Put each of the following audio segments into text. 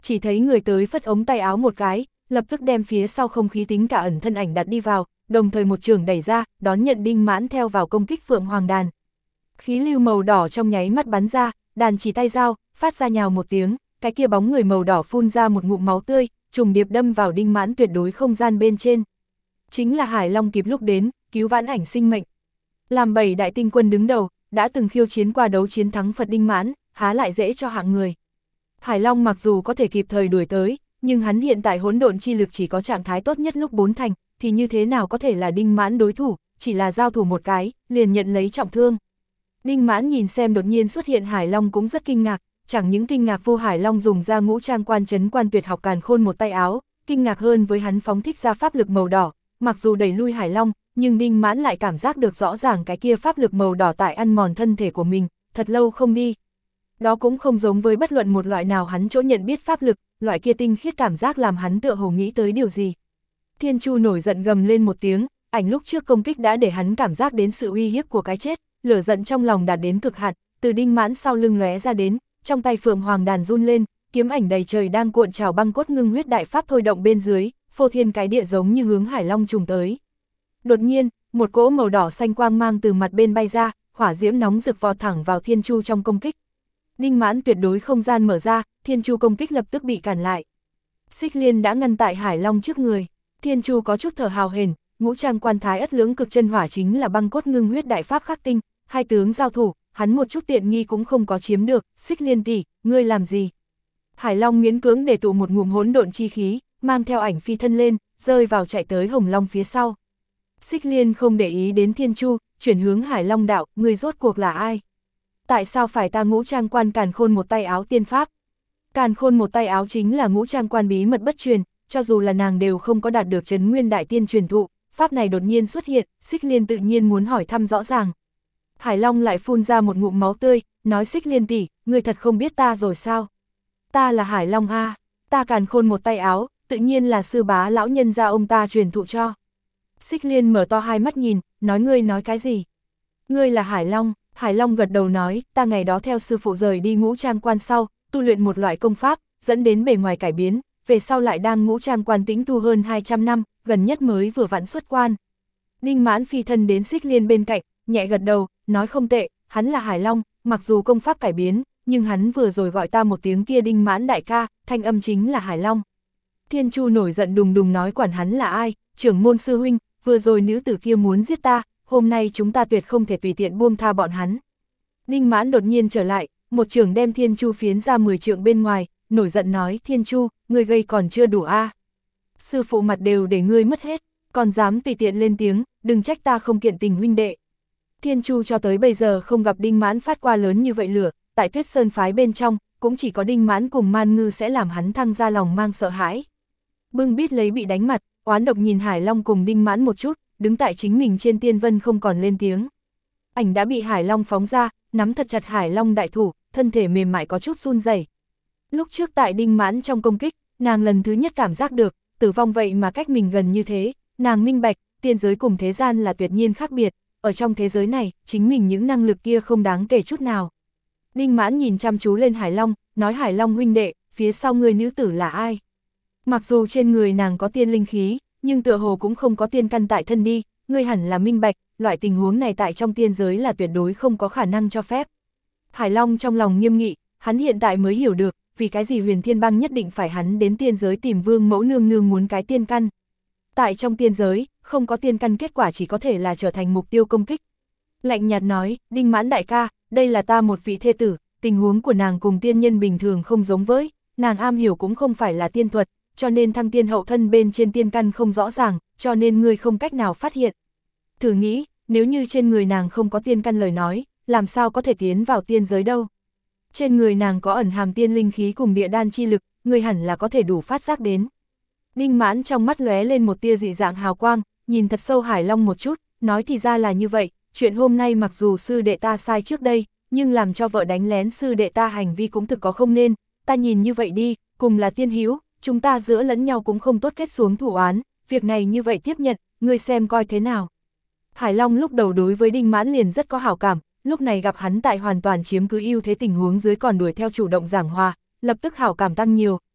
chỉ thấy người tới phất ống tay áo một cái, lập tức đem phía sau không khí tính cả ẩn thân ảnh đặt đi vào, đồng thời một trường đẩy ra, đón nhận Đinh Mãn theo vào công kích Phượng Hoàng đàn. Khí lưu màu đỏ trong nháy mắt bắn ra, đàn chỉ tay dao, phát ra nhào một tiếng, cái kia bóng người màu đỏ phun ra một ngụm máu tươi, trùng điệp đâm vào Đinh Mãn tuyệt đối không gian bên trên. Chính là Hải Long kịp lúc đến, cứu vãn ảnh sinh mệnh. Làm 7 đại tinh quân đứng đầu, đã từng khiêu chiến qua đấu chiến thắng Phật Đinh Mãn, há lại dễ cho hạng người. Hải Long mặc dù có thể kịp thời đuổi tới, nhưng hắn hiện tại hỗn độn chi lực chỉ có trạng thái tốt nhất lúc 4 thành, thì như thế nào có thể là Đinh Mãn đối thủ, chỉ là giao thủ một cái, liền nhận lấy trọng thương. Đinh Mãn nhìn xem đột nhiên xuất hiện Hải Long cũng rất kinh ngạc, chẳng những kinh ngạc vô Hải Long dùng ra ngũ trang quan trấn quan tuyệt học càn khôn một tay áo, kinh ngạc hơn với hắn phóng thích ra pháp lực màu đỏ, mặc dù đẩy lui Hải Long, nhưng Đinh Mãn lại cảm giác được rõ ràng cái kia pháp lực màu đỏ tại ăn mòn thân thể của mình, thật lâu không đi. Đó cũng không giống với bất luận một loại nào hắn chỗ nhận biết pháp lực, loại kia tinh khiết cảm giác làm hắn tựa hồ nghĩ tới điều gì. Thiên Chu nổi giận gầm lên một tiếng, ảnh lúc trước công kích đã để hắn cảm giác đến sự uy hiếp của cái chết, lửa giận trong lòng đạt đến cực hạn, từ Đinh Mãn sau lưng lóe ra đến, trong tay Phượng Hoàng đàn run lên, kiếm ảnh đầy trời đang cuộn trào băng cốt ngưng huyết đại pháp thôi động bên dưới, phô thiên cái địa giống như hướng Hải Long trùng tới. Đột nhiên, một cỗ màu đỏ xanh quang mang từ mặt bên bay ra, hỏa diễm nóng rực vọt thẳng vào Thiên Chu trong công kích. Đinh Mãn tuyệt đối không gian mở ra, Thiên Chu công kích lập tức bị cản lại. Xích Liên đã ngăn tại Hải Long trước người, Thiên Chu có chút thở hào hển, ngũ trang quan thái ất lưỡng cực chân hỏa chính là băng cốt ngưng huyết đại pháp khắc tinh, hai tướng giao thủ, hắn một chút tiện nghi cũng không có chiếm được. Xích Liên tỷ, ngươi làm gì? Hải Long miễn cưỡng để tụ một ngụm hỗn độn chi khí, mang theo ảnh phi thân lên, rơi vào chạy tới Hồng Long phía sau. Xích Liên không để ý đến Thiên Chu, chuyển hướng Hải Long đạo, ngươi rốt cuộc là ai? Tại sao phải ta ngũ trang quan càn khôn một tay áo tiên pháp? Càn khôn một tay áo chính là ngũ trang quan bí mật bất truyền, cho dù là nàng đều không có đạt được Trấn Nguyên đại tiên truyền thụ, pháp này đột nhiên xuất hiện, Xích Liên tự nhiên muốn hỏi thăm rõ ràng. Hải Long lại phun ra một ngụm máu tươi, nói Xích Liên tỷ, ngươi thật không biết ta rồi sao? Ta là Hải Long a, ta càn khôn một tay áo, tự nhiên là sư bá lão nhân gia ông ta truyền thụ cho. Xích Liên mở to hai mắt nhìn, nói ngươi nói cái gì? Ngươi là Hải Long? Hải Long gật đầu nói, ta ngày đó theo sư phụ rời đi ngũ trang quan sau, tu luyện một loại công pháp, dẫn đến bề ngoài cải biến, về sau lại đang ngũ trang quan tĩnh tu hơn 200 năm, gần nhất mới vừa vặn xuất quan. Đinh Mãn phi thân đến Xích Liên bên cạnh, nhẹ gật đầu, nói không tệ, hắn là Hải Long, mặc dù công pháp cải biến, nhưng hắn vừa rồi gọi ta một tiếng kia Đinh Mãn đại ca, thanh âm chính là Hải Long. Thiên Chu nổi giận đùng đùng nói quản hắn là ai, trưởng môn sư huynh, vừa rồi nữ tử kia muốn giết ta, hôm nay chúng ta tuyệt không thể tùy tiện buông tha bọn hắn. Đinh Mãn đột nhiên trở lại, một trường đem Thiên Chu phiến ra 10 trượng bên ngoài, nổi giận nói, Thiên Chu, ngươi gây còn chưa đủ a. Sư phụ mặt đều để ngươi mất hết, còn dám tùy tiện lên tiếng, đừng trách ta không kiện tình huynh đệ. Thiên Chu cho tới bây giờ không gặp Đinh Mãn phát qua lớn như vậy lửa, tại Tuyết Sơn phái bên trong, cũng chỉ có Đinh Mãn cùng Man Ngư sẽ làm hắn thăng ra lòng mang sợ hãi. Bưng bít lấy bị đánh mặt, oán độc nhìn Hải Long cùng Đinh Mãn một chút, đứng tại chính mình trên tiên vân không còn lên tiếng. Ảnh đã bị Hải Long phóng ra, nắm thật chặt Hải Long đại thủ, thân thể mềm mại có chút run rẩy. Lúc trước tại Đinh Mãn trong công kích, nàng lần thứ nhất cảm giác được, tử vong vậy mà cách mình gần như thế, nàng minh bạch, tiên giới cùng thế gian là tuyệt nhiên khác biệt, ở trong thế giới này, chính mình những năng lực kia không đáng kể chút nào. Đinh Mãn nhìn chăm chú lên Hải Long, nói Hải Long huynh đệ, phía sau người nữ tử là ai? Mặc dù trên người nàng có tiên linh khí, nhưng tựa hồ cũng không có tiên căn tại thân đi, ngươi hẳn là minh bạch, loại tình huống này tại trong tiên giới là tuyệt đối không có khả năng cho phép. Hải Long trong lòng nghiêm nghị, hắn hiện tại mới hiểu được, vì cái gì Huyền Thiên Bang nhất định phải hắn đến tiên giới tìm Vương Mẫu nương nương muốn cái tiên căn. Tại trong tiên giới, không có tiên căn kết quả chỉ có thể là trở thành mục tiêu công kích. Lạnh nhạt nói, Đinh Mãn đại ca, đây là ta một vị thê tử, tình huống của nàng cùng tiên nhân bình thường không giống với, nàng am hiểu cũng không phải là tiên thuật, cho nên thăng tiên hậu thân bên trên tiên căn không rõ ràng, cho nên ngươi không cách nào phát hiện. Thử nghĩ, nếu như trên người nàng không có tiên căn lời nói, làm sao có thể tiến vào tiên giới đâu. Trên người nàng có ẩn hàm tiên linh khí cùng địa đan chi lực, ngươi hẳn là có thể đủ phát giác đến. Đinh Mãn trong mắt lóe lên một tia dị dạng hào quang, nhìn thật sâu Hải Long một chút, nói thì ra là như vậy, chuyện hôm nay mặc dù sư đệ ta sai trước đây, nhưng làm cho vợ đánh lén sư đệ ta hành vi cũng thực có không nên, ta nhìn như vậy đi, cùng là tiên hữu, chúng ta giữa lẫn nhau cũng không tốt kết xuống thủ oán, việc này như vậy tiếp nhận, ngươi xem coi thế nào. Hải Long lúc đầu đối với Đinh Mãn liền rất có hảo cảm, lúc này gặp hắn tại hoàn toàn chiếm cứ ưu thế tình huống dưới còn đuổi theo chủ động giảng hòa, lập tức hảo cảm tăng nhiều,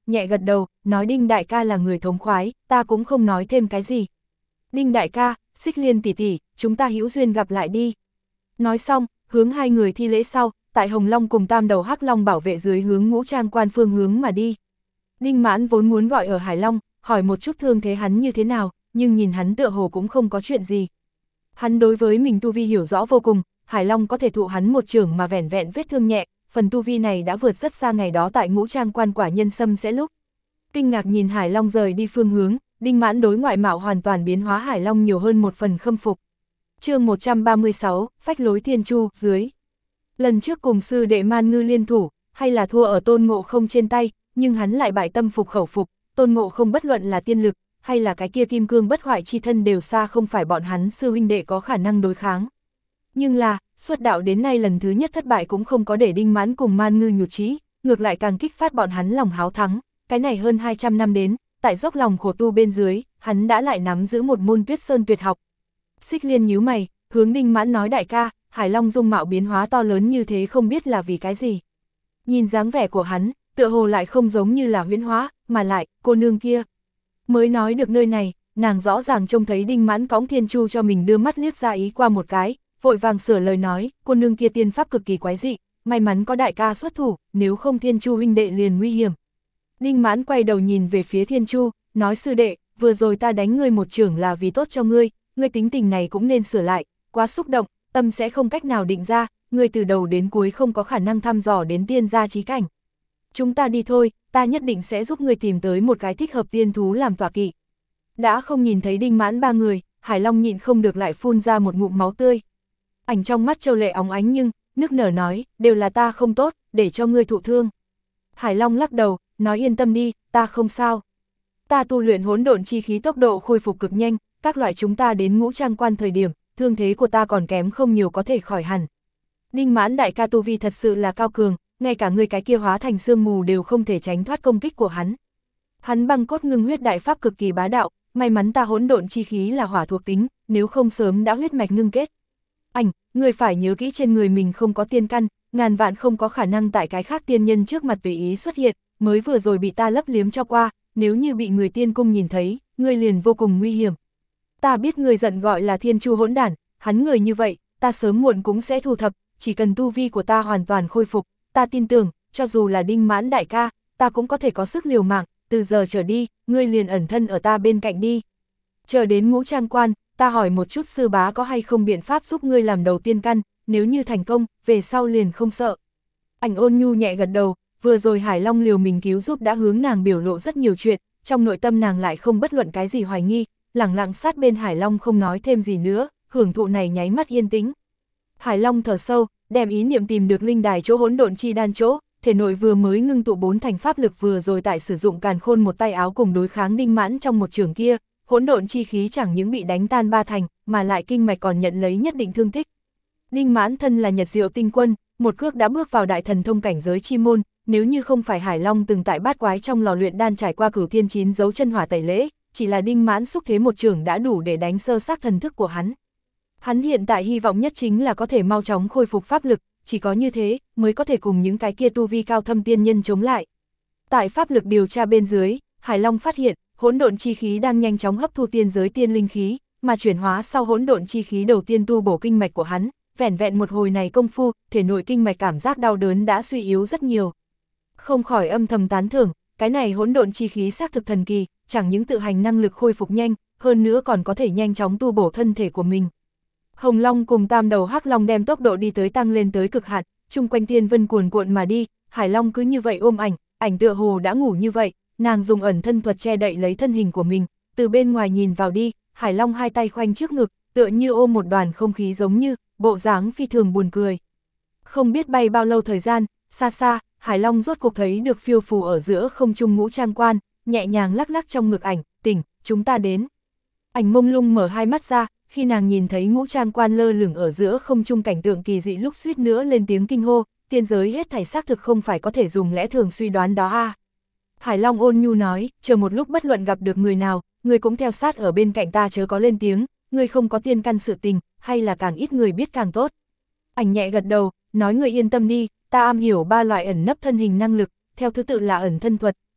nhẹ gật đầu, nói Đinh đại ca là người thống khoái, ta cũng không nói thêm cái gì. Đinh đại ca, Xích Liên tỷ tỷ, chúng ta hữu duyên gặp lại đi. Nói xong, hướng hai người thi lễ sau, tại Hồng Long cùng Tam Đầu Hắc Long bảo vệ dưới hướng Ngũ Trang Quan phương hướng mà đi. Đinh Mãn vốn muốn gọi ở Hải Long, hỏi một chút thương thế hắn như thế nào, nhưng nhìn hắn tựa hồ cũng không có chuyện gì. Hắn đối với mình tu vi hiểu rõ vô cùng, Hải Long có thể thụ hắn một chưởng mà vẻn vẹn vết thương nhẹ, phần tu vi này đã vượt rất xa ngày đó tại Ngũ Trang Quan quả nhân xâm sẽ lúc. Kinh ngạc nhìn Hải Long rời đi phương hướng, Đinh Mãn đối ngoại mạo hoàn toàn biến hóa Hải Long nhiều hơn một phần khâm phục. Chương 136, phách lối thiên chu, dưới. Lần trước cùng sư đệ Man Ngư liên thủ, hay là thua ở Tôn Ngộ Không trên tay, nhưng hắn lại bại tâm phục khẩu phục, Tôn Ngộ Không bất luận là tiên lực, hay là cái kia kim cương bất hoại chi thân đều xa không phải bọn hắn sư huynh đệ có khả năng đối kháng. Nhưng là, xuất đạo đến nay lần thứ nhất thất bại cũng không có để Đinh Mãn cùng Man Ngư nhụt chí, ngược lại càng kích phát bọn hắn lòng háo thắng, cái này hơn 200 năm đến, tại dốc lòng khổ tu bên dưới, hắn đã lại nắm giữ một môn Tuyết Sơn tuyệt học. Xích Liên nhíu mày, hướng Đinh Mãn nói đại ca, Hải Long dung mạo biến hóa to lớn như thế không biết là vì cái gì. Nhìn dáng vẻ của hắn, tựa hồ lại không giống như là huyễn hóa, mà lại, cô nương kia. Mới nói được nơi này, nàng rõ ràng trông thấy Đinh Mãn cõng thiên chu cho mình đưa mắt liếc ra ý qua một cái, vội vàng sửa lời nói, cô nương kia tiên pháp cực kỳ quái dị, may mắn có đại ca xuất thủ, nếu không thiên chu huynh đệ liền nguy hiểm. Đinh Mãn quay đầu nhìn về phía thiên chu, nói sư đệ, vừa rồi ta đánh ngươi một chưởng là vì tốt cho ngươi tính tình này cũng nên sửa lại, quá xúc động, tâm sẽ không cách nào định ra, ngươi từ đầu đến cuối không có khả năng thăm dò đến tiên gia chí cảnh. Chúng ta đi thôi, ta nhất định sẽ giúp ngươi tìm tới một cái thích hợp tiên thú làm tọa kỵ. Đã không nhìn thấy Đinh Mãn ba người, Hải Long nhịn không được lại phun ra một ngụm máu tươi. Ảnh trong mắt Châu Lệ óng ánh nhưng, nức nở nói, đều là ta không tốt, để cho ngươi thụ thương. Hải Long lắc đầu, nói yên tâm đi, ta không sao. Ta tu luyện hỗn độn chi khí tốc độ khôi phục cực nhanh, các loại chúng ta đến Ngũ Trang Quan thời điểm, thương thế của ta còn kém không nhiều có thể khỏi hẳn. Đinh Mãn đại ca tu vi thật sự là cao cường, ngay cả người cái kia hóa thành sương mù đều không thể tránh thoát công kích của hắn. Hắn băng cốt ngưng huyết đại pháp cực kỳ bá đạo, may mắn ta hỗn độn chi khí là hỏa thuộc tính, nếu không sớm đã huyết mạch ngưng kết. Người phải nhớ kỹ trên người mình không có tiên căn, ngàn vạn không có khả năng tại cái khác tiên nhân trước mặt tùy ý xuất hiện, mới vừa rồi bị ta lấp liếm cho qua, nếu như bị người tiên cung nhìn thấy, ngươi liền vô cùng nguy hiểm. Ta biết người giận gọi là thiên chu hỗn đản, hắn người như vậy, ta sớm muộn cũng sẽ thu thập, chỉ cần tu vi của ta hoàn toàn khôi phục, ta tin tưởng, cho dù là Đinh Mãn đại ca, ta cũng có thể có sức liều mạng, từ giờ trở đi, ngươi liền ẩn thân ở ta bên cạnh đi. Chờ đến Ngũ Trang Quan, ta hỏi một chút sư bá có hay không biện pháp giúp ngươi làm đầu tiên căn, nếu như thành công, về sau liền không sợ. Ảnh Ôn Nhu nhẹ gật đầu, vừa rồi Hải Long liều mình cứu giúp đã hướng nàng biểu lộ rất nhiều chuyện, trong nội tâm nàng lại không bất luận cái gì hoài nghi, lẳng lặng sát bên Hải Long không nói thêm gì nữa, hưởng thụ này nháy mắt yên tĩnh. Hải Long thở sâu, đem ý niệm tìm được linh đài chỗ hỗn độn chi đan chỗ, thể nội vừa mới ngưng tụ 4 thành pháp lực vừa rồi tại sử dụng càn khôn một tay áo cùng đối kháng Đinh Mãn trong một trường kia, hỗn độn chi khí chẳng những bị đánh tan 3 thành, mà lại kinh mạch còn nhận lấy nhất định thương tích. Đinh Mãn thân là Nhật Diệu Tinh Quân, một cước đã bước vào đại thần thông cảnh giới chi môn, nếu như không phải Hải Long từng tại bát quái trong lò luyện đan trải qua cửu thiên 9 dấu chân hỏa tẩy lễ, chỉ là Đinh Mãn xúc thế một trường đã đủ để đánh sơ xác thần thức của hắn. Hắn hiện tại hy vọng nhất chính là có thể mau chóng khôi phục pháp lực, chỉ có như thế mới có thể cùng những cái kia tu vi cao thâm tiên nhân chống lại. Tại pháp lực điều tra bên dưới, Hải Long phát hiện, hỗn độn chi khí đang nhanh chóng hấp thu tiên giới tiên linh khí, mà chuyển hóa sau hỗn độn chi khí đầu tiên tu bổ kinh mạch của hắn, vẻn vẹn một hồi này công phu, thể nội kinh mạch cảm giác đau đớn đã suy yếu rất nhiều. Không khỏi âm thầm tán thưởng, cái này hỗn độn chi khí xác thực thần kỳ, chẳng những tự hành năng lực khôi phục nhanh, hơn nữa còn có thể nhanh chóng tu bổ thân thể của mình. Hồng Long cùng Tam Đầu Hắc Long đem tốc độ đi tới tăng lên tới cực hạn, chung quanh tiên vân cuồn cuộn mà đi, Hải Long cứ như vậy ôm ảnh tựa hồ đã ngủ như vậy, nàng dùng ẩn thân thuật che đậy lấy thân hình của mình, từ bên ngoài nhìn vào đi, Hải Long hai tay khoanh trước ngực, tựa như ôm một đoàn không khí giống như, bộ dáng phi thường buồn cười. Không biết bay bao lâu thời gian, xa xa, Hải Long rốt cuộc thấy được phiêu phù ở giữa không trung Ngũ Trang Quan, nhẹ nhàng lắc lắc trong ngực ảnh, tỉnh, chúng ta đến. Ảnh mông lung mở hai mắt ra, khi nàng nhìn thấy Ngũ Trang Quan lơ lửng ở giữa không trung cảnh tượng kỳ dị lúc suýt nữa lên tiếng kinh hô, tiên giới hết thảy xác thực không phải có thể dùng lẽ thường suy đoán đó a. Hải Long ôn nhu nói, chờ một lúc bất luận gặp được người nào, người cũng theo sát ở bên cạnh ta chớ có lên tiếng, người không có tiên căn sự tình, hay là càng ít người biết càng tốt. Ảnh nhẹ gật đầu, nói người yên tâm đi, ta am hiểu 3 loại ẩn nấp thân hình năng lực, theo thứ tự là ẩn thân thuật,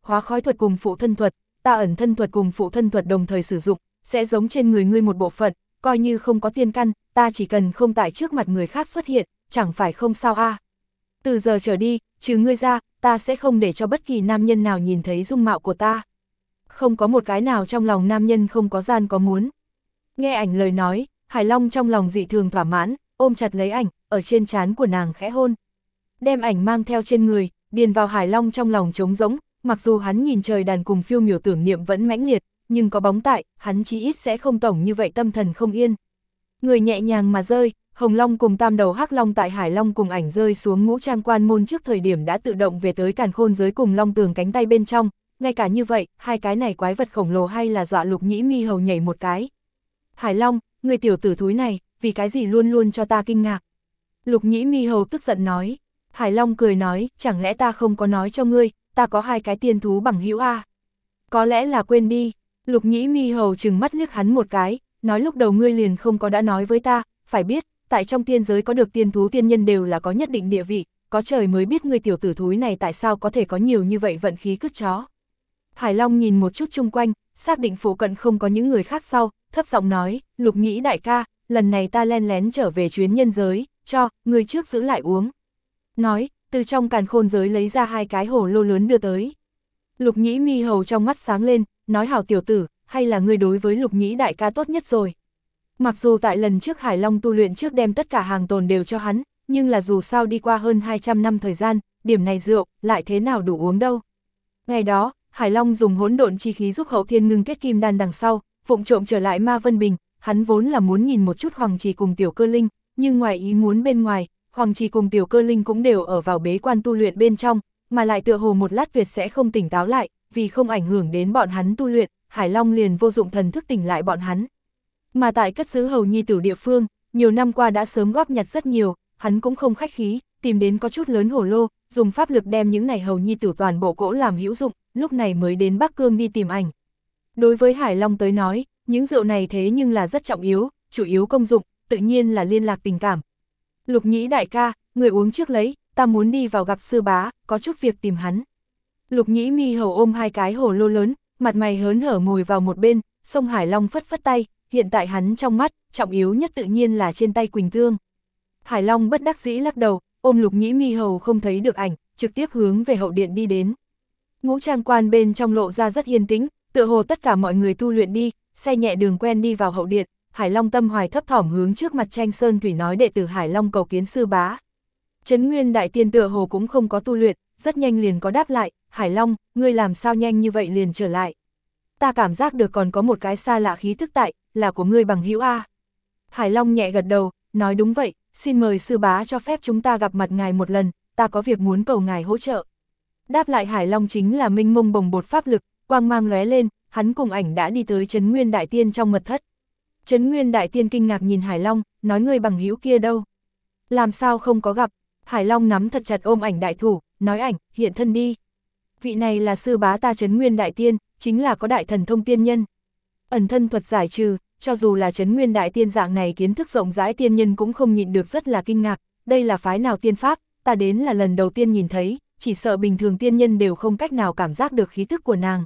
hóa khói thuật cùng phụ thân thuật, ta ẩn thân thuật cùng phụ thân thuật đồng thời sử dụng, sẽ giống trên người ngươi một bộ phận, coi như không có tiên căn, ta chỉ cần không tại trước mặt người khác xuất hiện, chẳng phải không sao a. Từ giờ trở đi, trừ ngươi ra, ta sẽ không để cho bất kỳ nam nhân nào nhìn thấy dung mạo của ta. Không có một cái nào trong lòng nam nhân không có gian có muốn. Nghe ảnh lời nói, Hải Long trong lòng dị thường thỏa mãn, ôm chặt lấy ảnh, ở trên trán của nàng khẽ hôn. Đem ảnh mang theo trên người, điền vào Hải Long trong lòng trống rỗng, mặc dù hắn nhìn trời đàn cùng phiêu miểu tưởng niệm vẫn mãnh liệt, nhưng có bóng tại, hắn chí ít sẽ không tổng như vậy tâm thần không yên. Người nhẹ nhàng mà rơi, Hồng Long cùng tam đầu hắc long tại Hải Long cùng ảnh rơi xuống ngũ trang quan môn trước thời điểm đã tự động về tới càn khôn giới cùng long tường cánh tay bên trong, ngay cả như vậy, hai cái này quái vật khổng lồ hay là dọa Lục Nhĩ Mi Hầu nhảy một cái. Hải Long, người tiểu tử thúi này, vì cái gì luôn luôn cho ta kinh ngạc. Lục Nhĩ Mi Hầu tức giận nói. Hải Long cười nói, chẳng lẽ ta không có nói cho ngươi, ta có hai cái tiên thú bằng hữu a? Có lẽ là quên đi. Lục Nhĩ Mi Hầu trừng mắt liếc hắn một cái, nói lúc đầu ngươi liền không có đã nói với ta, phải biết, tại trong tiên giới có được tiên thú tiên nhân đều là có nhất định địa vị, có trời mới biết ngươi tiểu tử thúi này tại sao có thể có nhiều như vậy vận khí cứt chó. Hải Long nhìn một chút chung quanh, xác định phụ cận không có những người khác sau, thấp giọng nói, Lục Nhĩ đại ca, lần này ta len lén trở về chuyến nhân giới, cho, ngươi trước giữ lại uống. Nói, từ trong càn khôn giới lấy ra hai cái hồ lô lớn đưa tới. Lục Nhĩ Mi Hầu trong mắt sáng lên, nói hảo tiểu tử, hay là ngươi đối với Lục Nhĩ đại ca tốt nhất rồi. Mặc dù tại lần trước Hải Long tu luyện trước đem tất cả hàng tồn đều cho hắn, nhưng là dù sao đi qua hơn 200 năm thời gian, điểm này rượu, lại thế nào đủ uống đâu. Ngày đó, Hải Long dùng hỗn độn chi khí giúp Hậu Thiên ngưng kết kim đan đằng sau, vụng trộm trở lại Ma Vân Bình, hắn vốn là muốn nhìn một chút Hoàng Trì cùng Tiểu Cơ Linh, nhưng ngoài ý muốn bên ngoài, Hoàng Trì cùng Tiểu Cơ Linh cũng đều ở vào bế quan tu luyện bên trong, mà lại tựa hồ một lát tuyệt sẽ không tỉnh táo lại, vì không ảnh hưởng đến bọn hắn tu luyện, Hải Long liền vô dụng thần thức tỉnh lại bọn hắn. Mà tại cất giữ hầu nhi tử địa phương, nhiều năm qua đã sớm góp nhặt rất nhiều, hắn cũng không khách khí, tìm đến có chút lớn hổ lô, dùng pháp lực đem những này hầu nhi tử toàn bộ cỗ làm hữu dụng, lúc này mới đến Bắc Cương đi tìm ảnh. Đối với Hải Long tới nói, những rượu này thế nhưng là rất trọng yếu, chủ yếu công dụng, tự nhiên là liên lạc tình cảm. Lục Nhĩ đại ca, người uống trước lấy, ta muốn đi vào gặp sư bá, có chút việc tìm hắn. Lục Nhĩ Mi Hầu ôm hai cái hồ lô lớn, mặt mày hớn hở ngồi vào một bên, sông Hải Long phất phất tay, hiện tại hắn trong mắt, trọng yếu nhất tự nhiên là trên tay Quỳnh Tương. Hải Long bất đắc dĩ lắc đầu, ôm Lục Nhĩ Mi Hầu không thấy được ảnh, trực tiếp hướng về hậu điện đi đến. Ngũ trang quan bên trong lộ ra rất yên tĩnh, tựa hồ tất cả mọi người tu luyện đi, xe nhẹ đường quen đi vào hậu điện, Hải Long tâm hoài thấp thỏm hướng trước mặt Tranh Sơn Thủy nói đệ tử Hải Long cầu kiến sư bá. Trấn Nguyên đại tiên tựa hồ cũng không có tu luyện, rất nhanh liền có đáp lại, Hải Long, ngươi làm sao nhanh như vậy liền trở lại. Ta cảm giác được còn có một cái xa lạ khí thức tại, là của ngươi bằng hữu a. Hải Long nhẹ gật đầu, nói đúng vậy, xin mời sư bá cho phép chúng ta gặp mặt ngài một lần, ta có việc muốn cầu ngài hỗ trợ. Đáp lại Hải Long chính là minh mông bồng bột pháp lực, quang mang lóe lên, hắn cùng ảnh đã đi tới Trấn Nguyên đại tiên trong mật thất. Trấn Nguyên đại tiên kinh ngạc nhìn Hải Long, nói ngươi bằng hữu kia đâu? Làm sao không có gặp? Hải Long nắm thật chặt ôm ảnh đại thủ, nói ảnh, hiện thân đi. Vị này là sư bá ta Trấn Nguyên đại tiên, chính là có đại thần thông tiên nhân. Ẩn thân thuật giải trừ, cho dù là Trấn Nguyên đại tiên dạng này kiến thức rộng rãi tiên nhân cũng không nhịn được rất là kinh ngạc, đây là phái nào tiên pháp, ta đến là lần đầu tiên nhìn thấy, chỉ sợ bình thường tiên nhân đều không cách nào cảm giác được khí thức của nàng.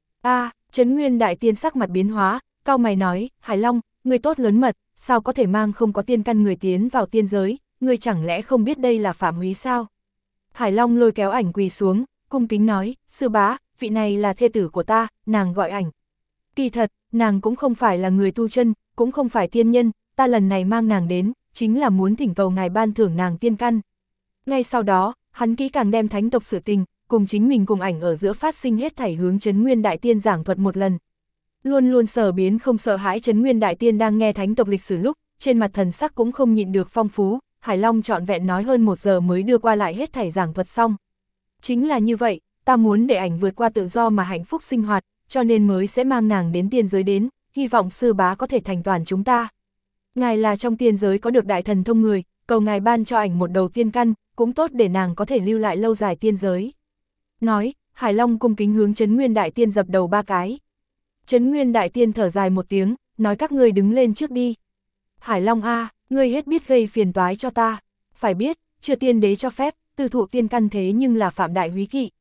Trấn Nguyên đại tiên sắc mặt biến hóa, cau mày nói, Hải Long, ngươi tốt lớn mật, sao có thể mang không có tiên căn người tiến vào tiên giới, ngươi chẳng lẽ không biết đây là phạm húy sao? Hải Long lôi kéo ảnh quỳ xuống, cung kính nói, sư bá, vị này là thê tử của ta, nàng gọi ảnh. Kỳ thật, nàng cũng không phải là người tu chân, cũng không phải tiên nhân, ta lần này mang nàng đến, chính là muốn thỉnh cầu ngài ban thưởng nàng tiên căn. Ngay sau đó, hắn kỹ càng đem thánh tộc sự tình, cùng chính mình cùng ảnh ở giữa phát sinh hết thảy hướng Trấn Nguyên đại tiên giảng thuật một lần. Luôn luôn sở biến không sợ hãi Trấn Nguyên đại tiên đang nghe thánh tộc lịch sử lúc, trên mặt thần sắc cũng không nhịn được phong phú, Hải Long trọn vẹn nói hơn 1 giờ mới đưa qua lại hết thảy giảng thuật xong. Chính là như vậy, ta muốn để ảnh vượt qua tự do mà hạnh phúc sinh hoạt, cho nên mới sẽ mang nàng đến tiên giới đến, hy vọng sư bá có thể thành toàn chúng ta. Ngài là trong tiên giới có được đại thần thông người, cầu ngài ban cho ảnh một đầu tiên căn, cũng tốt để nàng có thể lưu lại lâu dài tiên giới. Nói, Hải Long cung kính hướng Trấn Nguyên đại tiên dập đầu 3 cái. Trấn Nguyên đại tiên thở dài một tiếng, nói các ngươi đứng lên trước đi. Hải Long ngươi hết biết gây phiền toái cho ta, phải biết, chưa tiên đế cho phép, tư thụ tiên căn thế nhưng là phạm đại húy kỵ.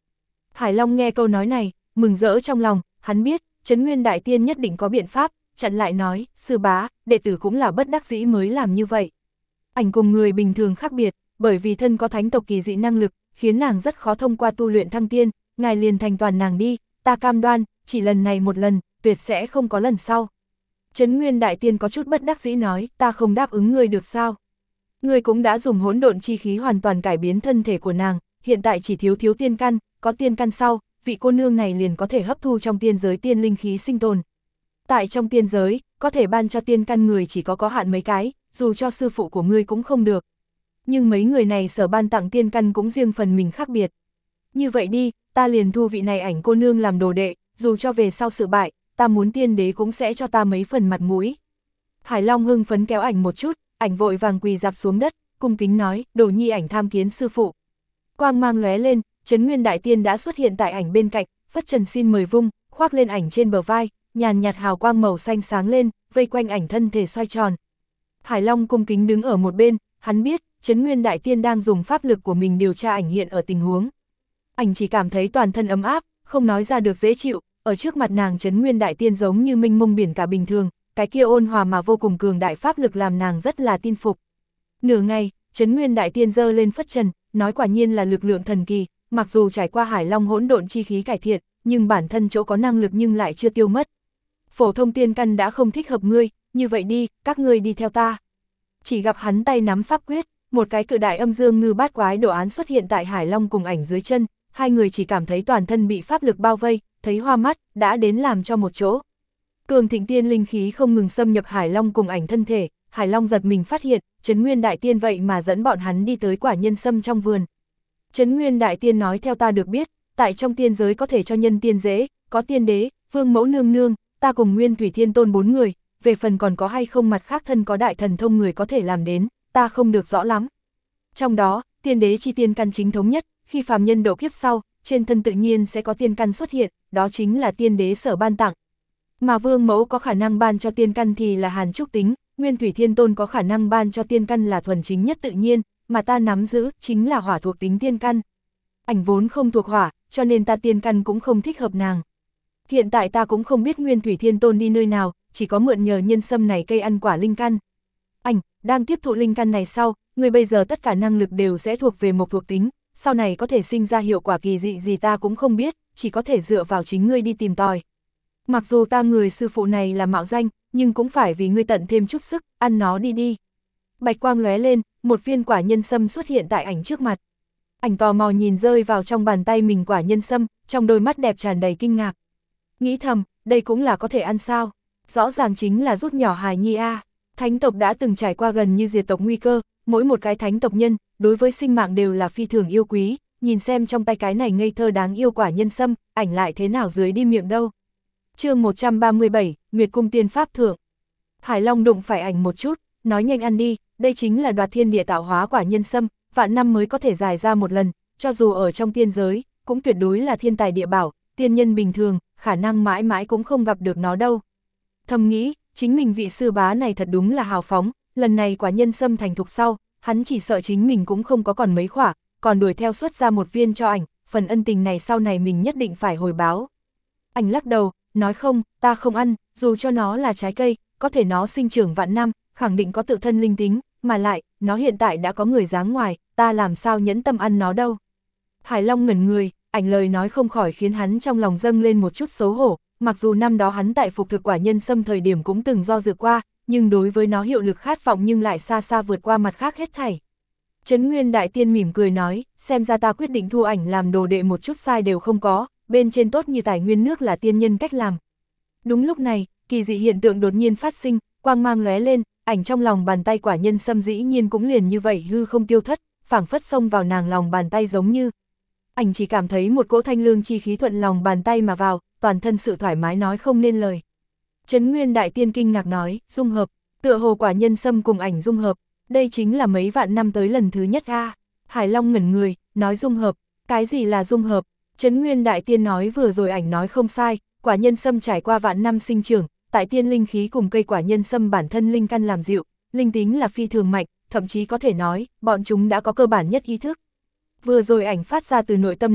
Hải Long nghe câu nói này, mừng rỡ trong lòng, hắn biết, Trấn Nguyên Đại Tiên nhất định có biện pháp, chặn lại nói, sư bá, đệ tử cũng là bất đắc dĩ mới làm như vậy. Ảnh cùng người bình thường khác biệt, bởi vì thân có thánh tộc kỳ dị năng lực, khiến nàng rất khó thông qua tu luyện thăng tiên, ngài liền thành toàn nàng đi, ta cam đoan, chỉ lần này một lần, tuyệt sẽ không có lần sau. Trấn Nguyên Đại Tiên có chút bất đắc dĩ nói, ta không đáp ứng ngươi được sao? Ngươi cũng đã dùng hỗn độn chi khí hoàn toàn cải biến thân thể của nàng, hiện tại chỉ thiếu tiên căn, có tiên căn sau, vị cô nương này liền có thể hấp thu trong tiên giới tiên linh khí sinh tồn. Tại trong tiên giới, có thể ban cho tiên căn người chỉ có hạn mấy cái, dù cho sư phụ của ngươi cũng không được. Nhưng mấy người này sở ban tặng tiên căn cũng riêng phần mình khác biệt. Như vậy đi, ta liền thu vị này Ảnh cô nương làm đồ đệ, dù cho về sau sự bại, ta muốn tiên đế cũng sẽ cho ta mấy phần mặt mũi. Hải Long hưng phấn kéo Ảnh một chút, Ảnh vội vàng quỳ dạp xuống đất, cung kính nói, Đồ Nhi Ảnh tham kiến sư phụ. Quang mang lóe lên, Trấn Nguyên Đại Tiên đã xuất hiện tại Ảnh bên cạnh, phất trần xin mời vung, khoác lên Ảnh trên bờ vai, nhàn nhạt hào quang màu xanh sáng lên, vây quanh Ảnh thân thể xoay tròn. Hải Long cung kính đứng ở một bên, hắn biết, Trấn Nguyên Đại Tiên đang dùng pháp lực của mình điều tra Ảnh hiện ở tình huống. Ảnh chỉ cảm thấy toàn thân ấm áp, không nói ra được dễ chịu, ở trước mặt nàng Trấn Nguyên Đại Tiên giống như mênh mông biển cả bình thường, cái kia ôn hòa mà vô cùng cường đại pháp lực làm nàng rất là tin phục. Nửa ngày, Trấn Nguyên Đại Tiên giơ lên phất trần, nói quả nhiên là lực lượng thần kỳ, mặc dù trải qua Hải Long hỗn độn chi khí cải thiện, nhưng bản thân chỗ có năng lực nhưng lại chưa tiêu mất. Phổ thông tiên căn đã không thích hợp ngươi, như vậy đi, các ngươi đi theo ta. Chỉ gặp hắn tay nắm pháp quyết, một cái cự đại âm dương ngư bát quái đồ án xuất hiện tại Hải Long cùng Ảnh dưới chân, hai người chỉ cảm thấy toàn thân bị pháp lực bao vây, thấy hoa mắt, đã đến làm cho một chỗ. Cường thịnh tiên linh khí không ngừng xâm nhập Hải Long cùng Ảnh thân thể, Hải Long giật mình phát hiện, Trấn Nguyên Đại Tiên vậy mà dẫn bọn hắn đi tới quả nhân sâm trong vườn. Trấn Nguyên Đại Tiên nói theo ta được biết, tại trong tiên giới có thể cho nhân tiên dễ, có tiên đế, vương mẫu nương nương, ta cùng Nguyên Thủy Thiên Tôn 4 người, về phần còn có hay không mặt khác thân có đại thần thông người có thể làm đến, ta không được rõ lắm. Trong đó, tiên đế chi tiên căn chính thống nhất, khi phàm nhân độ kiếp sau, trên thân tự nhiên sẽ có tiên căn xuất hiện, đó chính là tiên đế sở ban tặng. Mà vương mẫu có khả năng ban cho tiên căn thì là Hàn Trúc Tính, Nguyên Thủy Thiên Tôn có khả năng ban cho tiên căn là thuần chính nhất tự nhiên, mà ta nắm giữ chính là hỏa thuộc tính tiên căn. Ảnh vốn không thuộc hỏa, cho nên ta tiên căn cũng không thích hợp nàng. Hiện tại ta cũng không biết Nguyên Thủy Thiên Tôn đi nơi nào, chỉ có mượn nhờ nhân sâm này cây ăn quả linh căn. Ảnh, đang tiếp thụ linh căn này sau, người bây giờ tất cả năng lực đều sẽ thuộc về một thuộc tính, sau này có thể sinh ra hiệu quả kỳ dị gì ta cũng không biết, chỉ có thể dựa vào chính ngươi đi tìm tòi. Mặc dù ta người sư phụ này là mạo danh, nhưng cũng phải vì ngươi tận thêm chút sức, ăn nó đi đi. Bạch quang lóe lên, một viên quả nhân sâm xuất hiện tại Ảnh trước mặt. Ảnh tò mò nhìn rơi vào trong bàn tay mình quả nhân sâm, trong đôi mắt đẹp tràn đầy kinh ngạc. Nghĩ thầm, đây cũng là có thể ăn sao? Rõ ràng chính là rút nhỏ hài nhi a. Thánh tộc đã từng trải qua gần như diệt tộc nguy cơ, mỗi một cái thánh tộc nhân, đối với sinh mạng đều là phi thường yêu quý, nhìn xem trong tay cái này ngây thơ đáng yêu quả nhân sâm, Ảnh lại thế nào dưới đi miệng đâu. Chương 137, Nguyệt Cung Tiên Pháp Thượng. Hải Long đụng phải Ảnh một chút, nói nhanh ăn đi, đây chính là đoạt thiên địa tạo hóa quả nhân sâm, vạn năm mới có thể giải ra một lần, cho dù ở trong tiên giới, cũng tuyệt đối là thiên tài địa bảo, tiên nhân bình thường, khả năng mãi mãi cũng không gặp được nó đâu. Thầm nghĩ, chính mình vị sư bá này thật đúng là hào phóng, lần này quả nhân sâm thành thục sau, hắn chỉ sợ chính mình cũng không có còn mấy khỏa, còn đuổi theo xuất ra một viên cho Ảnh, phần ân tình này sau này mình nhất định phải hồi báo. Ảnh lắc đầu, nói không, ta không ăn, dù cho nó là trái cây, có thể nó sinh trưởng vạn năm, khẳng định có tự thân linh tính, mà lại, nó hiện tại đã có người dáng ngoài, ta làm sao nhẫn tâm ăn nó đâu. Hải Long ngẩn người, Ảnh lời nói không khỏi khiến hắn trong lòng dâng lên một chút xấu hổ, mặc dù năm đó hắn tại phục thực quả nhân sâm thời điểm cũng từng do dự qua, nhưng đối với nó hiệu lực khát vọng nhưng lại xa xa vượt qua mặt khác hết thảy. Trấn Nguyên Đại Tiên mỉm cười nói, xem ra ta quyết định thu Ảnh làm đồ đệ một chút sai đều không có, bên trên tốt như tài nguyên nước là tiên nhân cách làm. Đúng lúc này, kỳ dị hiện tượng đột nhiên phát sinh, quang mang lóe lên, Ảnh trong lòng bàn tay quả nhân sâm dĩ nhiên cũng liền như vậy hư không tiêu thất, phảng phất xông vào nàng lòng bàn tay giống như. Ảnh chỉ cảm thấy một cỗ thanh lương chi khí thuận lòng bàn tay mà vào, toàn thân sự thoải mái nói không nên lời. Trấn Nguyên Đại Tiên kinh ngạc nói, dung hợp, tựa hồ quả nhân sâm cùng Ảnh dung hợp, đây chính là mấy vạn năm tới lần thứ nhất a. Hải Long ngẩn người, nói dung hợp, cái gì là dung hợp? Trấn Nguyên Đại Tiên nói vừa rồi Ảnh nói không sai, quả nhân sâm trải qua vạn năm sinh trưởng, tại tiên linh khí cùng cây quả nhân sâm bản thân linh căn làm dịu, linh tính là phi thường mạnh, thậm chí có thể nói, bọn chúng đã có cơ bản nhất ý thức. Vừa rồi Ảnh phát ra từ nội tâm nói,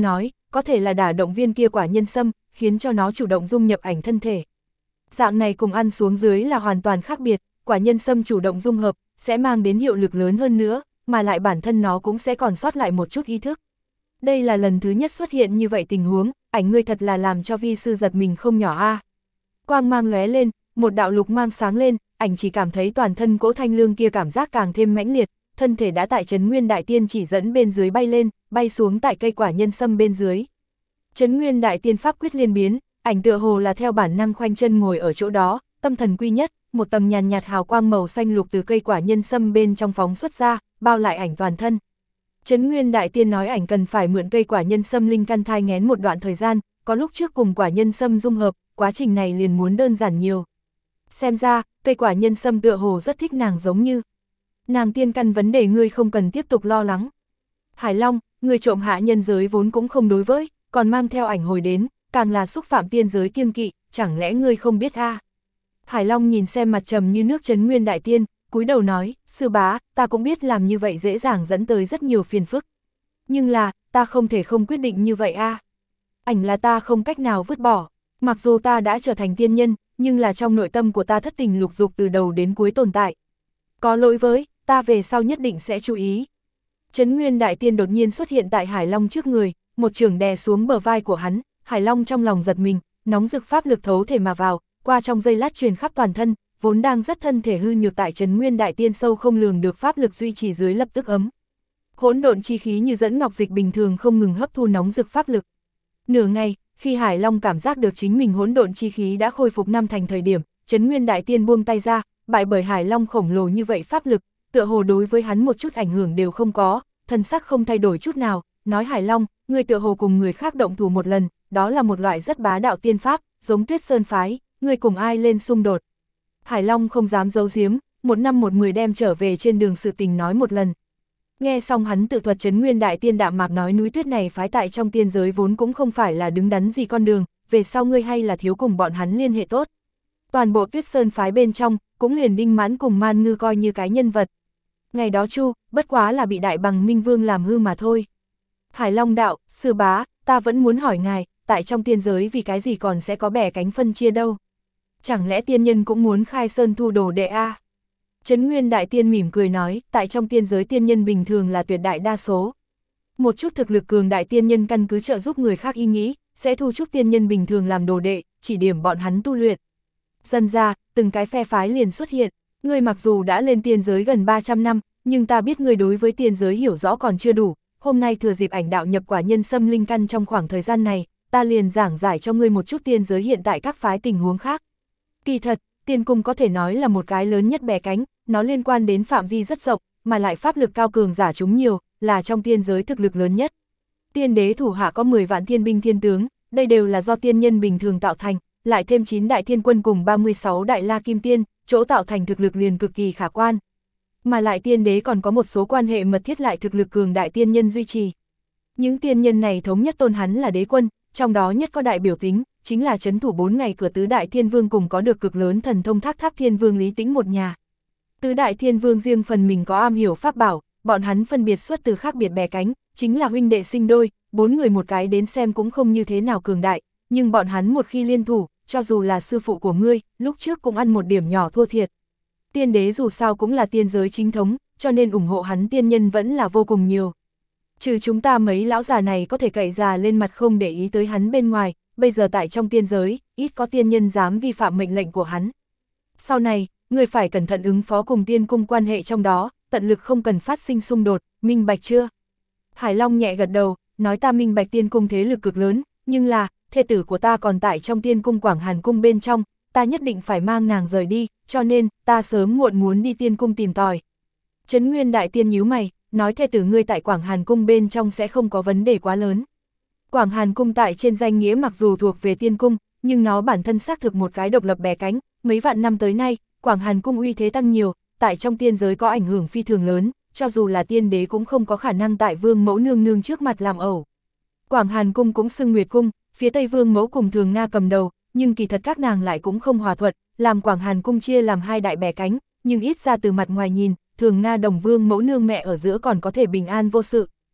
có thể là đả động viên kia quả nhân sâm, khiến cho nó chủ động dung nhập ảnh thân thể. Dạng này cùng ăn xuống dưới là hoàn toàn khác biệt, quả nhân sâm chủ động dung hợp, sẽ mang đến hiệu lực lớn hơn nữa, mà lại bản thân nó cũng sẽ còn sót lại một chút ý thức. Đây là lần thứ nhất xuất hiện như vậy tình huống, ảnh ngươi thật là làm cho vi sư giật mình không nhỏ a. Quang mang lóe lên, một đạo lục mang sáng lên, ảnh chỉ cảm thấy toàn thân cỗ thanh lương kia cảm giác càng thêm mãnh liệt, thân thể đã tại Trấn Nguyên Đại Tiên chỉ dẫn bên dưới bay lên, bay xuống tại cây quả nhân sâm bên dưới. Trấn Nguyên Đại Tiên pháp quyết liên biến, ảnh tựa hồ là theo bản năng khoanh chân ngồi ở chỗ đó, tâm thần quy nhất, một tầng nhàn nhạt hào quang màu xanh lục từ cây quả nhân sâm bên trong phóng xuất ra, bao lại ảnh toàn thân. Trấn Nguyên Đại Tiên nói ảnh cần phải mượn cây quả nhân sâm linh căn thai nghén một đoạn thời gian, có lúc trước cùng quả nhân sâm dung hợp, quá trình này liền muốn đơn giản nhiều. Xem ra, cây quả nhân sâm tựa hồ rất thích nàng giống như. Nàng tiên căn vấn đề ngươi không cần tiếp tục lo lắng. Hải Long, ngươi trộm hạ nhân giới vốn cũng không đối với, còn mang theo ảnh hồi đến, càng là xúc phạm tiên giới kiêng kỵ, chẳng lẽ ngươi không biết a? Hải Long nhìn xem mặt trầm như nước Trấn Nguyên Đại Tiên, cúi đầu nói, sư bá, ta cũng biết làm như vậy dễ dàng dẫn tới rất nhiều phiền phức. Nhưng là, ta không thể không quyết định như vậy a. Ảnh là ta không cách nào vứt bỏ, mặc dù ta đã trở thành tiên nhân, nhưng là trong nội tâm của ta thất tình lục dục từ đầu đến cuối tồn tại. Có lỗi với, ta về sau nhất định sẽ chú ý. Trấn Nguyên Đại Tiên đột nhiên xuất hiện tại Hải Long trước người, một chưởng đè xuống bờ vai của hắn, Hải Long trong lòng giật mình, nóng rực pháp lực thấu thể mà vào, qua trong giây lát truyền khắp toàn thân, vốn đang rất thân thể hư nhược tại Trấn Nguyên Đại Tiên sâu không lường được pháp lực duy trì dưới lập tức ấm. Hỗn độn chi khí như dẫn ngọc dịch bình thường không ngừng hấp thu nóng rực pháp lực. Nửa ngày, khi Hải Long cảm giác được chính mình hỗn độn chi khí đã khôi phục năm thành thời điểm, Trấn Nguyên Đại Tiên buông tay ra, bại bởi Hải Long khổng lồ như vậy pháp lực, tựa hồ đối với hắn một chút ảnh hưởng đều không có, thân sắc không thay đổi chút nào, nói Hải Long, ngươi tựa hồ cùng người khác động thủ một lần, đó là một loại rất bá đạo tiên pháp, giống Tuyết Sơn phái, ngươi cùng ai lên xung đột. Hải Long không dám giấu giếm, một năm một mười đem trở về trên đường sự tình nói một lần. Nghe xong hắn tự thuật Trấn Nguyên Đại Tiên đạm mạc nói núi tuyết này phái tại trong tiên giới vốn cũng không phải là đứng đắn gì con đường, về sau ngươi hay là thiếu cùng bọn hắn liên hệ tốt. Toàn bộ Tuyết Sơn phái bên trong, cũng liền Đinh Mãn cùng Man Ngư coi như cái nhân vật. Ngày đó Chu, bất quá là bị Đại Bằng Minh Vương làm hư mà thôi. Hải Long đạo, sư bá, ta vẫn muốn hỏi ngài, tại trong tiên giới vì cái gì còn sẽ có bẻ cánh phân chia đâu? Chẳng lẽ tiên nhân cũng muốn khai sơn thu đồ đệ a? Trấn Nguyên Đại Tiên mỉm cười nói, tại trong tiên giới tiên nhân bình thường là tuyệt đại đa số. Một chút thực lực cường đại tiên nhân căn cứ trợ giúp người khác ý nghĩ, sẽ thu chúc tiên nhân bình thường làm đồ đệ, chỉ điểm bọn hắn tu luyện. Dần ra, từng cái phe phái liền xuất hiện, ngươi mặc dù đã lên tiên giới gần 300 năm, nhưng ta biết ngươi đối với tiên giới hiểu rõ còn chưa đủ, hôm nay thừa dịp ảnh đạo nhập quả nhân sâm linh căn trong khoảng thời gian này, ta liền giảng giải cho ngươi một chút tiên giới hiện tại các phái tình huống khác. Kỳ thật, tiên cung có thể nói là một cái lớn nhất bè cánh, nó liên quan đến phạm vi rất rộng, mà lại pháp lực cao cường giả chúng nhiều, là trong tiên giới thực lực lớn nhất. Tiên đế thủ hạ có 10 vạn thiên binh thiên tướng, đây đều là do tiên nhân bình thường tạo thành, lại thêm 9 đại thiên quân cùng 36 đại la kim tiên, chỗ tạo thành thực lực liền cực kỳ khả quan. Mà lại tiên đế còn có một số quan hệ mật thiết lại thực lực cường đại tiên nhân duy trì. Những tiên nhân này thống nhất tôn hắn là đế quân, trong đó nhất có đại biểu tính, chính là trấn thủ 4 ngày cửa tứ đại thiên vương cùng có được cực lớn thần thông Thác Tháp Thiên Vương Lý Tĩnh một nhà. Tứ đại thiên vương riêng phần mình có am hiểu pháp bảo, bọn hắn phân biệt xuất từ khác biệt bè cánh, chính là huynh đệ sinh đôi, 4 người một cái đến xem cũng không như thế nào cường đại, nhưng bọn hắn một khi liên thủ, cho dù là sư phụ của ngươi, lúc trước cũng ăn một điểm nhỏ thua thiệt. Tiên đế dù sao cũng là tiên giới chính thống, cho nên ủng hộ hắn tiên nhân vẫn là vô cùng nhiều. Trừ chúng ta mấy lão già này có thể cậy già lên mặt không để ý tới hắn bên ngoài, bây giờ tại trong tiên giới, ít có tiên nhân dám vi phạm mệnh lệnh của hắn. Sau này, người phải cẩn thận ứng phó cùng tiên cung quan hệ trong đó, tận lực không cần phát sinh xung đột, minh bạch chưa? Hải Long nhẹ gật đầu, nói ta minh bạch tiên cung thế lực cực lớn, nhưng là, thê tử của ta còn tại trong tiên cung Quảng Hàn Cung bên trong, ta nhất định phải mang nàng rời đi, cho nên, ta sớm muộn muốn đi tiên cung tìm tòi. Trấn Nguyên Đại Tiên nhíu mày, nói thê tử ngươi tại Quảng Hàn Cung bên trong sẽ không có vấn đề quá lớn. Quảng Hàn Cung tại trên danh nghĩa mặc dù thuộc về tiên cung, nhưng nó bản thân xác thực một cái độc lập bè cánh, mấy vạn năm tới nay, Quảng Hàn Cung uy thế tăng nhiều, tại trong tiên giới có ảnh hưởng phi thường lớn, cho dù là tiên đế cũng không có khả năng tại Vương Mẫu nương nương trước mặt làm ẩu. Quảng Hàn Cung cũng xưng Nguyệt Cung, phía Tây Vương Mẫu cùng Thường Nga cầm đầu, nhưng kỳ thật các nàng lại cũng không hòa thuận, làm Quảng Hàn Cung chia làm hai đại bè cánh, nhưng ít ra từ mặt ngoài nhìn, Thường Nga đồng Vương Mẫu nương mẹ ở giữa còn có thể bình an vô sự.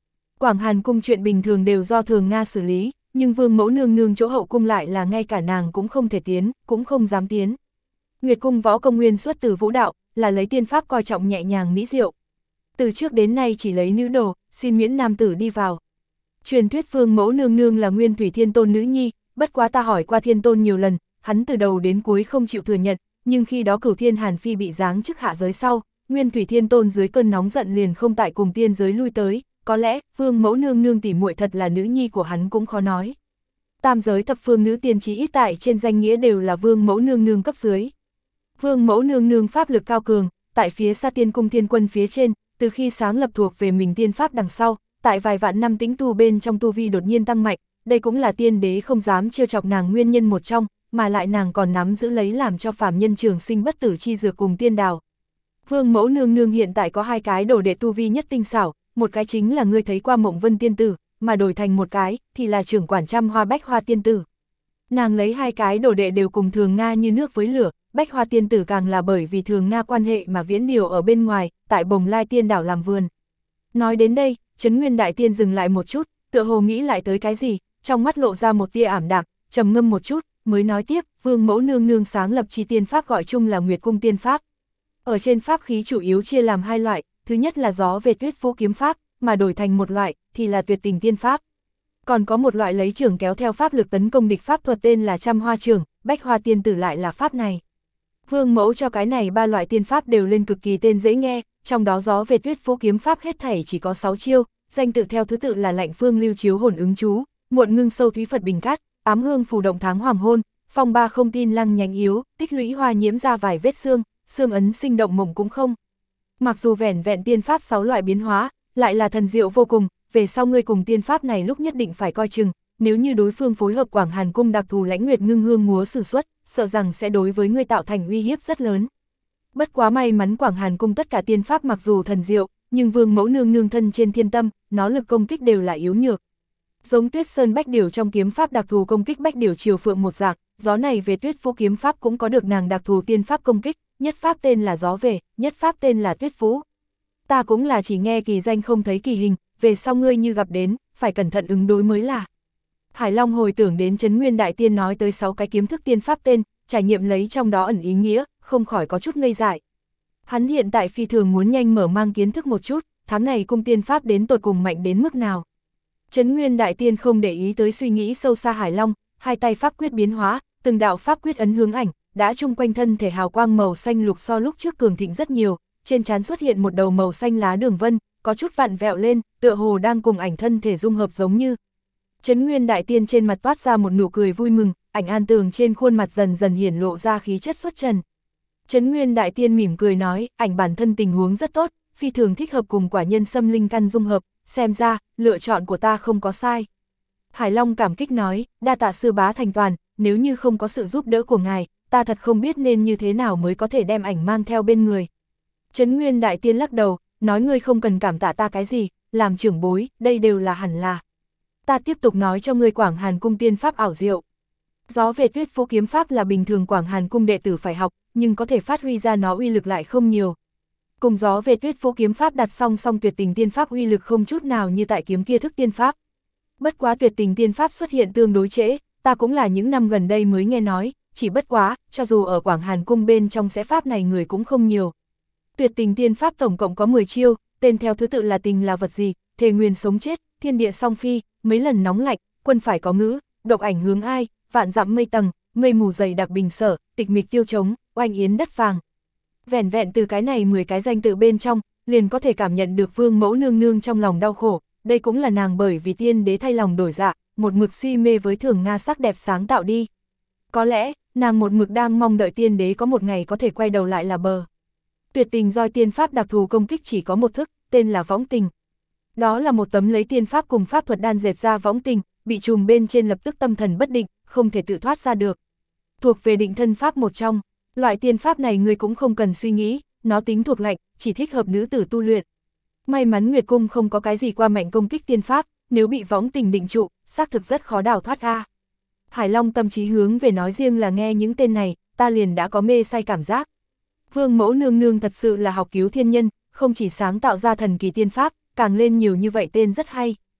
Quảng Hàn cung chuyện bình thường đều do Thường Nga xử lý, nhưng Vương mẫu nương nương chỗ hậu cung lại là ngay cả nàng cũng không thể tiến, cũng không dám tiến. Nguyệt cung võ công nguyên xuất từ vũ đạo, là lấy tiên pháp coi trọng nhẹ nhàng mỹ diệu. Từ trước đến nay chỉ lấy nữ đồ, xin miễn nam tử đi vào. Truyền thuyết Vương mẫu nương nương là Nguyên Thủy Thiên Tôn nữ nhi, bất quá ta hỏi qua Thiên Tôn nhiều lần, hắn từ đầu đến cuối không chịu thừa nhận, nhưng khi đó Cửu Thiên Hàn Phi bị giáng chức hạ giới sau, Nguyên Thủy Thiên Tôn dưới cơn nóng giận liền không tại cùng tiên giới lui tới, có lẽ Vương mẫu nương nương tỉ muội thật là nữ nhi của hắn cũng khó nói. Tam giới thập phương nữ tiên chí ít tại trên danh nghĩa đều là Vương mẫu nương nương cấp dưới. Vương mẫu nương nương pháp lực cao cường, tại phía xa tiên cung thiên quân phía trên, từ khi sáng lập thuộc về mình tiên pháp đằng sau, tại vài vạn năm tĩnh tu bên trong tu vi đột nhiên tăng mạnh, đây cũng là tiên đế không dám trêu chọc nàng nguyên nhân một trong, mà lại nàng còn nắm giữ lấy làm cho phàm nhân trường sinh bất tử chi dược cùng tiên đào. Vương mẫu nương nương hiện tại có hai cái đồ đệ tu vi nhất tinh xảo, một cái chính là ngươi thấy qua Mộng Vân tiên tử, mà đổi thành một cái thì là trưởng quản Trăm Hoa Bách Hoa tiên tử. Nàng lấy hai cái đồ đệ đều cùng Thường Nga như nước với lửa, Bách Hoa tiên tử càng là bởi vì Thường Nga quan hệ mà viễn điều ở bên ngoài, tại Bồng Lai tiên đảo làm vườn. Nói đến đây, Trấn Nguyên đại tiên dừng lại một chút, tựa hồ nghĩ lại tới cái gì, trong mắt lộ ra một tia ảm đạm, trầm ngâm một chút, mới nói tiếp, Vương mẫu nương nương sáng lập chi tiên pháp gọi chung là Nguyệt cung tiên pháp. Ở trên pháp khí chủ yếu chia làm hai loại, thứ nhất là gió về tuyết vũ kiếm pháp, mà đổi thành một loại thì là tuyệt tình tiên pháp. Còn có một loại lấy trường kéo theo pháp lực tấn công địch pháp thuật tên là Trăm Hoa trường, Bách Hoa tiên tử lại là pháp này. Vương mẫu cho cái này ba loại tiên pháp đều lên cực kỳ tên dễ nghe, trong đó gió về tuyết vũ kiếm pháp hết thảy chỉ có 6 chiêu, danh tự theo thứ tự là lạnh phương lưu chiếu hồn ứng chú, muộn ngưng sâu thúy Phật bình cát, ám hương phù động tháng hoàng hôn, phong ba không tin lăng nhánh yếu, tích lũy hoa nhiễm ra vài vết xương, xương ấn sinh động mộng cũng không. Mặc dù vẻn vẹn tiên pháp 6 loại biến hóa, lại là thần diệu vô cùng, về sau ngươi cùng tiên pháp này lúc nhất định phải coi chừng, nếu như đối phương phối hợp Quảng Hàn cung đặc thù Lãnh Nguyệt ngưng hương múa sử xuất, sợ rằng sẽ đối với ngươi tạo thành uy hiếp rất lớn. Bất quá may mắn Quảng Hàn cung tất cả tiên pháp mặc dù thần diệu, nhưng Vương mẫu nương nương thân trên thiên tâm, nó lực công kích đều là yếu nhược. Giống Tuyết Sơn Bách Điểu trong kiếm pháp đặc thù công kích Bách Điểu Triều Phượng một dạng, gió này về Tuyết Vũ kiếm pháp cũng có được nàng đặc thù tiên pháp công kích, nhất pháp tên là gió về, nhất pháp tên là Tuyết Vũ. Ta cũng là chỉ nghe kỳ danh không thấy kỳ hình, về sau ngươi như gặp đến, phải cẩn thận ứng đối mới là. Hải Long hồi tưởng đến Trấn Nguyên đại tiên nói tới 6 cái kiếm thức tiên pháp tên, trải nghiệm lấy trong đó ẩn ý nghĩa, không khỏi có chút ngây dại. Hắn hiện tại phi thường muốn nhanh mở mang kiến thức một chút, tháng này cung tiên pháp đến tột cùng mạnh đến mức nào. Trấn Nguyên đại tiên không để ý tới suy nghĩ sâu xa Hải Long, hai tay pháp quyết biến hóa, từng đạo pháp quyết ấn hướng ảnh, đã chung quanh thân thể hào quang màu xanh lục so lúc trước cường thịnh rất nhiều, trên trán xuất hiện một đầu màu xanh lá đường vân, có chút vặn vẹo lên, tựa hồ đang cùng ảnh thân thể dung hợp giống như. Trấn Nguyên đại tiên trên mặt toát ra một nụ cười vui mừng, ảnh an tường trên khuôn mặt dần dần hiển lộ ra khí chất xuất trần. Trấn Nguyên đại tiên mỉm cười nói, ảnh bản thân tình huống rất tốt, phi thường thích hợp cùng quả nhân xâm linh căn dung hợp, xem ra, lựa chọn của ta không có sai. Hải Long cảm kích nói, đa tạ sư bá thành toàn, nếu như không có sự giúp đỡ của ngài, ta thật không biết nên như thế nào mới có thể đem ảnh mang theo bên người. Trấn Nguyên đại tiên lắc đầu, nói ngươi không cần cảm tạ ta cái gì, làm trưởng bối, đây đều là hẳn là. Ta tiếp tục nói cho ngươi Quảng Hàn cung tiên pháp ảo diệu. Gió về Tuyết Vũ kiếm pháp là bình thường Quảng Hàn cung đệ tử phải học, nhưng có thể phát huy ra nó uy lực lại không nhiều. Cùng gió về Tuyết Vũ kiếm pháp đặt song song tuyệt tình tiên pháp uy lực không chút nào như tại kiếm kia thức tiên pháp. Bất quá tuyệt tình tiên pháp xuất hiện tương đối trễ, ta cũng là những năm gần đây mới nghe nói, chỉ bất quá, cho dù ở Quảng Hàn cung bên trong sẽ pháp này người cũng không nhiều. Tuyệt tình tiên pháp tổng cộng có 10 chiêu, tên theo thứ tự là tình là vật gì, thề nguyền sống chết, thiên địa song phi, mấy lần nóng lạnh, quân phải có ngữ, độc ảnh hướng ai, vạn dặm mây tầng, mây mù dày đặc bình sở, tịch mịch tiêu trống, oanh yến đất vàng. Vẻn vẹn từ cái này 10 cái danh tự bên trong, liền có thể cảm nhận được Vương mẫu nương nương trong lòng đau khổ, đây cũng là nàng bởi vì tiên đế thay lòng đổi dạ, một mực si mê với Thường Nga sắc đẹp sáng tạo đi. Có lẽ, nàng một mực đang mong đợi tiên đế có một ngày có thể quay đầu lại là bờ. Tuyệt tình roi tiên pháp đặc thù công kích chỉ có một thức, tên là võng tình. Đó là một tấm lấy tiên pháp cùng pháp thuật đan dệt ra võng tình, bị trùm bên trên lập tức tâm thần bất định, không thể tự thoát ra được. Thuộc về định thân pháp một trong, loại tiên pháp này người cũng không cần suy nghĩ, nó tính thuộc lạnh, chỉ thích hợp nữ tử tu luyện. May mắn Nguyệt cung không có cái gì qua mạnh công kích tiên pháp, nếu bị võng tình định trụ, xác thực rất khó đào thoát ra. Hải Long tâm trí hướng về nói riêng là nghe những tên này, ta liền đã có mê say cảm giác. Vương mẫu nương nương thật sự là học cứu thiên nhân, không chỉ sáng tạo ra thần kỳ tiên pháp, càng lên nhiều như vậy tên rất hay.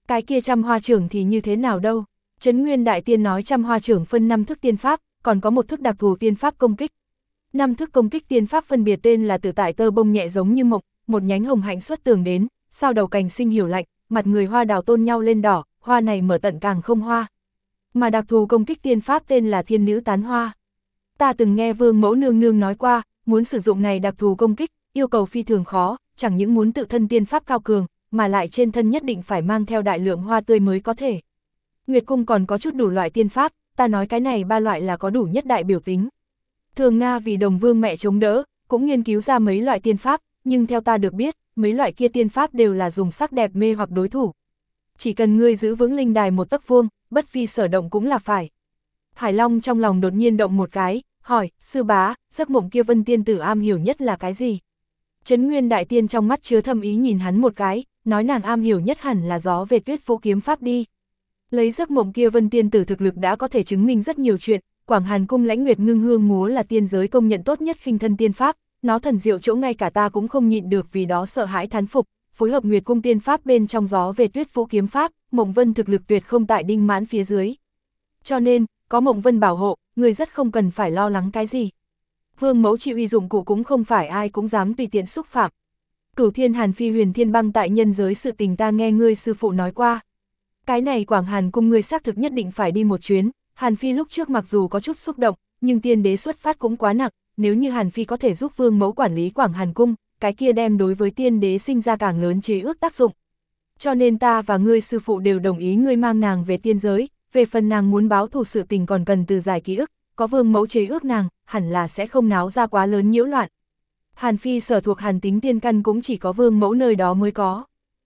Cái kia Trăm Hoa trưởng thì như thế nào đâu? Trấn Nguyên Đại Tiên nói Trăm Hoa trưởng phân 5 thức tiên pháp, còn có một thức đặc thù tiên pháp công kích. 5 thức công kích tiên pháp phân biệt tên là Tự Tại Tơ Bông nhẹ giống như mộng, một nhánh hồng hạnh xuất tường đến, sao đầu cành sinh hiểu lạnh, mặt người hoa đào tôn nhau lên đỏ, hoa này mở tận càng không hoa. Mà đặc thù công kích tiên pháp tên là Thiên Nữ Tán Hoa. Ta từng nghe Vương Mẫu nương nương nói qua, muốn sử dụng này đặc thù công kích, yêu cầu phi thường khó, chẳng những muốn tự thân tiên pháp cao cường, mà lại trên thân nhất định phải mang theo đại lượng hoa tươi mới có thể. Nguyệt cung còn có chút đủ loại tiên pháp, ta nói cái này 3 loại là có đủ nhất đại biểu tính. Thường Nga vì Đồng Vương mẹ chống đỡ, cũng nghiên cứu ra mấy loại tiên pháp, nhưng theo ta được biết, mấy loại kia tiên pháp đều là dùng sắc đẹp mê hoặc đối thủ. Chỉ cần ngươi giữ vững linh đài một tấc vuông, bất phi sở động cũng là phải. Hải Long trong lòng đột nhiên động một cái, hỏi, sư bá, giấc mộng kia Vân tiên tử am hiểu nhất là cái gì? Trấn Nguyên Đại Tiên trong mắt chứa thâm ý nhìn hắn một cái, nói nàng am hiểu nhất hẳn là gió về Tuyết Vũ kiếm pháp đi. Lấy giấc mộng kia Vân tiên tử thực lực đã có thể chứng minh rất nhiều chuyện, Quảng Hàn cung Lãnh Nguyệt Ngưng Hương múa là tiên giới công nhận tốt nhất khinh thân tiên pháp, nó thần diệu chỗ ngay cả ta cũng không nhịn được vì đó sợ hãi thán phục, phối hợp Nguyệt cung tiên pháp bên trong gió về Tuyết Vũ kiếm pháp, Mộng Vân thực lực tuyệt không tại Đinh Mãn phía dưới. Cho nên, có Mộng Vân bảo hộ, người rất không cần phải lo lắng cái gì. Vương Mẫu chịu uy dụng cụ cũng không phải ai cũng dám tùy tiện xúc phạm. Cửu Thiên Hàn Phi Huyền Thiên Băng tại nhân giới sự tình ta nghe ngươi sư phụ nói qua. Cái này Quảng Hàn cung ngươi xác thực nhất định phải đi một chuyến, Hàn Phi lúc trước mặc dù có chút xúc động, nhưng tiên đế xuất phát cũng quá nặng, nếu như Hàn Phi có thể giúp Vương Mẫu quản lý Quảng Hàn cung, cái kia đem đối với tiên đế sinh ra càng lớn chế ước tác dụng. Cho nên ta và ngươi sư phụ đều đồng ý ngươi mang nàng về tiên giới, về phần nàng muốn báo thù sự tình còn cần từ giải ký ức, có Vương Mẫu chế ước nàng, hẳn là sẽ không náo ra quá lớn nhiễu loạn. Hàn Phi sở thuộc Hàn tính tiên căn cũng chỉ có Vương Mẫu nơi đó mới có.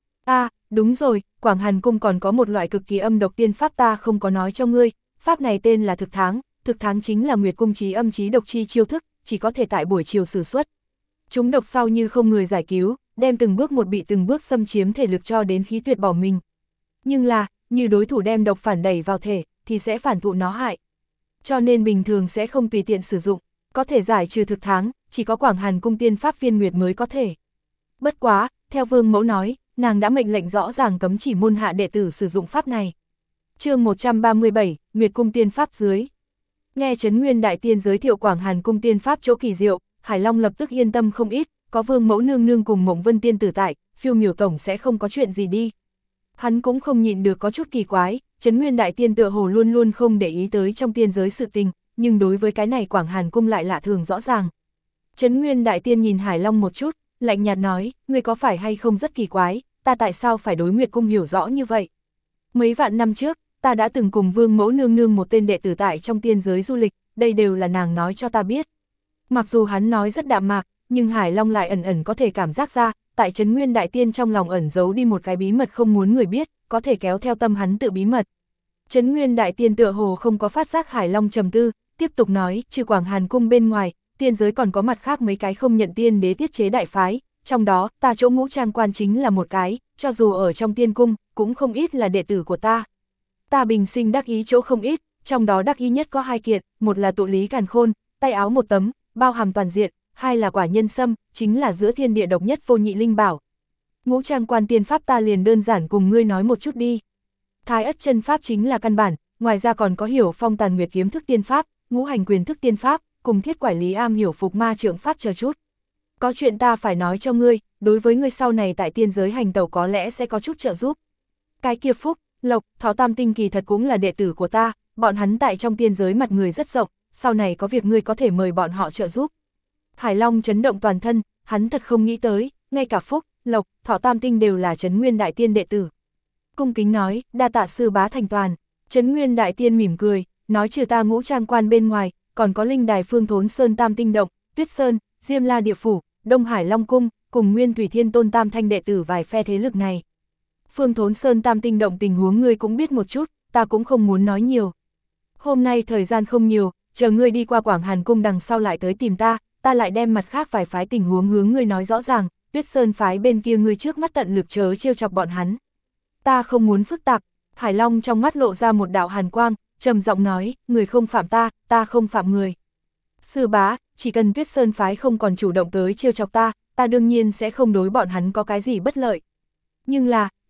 Đúng rồi, Quảng Hàn cung còn có một loại cực kỳ âm độc tiên pháp ta không có nói cho ngươi, pháp này tên là thực tháng chính là Nguyệt cung trí âm trí độc chi chiêu thức, chỉ có thể tại buổi chiều sử xuất. Chúng độc sau như không người giải cứu, đem từng bước một bị từng bước xâm chiếm thể lực cho đến khí tuyệt bỏ mình. Nhưng là, như đối thủ đem độc phản đẩy vào thể, thì sẽ phản thụ nó hại. Cho nên bình thường sẽ không tùy tiện sử dụng, có thể giải trừ thực tháng, chỉ có Quảng Hàn cung tiên pháp viên Nguyệt mới có thể. Bất quá, theo Vương Mẫu nói, nàng đã mệnh lệnh rõ ràng cấm chỉ môn hạ đệ tử sử dụng pháp này. Chương 137, Nguyệt cung tiên pháp dưới. Nghe Trấn Nguyên Đại Tiên giới thiệu Quảng Hàn cung tiên pháp chỗ kỳ diệu, Hải Long lập tức yên tâm không ít, có Vương Mẫu nương nương cùng Mộng Vân tiên tử tại, Phiêu Miểu tổng sẽ không có chuyện gì đi. Hắn cũng không nhịn được có chút kỳ quái, Trấn Nguyên Đại Tiên tựa hồ luôn luôn không để ý tới trong tiên giới sự tình, nhưng đối với cái này Quảng Hàn cung lại lạ thường rõ ràng. Trấn Nguyên Đại Tiên nhìn Hải Long một chút, lạnh nhạt nói, ngươi có phải hay không rất kỳ quái, ta tại sao phải đối Nguyệt cung hiểu rõ như vậy? Mấy vạn năm trước, ta đã từng cùng Vương Mẫu nương nương một tên đệ tử tại trong tiên giới du lịch, đây đều là nàng nói cho ta biết. Mặc dù hắn nói rất đạm mạc, nhưng Hải Long lại ẩn ẩn có thể cảm giác ra, tại Trấn Nguyên Đại Tiên trong lòng ẩn giấu đi một cái bí mật không muốn người biết, có thể kéo theo tâm hắn tự bí mật. Trấn Nguyên Đại Tiên tựa hồ không có phát giác Hải Long trầm tư, tiếp tục nói, trừ Quảng Hàn cung bên ngoài, tiên giới còn có mặt khác mấy cái không nhận tiên đế tiết chế đại phái, trong đó, ta chỗ Ngũ Trang quan chính là một cái, cho dù ở trong tiên cung, cũng không ít là đệ tử của ta. Ta bình sinh đắc ý chỗ không ít, trong đó đắc ý nhất có 2 kiện, một là tụ lý càn khôn, tay áo một tấm, bao hàm toàn diện, 2 là quả nhân sâm, chính là giữa thiên địa độc nhất vô nhị linh bảo. Ngũ Trang quan tiên pháp ta liền đơn giản cùng ngươi nói một chút đi. Thái ất chân pháp chính là căn bản, ngoài ra còn có hiểu phong tàn nguyệt kiếm thức tiên pháp, ngũ hành quyền thức tiên pháp, cùng thiết quải lý am hiểu phục ma trượng pháp chờ chút. Có chuyện ta phải nói cho ngươi, đối với ngươi sau này tại tiên giới hành tẩu có lẽ sẽ có chút trợ giúp. Cái kia Phúc, Lộc, Thỏ Tam Tinh kỳ thật cũng là đệ tử của ta, bọn hắn tại trong tiên giới mặt người rất rộng, sau này có việc ngươi có thể mời bọn họ trợ giúp. Hải Long chấn động toàn thân, hắn thật không nghĩ tới, ngay cả Phúc, Lộc, Thỏ Tam Tinh đều là Trấn Nguyên Đại Tiên đệ tử. Cung kính nói, đa tạ sư bá thành toàn. Trấn Nguyên Đại Tiên mỉm cười, nói trừ ta Ngũ Trang quan bên ngoài, còn có linh đài Phương Thốn Sơn Tam Tinh động, Tuyết Sơn, Diêm La địa phủ, Đông Hải Long cung, cùng Nguyên Thủy Thiên Tôn Tam Thanh đệ tử vài phe thế lực này. Phương Thốn Sơn Tam Tinh động tình huống ngươi cũng biết một chút, ta cũng không muốn nói nhiều. Hôm nay thời gian không nhiều, chờ ngươi đi qua Quảng Hàn cung đằng sau lại tới tìm ta, ta lại đem mặt khác vài phái tình huống hướng ngươi nói rõ ràng, Tuyết Sơn phái bên kia ngươi trước mắt tận lực chớ trêu chọc bọn hắn. Ta không muốn phức tạp. Hải Long trong mắt lộ ra một đạo hàn quang, trầm giọng nói, người không phạm ta, ta không phạm người. Sư bá, chỉ cần Tuyết Sơn phái không còn chủ động tới trêu chọc ta, ta đương nhiên sẽ không đối bọn hắn có cái gì bất lợi. Nhưng là,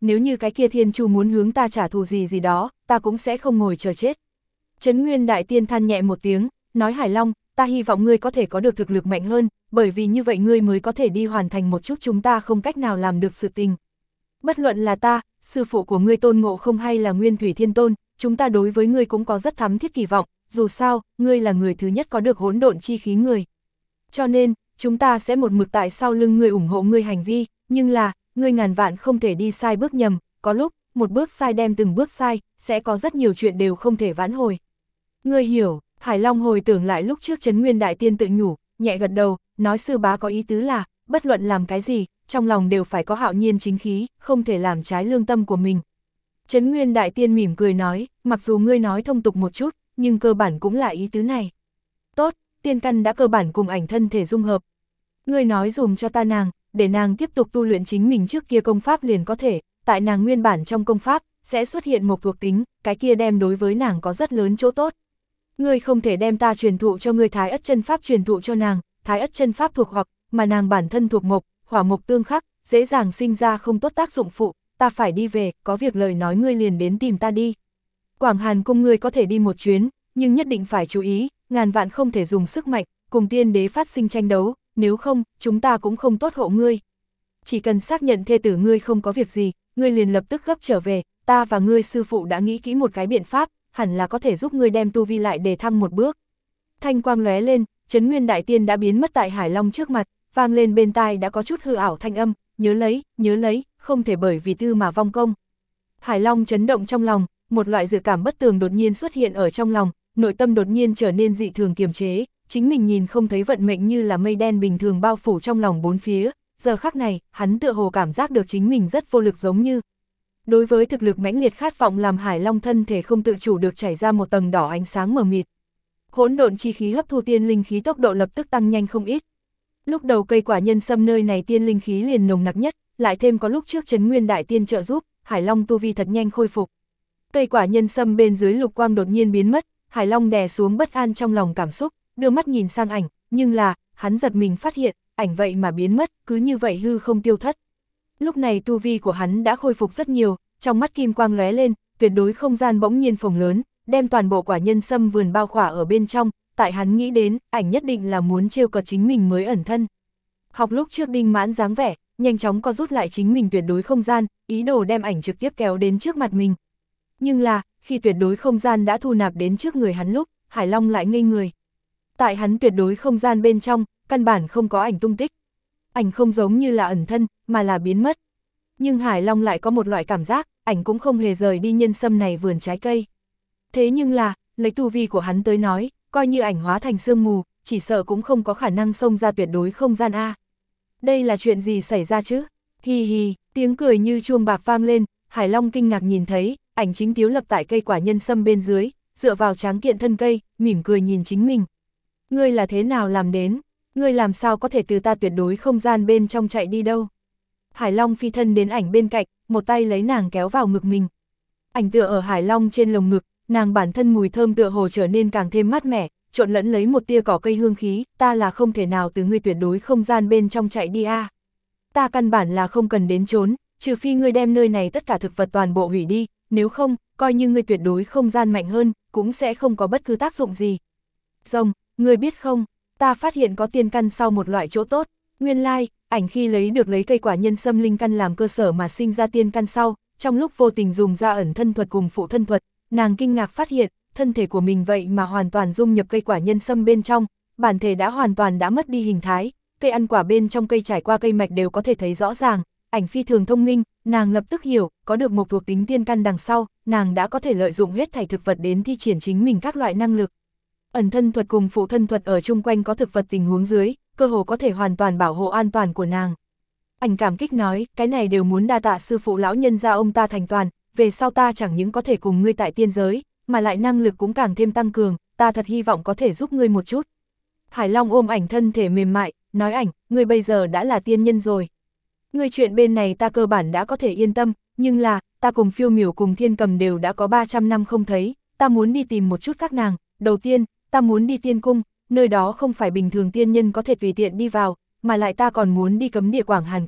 nếu như cái kia thiên chu muốn hướng ta trả thù gì gì đó, ta cũng sẽ không ngồi chờ chết. Trấn Nguyên Đại Tiên than nhẹ một tiếng, nói Hải Long, ta hy vọng ngươi có thể có được thực lực mạnh hơn, bởi vì như vậy ngươi mới có thể đi hoàn thành một chút chúng ta không cách nào làm được sự tình. Bất luận là ta, sư phụ của ngươi Tôn Ngộ Không hay là Nguyên Thủy Thiên Tôn, chúng ta đối với ngươi cũng có rất thắm thiết kỳ vọng, dù sao, ngươi là người thứ nhất có được hỗn độn chi khí người. Cho nên, chúng ta sẽ một mực tại sau lưng ngươi ủng hộ ngươi hành vi, nhưng là, ngươi ngàn vạn không thể đi sai bước nhầm, có lúc, một bước sai đem từng bước sai, sẽ có rất nhiều chuyện đều không thể vãn hồi. Ngươi hiểu, Hải Long hồi tưởng lại lúc trước Trấn Nguyên Đại Tiên tự nhủ, nhẹ gật đầu, nói sư bá có ý tứ là, bất luận làm cái gì, trong lòng đều phải có hạo nhiên chính khí, không thể làm trái lương tâm của mình. Trấn Nguyên Đại Tiên mỉm cười nói, mặc dù ngươi nói thông tục một chút, nhưng cơ bản cũng là ý tứ này. Tốt, tiên căn đã cơ bản cùng ảnh thân thể dung hợp. Ngươi nói dùm cho ta nàng, để nàng tiếp tục tu luyện chính mình trước kia công pháp liền có thể, tại nàng nguyên bản trong công pháp, sẽ xuất hiện một thuộc tính, cái kia đem đối với nàng có rất lớn chỗ tốt. Ngươi không thể đem ta truyền thụ cho ngươi Thái Ất chân pháp truyền thụ cho nàng, Thái Ất chân pháp thuộc hoặc, mà nàng bản thân thuộc mộc, hỏa mộc tương khắc, dễ dàng sinh ra không tốt tác dụng phụ, ta phải đi về, có việc lời nói ngươi liền đến tìm ta đi. Quảng Hàn cung ngươi có thể đi một chuyến, nhưng nhất định phải chú ý, ngàn vạn không thể dùng sức mạnh, cùng tiên đế phát sinh tranh đấu, nếu không, chúng ta cũng không tốt hộ ngươi. Chỉ cần xác nhận thê tử ngươi không có việc gì, ngươi liền lập tức gấp trở về, ta và ngươi sư phụ đã nghĩ kỹ một cái biện pháp, hẳn là có thể giúp ngươi đem tu vi lại để thăng một bước. Thanh quang lóe lên, Trấn Nguyên Đại Tiên đã biến mất tại Hải Long trước mặt, vang lên bên tai đã có chút hư ảo thanh âm, nhớ lấy, không thể bởi vì tư mà vong công. Hải Long chấn động trong lòng, một loại dự cảm bất tường đột nhiên xuất hiện ở trong lòng, nội tâm đột nhiên trở nên dị thường kiềm chế, chính mình nhìn không thấy vận mệnh như là mây đen bình thường bao phủ trong lòng bốn phía, giờ khắc này, hắn tựa hồ cảm giác được chính mình rất vô lực giống như. Đối với thực lực mãnh liệt khát vọng làm Hải Long thân thể không tự chủ được chảy ra một tầng đỏ ánh sáng mờ mịt. Hỗn độn chi khí hấp thu tiên linh khí tốc độ lập tức tăng nhanh không ít. Lúc đầu cây quả nhân sâm nơi này tiên linh khí liền nồng nặc nhất, lại thêm có lúc trước Trấn Nguyên Đại Tiên trợ giúp, Hải Long tu vi thật nhanh khôi phục. Cây quả nhân sâm bên dưới lục quang đột nhiên biến mất, Hải Long đè xuống bất an trong lòng cảm xúc, đưa mắt nhìn sang ảnh, nhưng là, hắn giật mình phát hiện, ảnh vậy mà biến mất, cứ như vậy hư không tiêu thất. Lúc này tu vi của hắn đã khôi phục rất nhiều, trong mắt kim quang lóe lên, tuyệt đối không gian bỗng nhiên phồng lớn, đem toàn bộ quả nhân sâm vườn bao khỏa ở bên trong, tại hắn nghĩ đến, ảnh nhất định là muốn trêu cợt chính mình mới ẩn thân. Học lúc trước Đinh Mãn dáng vẻ, nhanh chóng co rút lại chính mình tuyệt đối không gian, ý đồ đem ảnh trực tiếp kéo đến trước mặt mình. Nhưng là, khi tuyệt đối không gian đã thu nạp đến trước người hắn lúc, Hải Long lại ngây người. Tại hắn tuyệt đối không gian bên trong, căn bản không có ảnh tung tích. Ảnh không giống như là ẩn thân, mà là biến mất. Nhưng Hải Long lại có một loại cảm giác, ảnh cũng không hề rời đi nhân sâm này vườn trái cây. Thế nhưng là, lấy tu vi của hắn tới nói, coi như ảnh hóa thành sương mù, chỉ sợ cũng không có khả năng xông ra tuyệt đối không gian A. Đây là chuyện gì xảy ra chứ? Hi hi, tiếng cười như chuông bạc vang lên, Hải Long kinh ngạc nhìn thấy, ảnh chính tiếu lập tại cây quả nhân sâm bên dưới, dựa vào tráng kiện thân cây, mỉm cười nhìn chính mình. Ngươi là thế nào làm đến? Ngươi làm sao có thể từ ta tuyệt đối không gian bên trong chạy đi đâu? Hải Long phi thân đến ảnh bên cạnh, một tay lấy nàng kéo vào ngực mình. Ảnh tựa ở Hải Long trên lồng ngực, nàng bản thân mùi thơm tựa hồ trở nên càng thêm mát mẻ, trộn lẫn lấy một tia cỏ cây hương khí, ta là không thể nào từ ngươi tuyệt đối không gian bên trong chạy đi a. Ta căn bản là không cần đến trốn, trừ phi ngươi đem nơi này tất cả thực vật toàn bộ hủy đi, nếu không, coi như ngươi tuyệt đối không gian mạnh hơn, cũng sẽ không có bất cứ tác dụng gì. Rồng, ngươi biết không, ta phát hiện có tiên căn sau một loại chỗ tốt, nguyên lai, ảnh khi lấy cây quả nhân sâm linh căn làm cơ sở mà sinh ra tiên căn sau, trong lúc vô tình dùng ra ẩn thân thuật cùng phụ thân thuật, nàng kinh ngạc phát hiện, thân thể của mình vậy mà hoàn toàn dung nhập cây quả nhân sâm bên trong, bản thể đã hoàn toàn đã mất đi hình thái, cây ăn quả bên trong cây trải qua cây mạch đều có thể thấy rõ ràng, ảnh phi thường thông minh, nàng lập tức hiểu, có được một thuộc tính tiên căn đằng sau, nàng đã có thể lợi dụng hết thảy thực vật đến thi triển chính mình các loại năng lực. Ẩn thân thuật cùng phụ thân thuật ở chung quanh có thực vật tình huống dưới, cơ hồ có thể hoàn toàn bảo hộ an toàn của nàng. Ảnh cảm kích nói, cái này đều muốn đa tạ sư phụ lão nhân gia ông ta thành toàn, về sau ta chẳng những có thể cùng ngươi tại tiên giới, mà lại năng lực cũng càng thêm tăng cường, ta thật hy vọng có thể giúp ngươi một chút. Hải Long ôm ảnh thân thể mềm mại, nói ảnh, ngươi bây giờ đã là tiên nhân rồi. Ngươi chuyện bên này ta cơ bản đã có thể yên tâm, nhưng là, ta cùng Phiêu Miểu cùng Thiên Cầm đều đã có 300 năm không thấy, ta muốn đi tìm một chút các nàng, đầu tiên, ta muốn đi tiên cung, nơi đó không phải bình thường tiên nhân có thể tùy tiện đi vào, mà lại ta còn muốn đi cấm địa Quảng Hàn cung,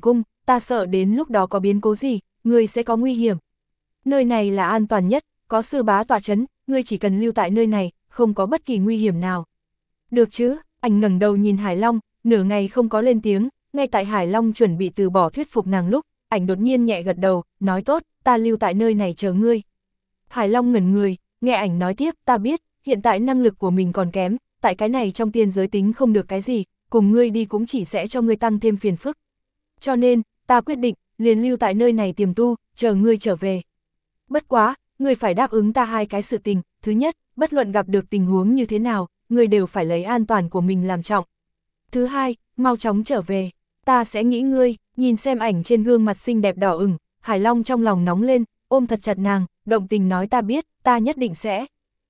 ta sợ đến lúc đó có biến cố gì, ngươi sẽ có nguy hiểm. Nơi này là an toàn nhất, có sư bá tọa chấn, ngươi chỉ cần lưu tại nơi này, không có bất kỳ nguy hiểm nào. Được chứ, ảnh ngẩng đầu nhìn Hải Long, nửa ngày không có lên tiếng, ngay tại Hải Long chuẩn bị từ bỏ thuyết phục nàng lúc, ảnh đột nhiên nhẹ gật đầu, nói tốt, ta lưu tại nơi này chờ ngươi. Hải Long ngẩn người, nghe ảnh nói tiếp, ta biết, hiện tại năng lực của mình còn kém, tại cái này trong tiên giới tính không được cái gì, cùng ngươi đi cũng chỉ sẽ cho ngươi tăng thêm phiền phức. Cho nên, ta quyết định, liền lưu tại nơi này tiềm tu, chờ ngươi trở về. Bất quá, ngươi phải đáp ứng ta hai cái sự tình, thứ nhất, bất luận gặp được tình huống như thế nào, ngươi đều phải lấy an toàn của mình làm trọng. Thứ hai, mau chóng trở về, ta sẽ nghĩ ngươi, nhìn xem ảnh trên gương mặt xinh đẹp đỏ ửng, Hải Long trong lòng nóng lên, ôm thật chặt nàng, động tình nói ta biết, ta nhất định sẽ.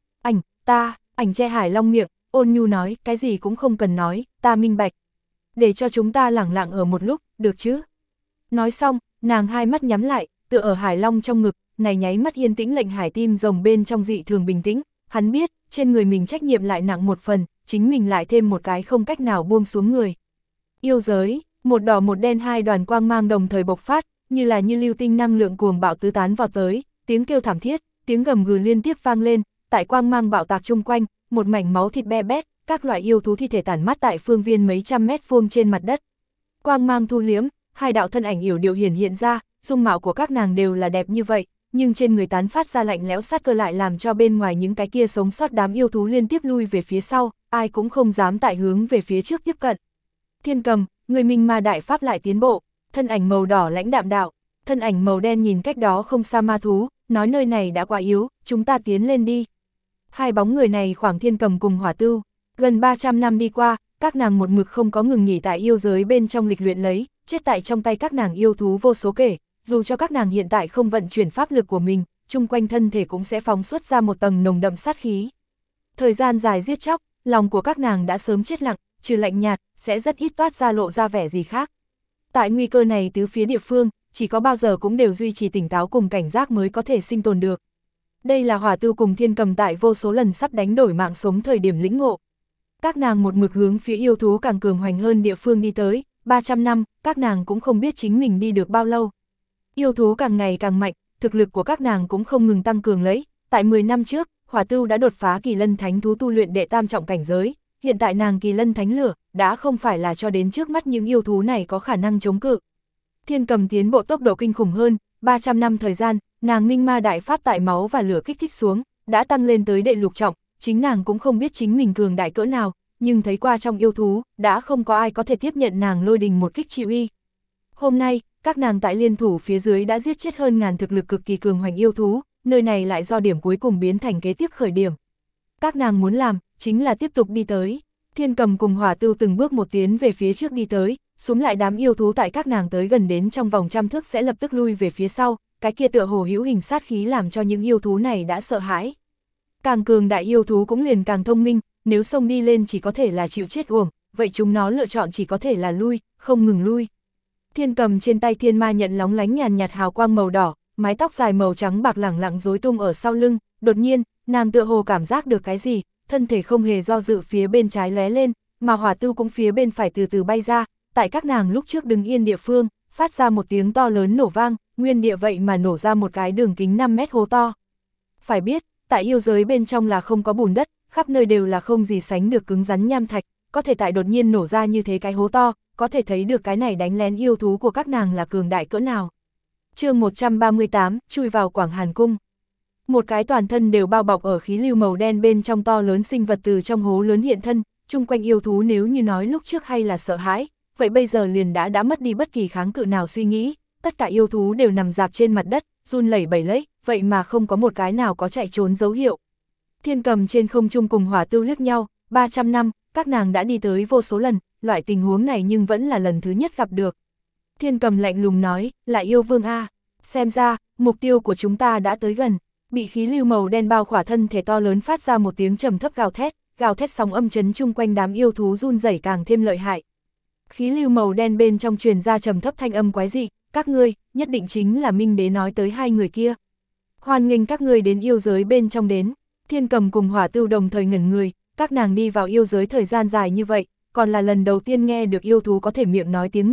Ảnh che Hải Long miệng, ôn nhu nói, cái gì cũng không cần nói, ta minh bạch. Để cho chúng ta lẳng lặng ở một lúc, được chứ? Nói xong, nàng hai mắt nhắm lại, tựa ở Hải Long trong ngực, này nháy mắt yên tĩnh lệnh Hải tim rồng bên trong dị thường bình tĩnh, hắn biết, trên người mình trách nhiệm lại nặng một phần, chính mình lại thêm một cái không cách nào buông xuống người. Yêu giới, một đỏ một đen hai đoàn quang mang đồng thời bộc phát, như lưu tinh năng lượng cuồng bạo tứ tán vào tới, tiếng kêu thảm thiết, tiếng gầm gừ liên tiếp vang lên, tại quang mang bạo tạc chung quanh, một mảnh máu thịt be bét, các loại yêu thú thi thể tản mát tại phương viên mấy trăm mét vuông trên mặt đất. Quang mang thu liếm, hai đạo thân ảnh yểu điệu hiện ra, dung mạo của các nàng đều là đẹp như vậy, nhưng trên người tán phát ra lạnh lẽo sát cơ lại làm cho bên ngoài những cái kia sống sót đám yêu thú liên tiếp lui về phía sau, ai cũng không dám tại hướng về phía trước tiếp cận. Thiên Cầm, người Minh Ma đại pháp lại tiến bộ, thân ảnh màu đỏ lãnh đạm đạo, thân ảnh màu đen nhìn cách đó không xa ma thú, nói nơi này đã quá yếu, chúng ta tiến lên đi. Hai bóng người này khoảng Thiên Cầm cùng Hỏa Tưu, gần 300 năm đi qua, các nàng một mực không có ngừng nghỉ tại yêu giới bên trong lịch luyện lấy, chết tại trong tay các nàng yêu thú vô số kể, dù cho các nàng hiện tại không vận chuyển pháp lực của mình, chung quanh thân thể cũng sẽ phóng xuất ra một tầng nồng đậm sát khí. Thời gian dài giết chóc, lòng của các nàng đã sớm chết lặng, trừ lạnh nhạt, sẽ rất ít toát ra lộ ra vẻ gì khác. Tại nguy cơ này tứ phía địa phương, chỉ có bao giờ cũng đều duy trì tỉnh táo cùng cảnh giác mới có thể sinh tồn được. Đây là Hỏa Tưu cùng Thiên Cầm tại vô số lần sắp đánh đổi mạng sống thời điểm lĩnh ngộ. Các nàng một mực hướng phía yêu thú càng cường hoành hơn địa phương đi tới, 300 năm, các nàng cũng không biết chính mình đi được bao lâu. Yêu thú càng ngày càng mạnh, thực lực của các nàng cũng không ngừng tăng cường lấy, tại 10 năm trước, Hỏa Tưu đã đột phá Kỳ Lân Thánh thú tu luyện đệ tam trọng cảnh giới, hiện tại nàng Kỳ Lân Thánh lửa, đã không phải là cho đến trước mắt những yêu thú này có khả năng chống cự. Thiên Cầm tiến bộ tốc độ kinh khủng hơn, 300 năm thời gian, nàng Minh Ma đại pháp tại máu và lửa kích thích xuống, đã tăng lên tới đệ lục trọng, chính nàng cũng không biết chính mình cường đại cỡ nào, nhưng thấy qua trong yêu thú, đã không có ai có thể tiếp nhận nàng lôi đình một kích chịu uy. Hôm nay, các nàng tại liên thủ phía dưới đã giết chết hơn ngàn thực lực cực kỳ cường hoành yêu thú, nơi này lại do điểm cuối cùng biến thành kế tiếp khởi điểm. Các nàng muốn làm, chính là tiếp tục đi tới. Thiên Cầm cùng Hỏa Tưu từng bước một tiến về phía trước đi tới, xuống lại đám yêu thú tại các nàng tới gần đến trong vòng trăm thước sẽ lập tức lui về phía sau, cái kia tựa hồ hữu hình sát khí làm cho những yêu thú này đã sợ hãi. Càng cường đại yêu thú cũng liền càng thông minh, nếu xông đi lên chỉ có thể là chịu chết uổng, vậy chúng nó lựa chọn chỉ có thể là lui, không ngừng lui. Thiên Cầm trên tay thiên ma nhận lóng lánh nhàn nhạt hào quang màu đỏ, mái tóc dài màu trắng bạc lẳng lặng rối tung ở sau lưng, đột nhiên, nàng tựa hồ cảm giác được cái gì, thân thể không hề do dự phía bên trái lóe lên, mà Hỏa Tưu cũng phía bên phải từ từ bay ra, tại các nàng lúc trước đứng yên địa phương, phát ra một tiếng to lớn nổ vang, nguyên địa vậy mà nổ ra một cái đường kính 5 mét hố to. Phải biết, tại yêu giới bên trong là không có bùn đất, khắp nơi đều là không gì sánh được cứng rắn nham thạch, có thể tại đột nhiên nổ ra như thế cái hố to, có thể thấy được cái này đánh lén yêu thú của các nàng là cường đại cỡ nào. Chương 138, chui vào Quảng Hàn Cung. Một cái toàn thân đều bao bọc ở khí lưu màu đen bên trong to lớn sinh vật từ trong hố lớn hiện thân, chung quanh yêu thú nếu như nói lúc trước hay là sợ hãi, vậy bây giờ liền đã mất đi bất kỳ kháng cự nào suy nghĩ, tất cả yêu thú đều nằm rạp trên mặt đất, run lẩy bẩy lấy, vậy mà không có một cái nào có chạy trốn dấu hiệu. Thiên Cầm trên không trung cùng Hỏa Tưu liếc nhau, 300 năm, các nàng đã đi tới vô số lần, loại tình huống này nhưng vẫn là lần thứ nhất gặp được. Thiên Cầm lạnh lùng nói, là yêu vương A, xem ra, mục tiêu của chúng ta đã tới gần. Bị khí lưu màu đen bao khỏa thân thể to lớn phát ra một tiếng trầm thấp gào thét sóng âm chấn chung quanh đám yêu thú run rẩy càng thêm lợi hại. Khí lưu màu đen bên trong truyền ra trầm thấp thanh âm quái dị, các ngươi, nhất định chính là Minh Đế nói tới hai người kia. Hoan nghênh các ngươi đến yêu giới bên trong đến. Thiên Cầm cùng Hỏa Tưu đồng thời ngẩn người, các nàng đi vào yêu giới thời gian dài như vậy, còn là lần đầu tiên nghe được yêu thú có thể miệng nói tiếng người,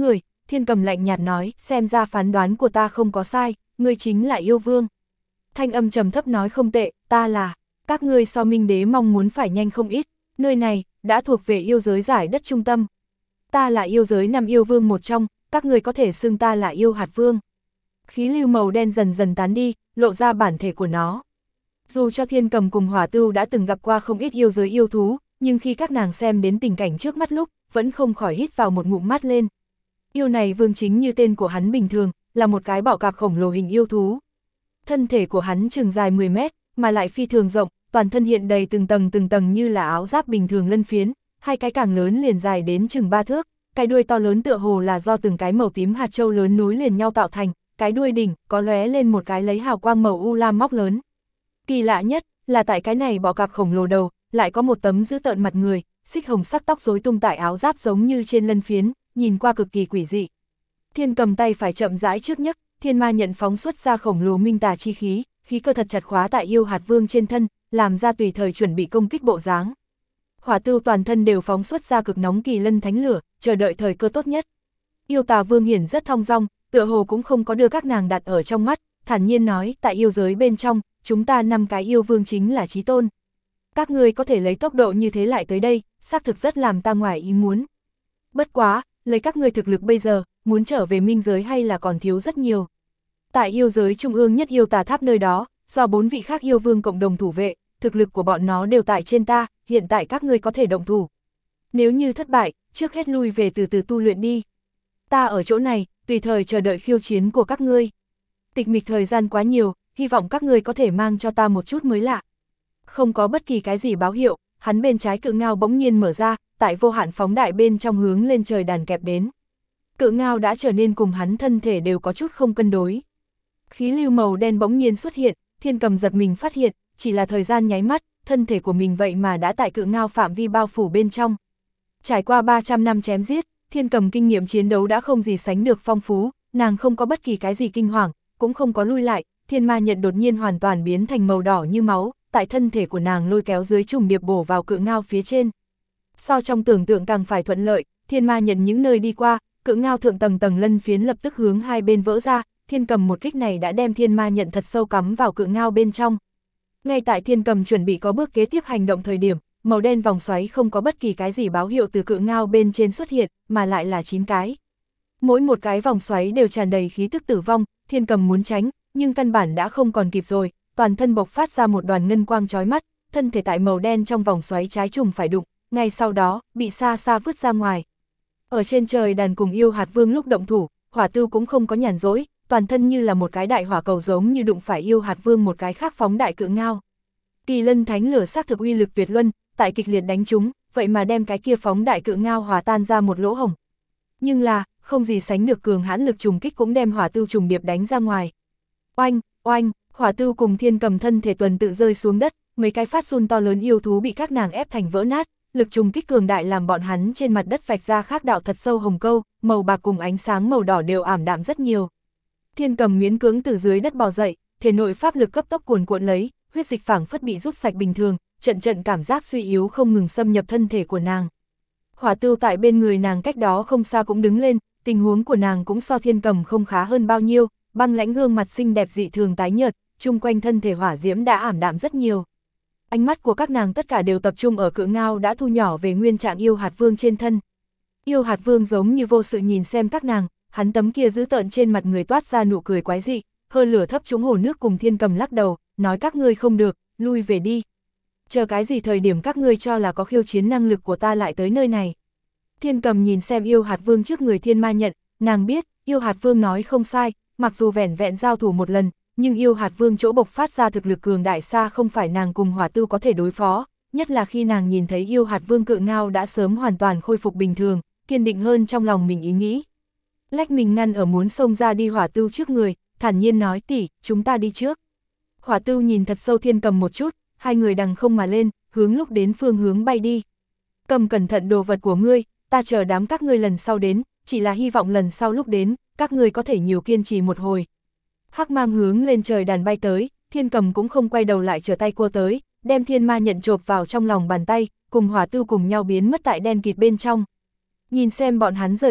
Thiên Cầm lạnh nhạt nói, xem ra phán đoán của ta không có sai, ngươi chính là yêu vương. Thanh âm trầm thấp nói, không tệ, ta là, các ngươi so Minh Đế mong muốn phải nhanh không ít, nơi này, đã thuộc về yêu giới giải đất trung tâm. Ta là yêu giới 5 yêu vương một trong, các ngươi có thể xưng ta là yêu hạt vương. Khí lưu màu đen dần dần tán đi, lộ ra bản thể của nó. Dù cho Thiên Cầm cùng Hỏa Tưu đã từng gặp qua không ít yêu giới yêu thú, nhưng khi các nàng xem đến tình cảnh trước mắt lúc, vẫn không khỏi hít vào một ngụm mát lên. Yêu này vương chính như tên của hắn bình thường, là một cái bọ cạp khổng lồ hình yêu thú. Thân thể của hắn chừng dài 10 mét, mà lại phi thường rộng, toàn thân hiện đầy từng tầng như là áo giáp bình thường lân phiến, hai cái càng lớn liền dài đến chừng 3 thước, cái đuôi to lớn tựa hồ là do từng cái màu tím hạt châu lớn nối liền nhau tạo thành, cái đuôi đỉnh có lóe lên một cái lấy hào quang màu u lam móc lớn. Kỳ lạ nhất là tại cái này bọ cạp khổng lồ đầu, lại có một tấm dữ tợn mặt người, xích hồng sắc tóc rối tung tại áo giáp giống như trên lân phiến, nhìn qua cực kỳ quỷ dị. Thiên Cầm tay phải chậm rãi trước nhấc, thiên ma nhận phóng xuất ra khổng lồ minh tà chi khí, khí cơ thật chặt khóa tại yêu hạt vương trên thân, làm ra tùy thời chuẩn bị công kích bộ dáng. Hỏa Tưu toàn thân đều phóng xuất ra cực nóng kỳ lân thánh lửa, chờ đợi thời cơ tốt nhất. Yêu tà vương hiển rất thong dong, tựa hồ cũng không có đưa các nàng đặt ở trong mắt, thản nhiên nói, tại yêu giới bên trong, chúng ta 5 cái yêu vương chính là chí tôn. Các ngươi có thể lấy tốc độ như thế lại tới đây, xác thực rất làm ta ngoài ý muốn. Bất quá, lấy các ngươi thực lực bây giờ, muốn trở về minh giới hay là còn thiếu rất nhiều. Tại yêu giới trung ương nhất yêu tà tháp nơi đó, do 4 vị khác yêu vương cộng đồng thủ vệ, thực lực của bọn nó đều tại trên ta, hiện tại các ngươi có thể động thủ. Nếu như thất bại, trước hết lui về từ từ tu luyện đi. Ta ở chỗ này, tùy thời chờ đợi khiêu chiến của các ngươi. Tịch mịch thời gian quá nhiều, hy vọng các ngươi có thể mang cho ta một chút mới lạ. Không có bất kỳ cái gì báo hiệu, hắn bên trái cự ngao bỗng nhiên mở ra, tại vô hạn phóng đại bên trong hướng lên trời đàn kẹp đến. Cự ngao đã trở nên cùng hắn thân thể đều có chút không cân đối. Khí lưu màu đen bỗng nhiên xuất hiện, Thiên Cầm giật mình phát hiện, chỉ là thời gian nháy mắt, thân thể của mình vậy mà đã tại cự ngao phạm vi bao phủ bên trong. Trải qua 300 năm chém giết, Thiên Cầm kinh nghiệm chiến đấu đã không gì sánh được phong phú, nàng không có bất kỳ cái gì kinh hoàng, cũng không có lui lại, thiên ma nhận đột nhiên hoàn toàn biến thành màu đỏ như máu, tại thân thể của nàng lôi kéo dưới trùng điệp bổ vào cự ngao phía trên. So trong tưởng tượng càng phải thuận lợi, thiên ma nhận những nơi đi qua, cự ngao thượng tầng lân phiến lập tức hướng hai bên vỡ ra, Thiên Cầm một kích này đã đem thiên ma nhận thật sâu cắm vào cự ngao bên trong. Ngay tại Thiên Cầm chuẩn bị có bước kế tiếp hành động thời điểm, màu đen vòng xoáy không có bất kỳ cái gì báo hiệu từ cự ngao bên trên xuất hiện, mà lại là 9 cái. Mỗi một cái vòng xoáy đều tràn đầy khí tức tử vong, Thiên Cầm muốn tránh, nhưng căn bản đã không còn kịp rồi, toàn thân bộc phát ra một đoàn ngân quang chói mắt, thân thể tại màu đen trong vòng xoáy trái trùng phải đụng, ngay sau đó, bị xa xa vứt ra ngoài. Ở trên trời đàn cùng yêu hạt vương lúc động thủ, Hỏa Tưu cũng không có nhàn rỗi, toàn thân như là một cái đại hỏa cầu giống như đụng phải yêu hạt vương một cái khác phóng đại cự ngao. Kỳ lân thánh lửa xác thực uy lực tuyệt luân, tại kịch liệt đánh chúng, vậy mà đem cái kia phóng đại cự ngao hòa tan ra một lỗ hổng. Nhưng là, không gì sánh được cường hãn lực trùng kích cũng đem Hỏa Tưu trùng điệp đánh ra ngoài. Oanh, oanh, Hỏa Tưu cùng Thiên Cầm thân thể tuần tự rơi xuống đất, mấy cái phát run to lớn yêu thú bị các nàng ép thành vỡ nát, lực trùng kích cường đại làm bọn hắn trên mặt đất vạch ra khác đạo thật sâu hồng câu, màu bạc cùng ánh sáng màu đỏ đều ảm đạm rất nhiều. Thiên Cầm miễn cưỡng từ dưới đất bò dậy, thể nội pháp lực cấp tốc cuồn cuộn lấy, huyết dịch phảng phất bị rút sạch bình thường, trận cảm giác suy yếu không ngừng xâm nhập thân thể của nàng. Hỏa Tưu tại bên người nàng cách đó không xa cũng đứng lên, tình huống của nàng cũng so Thiên Cầm không khá hơn bao nhiêu, băng lãnh gương mặt xinh đẹp dị thường tái nhợt, chung quanh thân thể hỏa diễm đã ảm đạm rất nhiều. Ánh mắt của các nàng tất cả đều tập trung ở cự ngao đã thu nhỏ về nguyên trạng yêu hạt vương trên thân. Yêu hạt vương giống như vô sự nhìn xem các nàng, hắn tấm kia dữ tợn trên mặt người toát ra nụ cười quái dị, hơn lửa thấp trúng hồ nước cùng Thiên Cầm lắc đầu, nói các ngươi không được, lui về đi. Chờ cái gì thời điểm các ngươi cho là có khiêu chiến năng lực của ta lại tới nơi này. Thiên Cầm nhìn xem yêu hạt vương trước người thiên ma nhận, nàng biết, yêu hạt vương nói không sai, mặc dù vẻn vẹn giao thủ một lần, nhưng yêu hạt vương chỗ bộc phát ra thực lực cường đại xa không phải nàng cùng Hỏa Tưu có thể đối phó, nhất là khi nàng nhìn thấy yêu hạt vương cự ngao đã sớm hoàn toàn khôi phục bình thường, kiên định hơn trong lòng mình ý nghĩ. Lách mình ngăn ở muốn xông ra đi Hỏa Tưu trước người, thản nhiên nói tỷ, chúng ta đi trước. Hỏa Tưu nhìn thật sâu Thiên Cầm một chút, hai người đằng không mà lên, hướng lúc đến phương hướng bay đi. Cầm cẩn thận đồ vật của ngươi, ta chờ đám các ngươi lần sau đến, chỉ là hy vọng lần sau lúc đến, các ngươi có thể nhiều kiên trì một hồi. Hắc mang hướng lên trời đàn bay tới, Thiên Cầm cũng không quay đầu lại trở tay cua tới, đem thiên ma nhận chộp vào trong lòng bàn tay, cùng Hỏa Tưu cùng nhau biến mất tại đen kịt bên trong. Nhìn xem bọn hắn rời đi,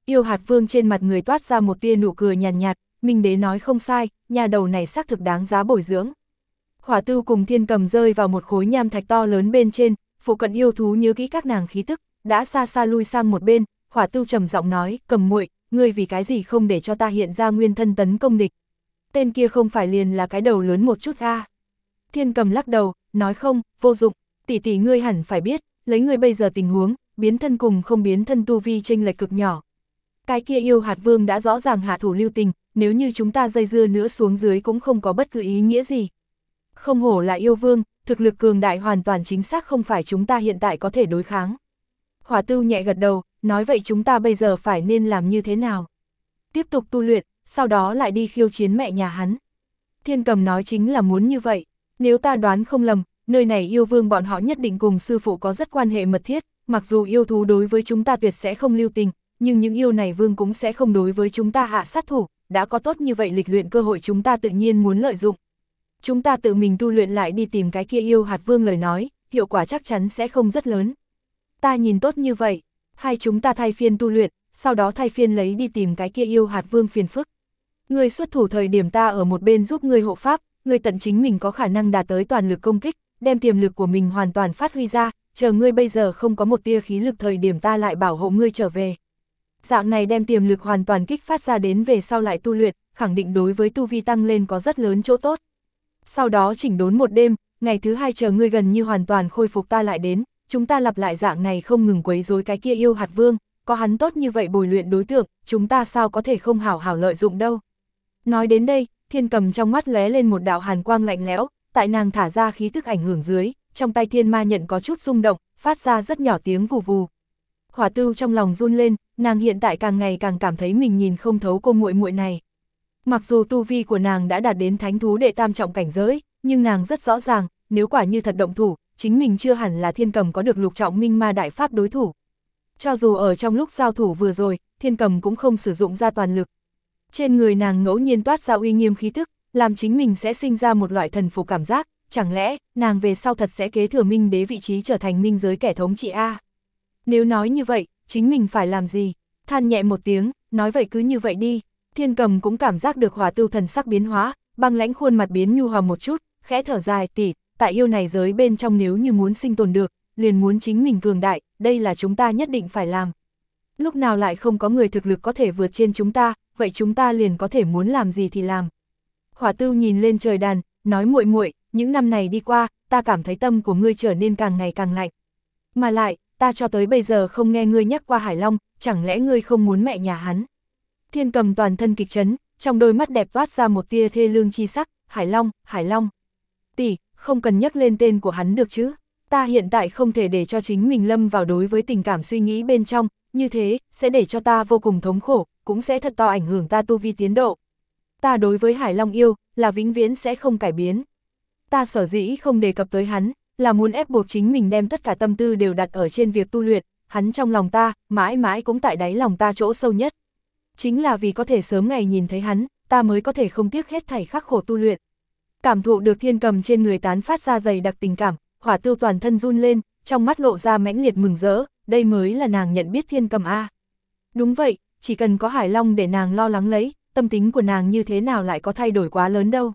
Yêu hạt vương trên mặt người toát ra một tia nụ cười nhàn nhạt, Minh đế nói không sai, nhà đầu này xác thực đáng giá bồi dưỡng. Hỏa Tưu cùng Thiên Cầm rơi vào một khối nham thạch to lớn bên trên, phụ cận yêu thú nhớ kỹ các nàng khí tức, đã xa xa lui sang một bên. Hỏa Tưu trầm giọng nói, Cầm muội, ngươi vì cái gì không để cho ta hiện ra nguyên thân tấn công địch? Tên kia không phải liền là cái đầu lớn một chút a? Thiên Cầm lắc đầu, nói không, vô dụng, tỷ tỷ ngươi hẳn phải biết, lấy ngươi bây giờ tình huống, biến thân cùng không biến thân tu vi chênh lệch cực nhỏ. Cái kia yêu hạt vương đã rõ ràng hạ thủ lưu tình, nếu như chúng ta dây dưa nữa xuống dưới cũng không có bất cứ ý nghĩa gì. Không hổ là yêu vương, thực lực cường đại hoàn toàn chính xác không phải chúng ta hiện tại có thể đối kháng. Hỏa Tưu nhẹ gật đầu, nói vậy chúng ta bây giờ phải nên làm như thế nào? Tiếp tục tu luyện, sau đó lại đi khiêu chiến mẹ nhà hắn. Thiên Cầm nói chính là muốn như vậy, nếu ta đoán không lầm, nơi này yêu vương bọn họ nhất định cùng sư phụ có rất quan hệ mật thiết, mặc dù yêu thú đối với chúng ta tuyệt sẽ không lưu tình, nhưng những yêu này vương cũng sẽ không đối với chúng ta hạ sát thủ, đã có tốt như vậy lịch luyện cơ hội chúng ta tự nhiên muốn lợi dụng. Chúng ta tự mình tu luyện lại đi tìm cái kia yêu hạt vương lời nói, hiệu quả chắc chắn sẽ không rất lớn. Ta nhìn tốt như vậy, hai chúng ta thay phiên tu luyện, sau đó thay phiên lấy đi tìm cái kia yêu hạt vương phiền phức. Ngươi xuất thủ thời điểm ta ở một bên giúp ngươi hộ pháp, ngươi tận chính mình có khả năng đạt tới toàn lực công kích, đem tiềm lực của mình hoàn toàn phát huy ra, chờ ngươi bây giờ không có một tia khí lực thời điểm ta lại bảo hộ ngươi trở về. Dạng này đem tiềm lực hoàn toàn kích phát ra đến về sau lại tu luyện, khẳng định đối với tu vi tăng lên có rất lớn chỗ tốt. Sau đó chỉnh đốn một đêm, ngày thứ hai chờ ngươi gần như hoàn toàn khôi phục ta lại đến, chúng ta lặp lại dạng này không ngừng quấy rối cái kia yêu hạt vương, có hắn tốt như vậy bồi luyện đối tượng, chúng ta sao có thể không hảo hảo lợi dụng đâu. Nói đến đây, Thiên Cầm trong mắt lóe lên một đạo hàn quang lạnh lẽo, tại nàng thả ra khí tức ảnh hưởng dưới, trong tay thiên ma nhận có chút rung động, phát ra rất nhỏ tiếng vù vù. Hỏa Tưu trong lòng run lên, nàng hiện tại càng ngày càng cảm thấy mình nhìn không thấu cô muội muội này. Mặc dù tu vi của nàng đã đạt đến thánh thú đệ tam trọng cảnh giới, nhưng nàng rất rõ ràng, nếu quả như thật động thủ, chính mình chưa hẳn là Thiên Cầm có được lục trọng minh ma đại pháp đối thủ. Cho dù ở trong lúc giao thủ vừa rồi, Thiên Cầm cũng không sử dụng ra toàn lực. Trên người nàng ngẫu nhiên toát ra uy nghiêm khí tức, làm chính mình sẽ sinh ra một loại thần phục cảm giác, chẳng lẽ nàng về sau thật sẽ kế thừa Minh đế vị trí trở thành minh giới kẻ thống trị a? Nếu nói như vậy, chính mình phải làm gì? Than nhẹ một tiếng, nói vậy cứ như vậy đi. Thiên Cầm cũng cảm giác được Hỏa Tưu thần sắc biến hóa, băng lãnh khuôn mặt biến nhu hòa một chút, khẽ thở dài, tỷ, tại yêu này giới bên trong nếu như muốn sinh tồn được, liền muốn chính mình cường đại, đây là chúng ta nhất định phải làm. Lúc nào lại không có người thực lực có thể vượt trên chúng ta, vậy chúng ta liền có thể muốn làm gì thì làm. Hỏa Tưu nhìn lên trời đàn, nói muội muội, những năm này đi qua, ta cảm thấy tâm của ngươi trở nên càng ngày càng lạnh. Mà lại, ta cho tới bây giờ không nghe ngươi nhắc qua Hải Long, chẳng lẽ ngươi không muốn mẹ nhà hắn? Thiên Cầm toàn thân kịch chấn, trong đôi mắt đẹp toát ra một tia thê lương chi sắc, Hải Long. Tỷ, không cần nhắc lên tên của hắn được chứ? Ta hiện tại không thể để cho chính mình lâm vào đối với tình cảm suy nghĩ bên trong, như thế, sẽ để cho ta vô cùng thống khổ, cũng sẽ thật to ảnh hưởng ta tu vi tiến độ. Ta đối với Hải Long yêu, là vĩnh viễn sẽ không cải biến. Ta sở dĩ không đề cập tới hắn, là muốn ép buộc chính mình đem tất cả tâm tư đều đặt ở trên việc tu luyện, hắn trong lòng ta, mãi mãi cũng tại đáy lòng ta chỗ sâu nhất. Chính là vì có thể sớm ngày nhìn thấy hắn, ta mới có thể không tiếc hết thảy khắc khổ tu luyện. Cảm thụ được Thiên Cầm trên người tán phát ra dày đặc tình cảm, Hỏa Tưu toàn thân run lên, trong mắt lộ ra mãnh liệt mừng rỡ, đây mới là nàng nhận biết Thiên Cầm a. Đúng vậy, chỉ cần có Hải Long để nàng lo lắng lấy, tâm tính của nàng như thế nào lại có thay đổi quá lớn đâu.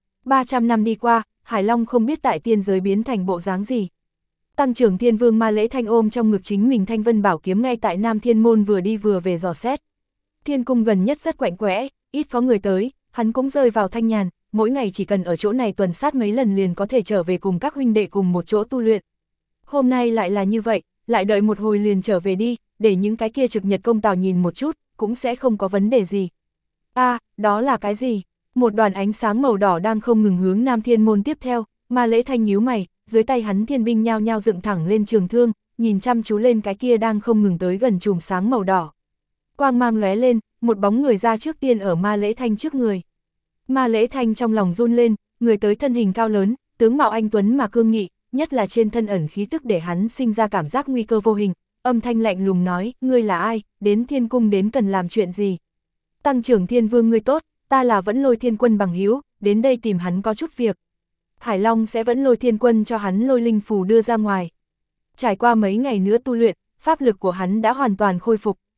300 năm đi qua, Hải Long không biết tại tiên giới biến thành bộ dáng gì. Tăng trưởng Thiên Vương Ma Lễ Thanh ôm trong ngực chính mình Thanh Vân Bảo kiếm ngay tại Nam Thiên Môn vừa đi vừa về dò xét. Thiên cung gần nhất rất quạnh quẽ, ít có người tới, hắn cũng rơi vào thanh nhàn, mỗi ngày chỉ cần ở chỗ này tuần sát mấy lần liền có thể trở về cùng các huynh đệ cùng một chỗ tu luyện. Hôm nay lại là như vậy, lại đợi một hồi liền trở về đi, để những cái kia trực nhật công tào nhìn một chút, cũng sẽ không có vấn đề gì. Đó là cái gì? Một đoàn ánh sáng màu đỏ đang không ngừng hướng Nam Thiên Môn tiếp theo, Ma Lễ Thanh nhíu mày, dưới tay hắn thiên binh nhao nhao dựng thẳng lên trường thương, nhìn chăm chú lên cái kia đang không ngừng tới gần chùm sáng màu đỏ. Quang mang lóe lên, một bóng người ra trước tiên ở Ma Lễ Thanh trước người. Ma Lễ Thanh trong lòng run lên, người tới thân hình cao lớn, tướng mạo anh tuấn mà cương nghị, nhất là trên thân ẩn khí tức để hắn sinh ra cảm giác nguy cơ vô hình, âm thanh lạnh lùng nói, ngươi là ai, đến Thiên cung đến cần làm chuyện gì? Tăng trưởng Thiên Vương ngươi tốt, ta là Vẫn Lôi Thiên Quân bằng hữu, đến đây tìm hắn có chút việc. Hải Long sẽ Vẫn Lôi Thiên Quân cho hắn lôi linh phù đưa ra ngoài. Trải qua mấy ngày nữa tu luyện, pháp lực của hắn đã hoàn toàn khôi phục,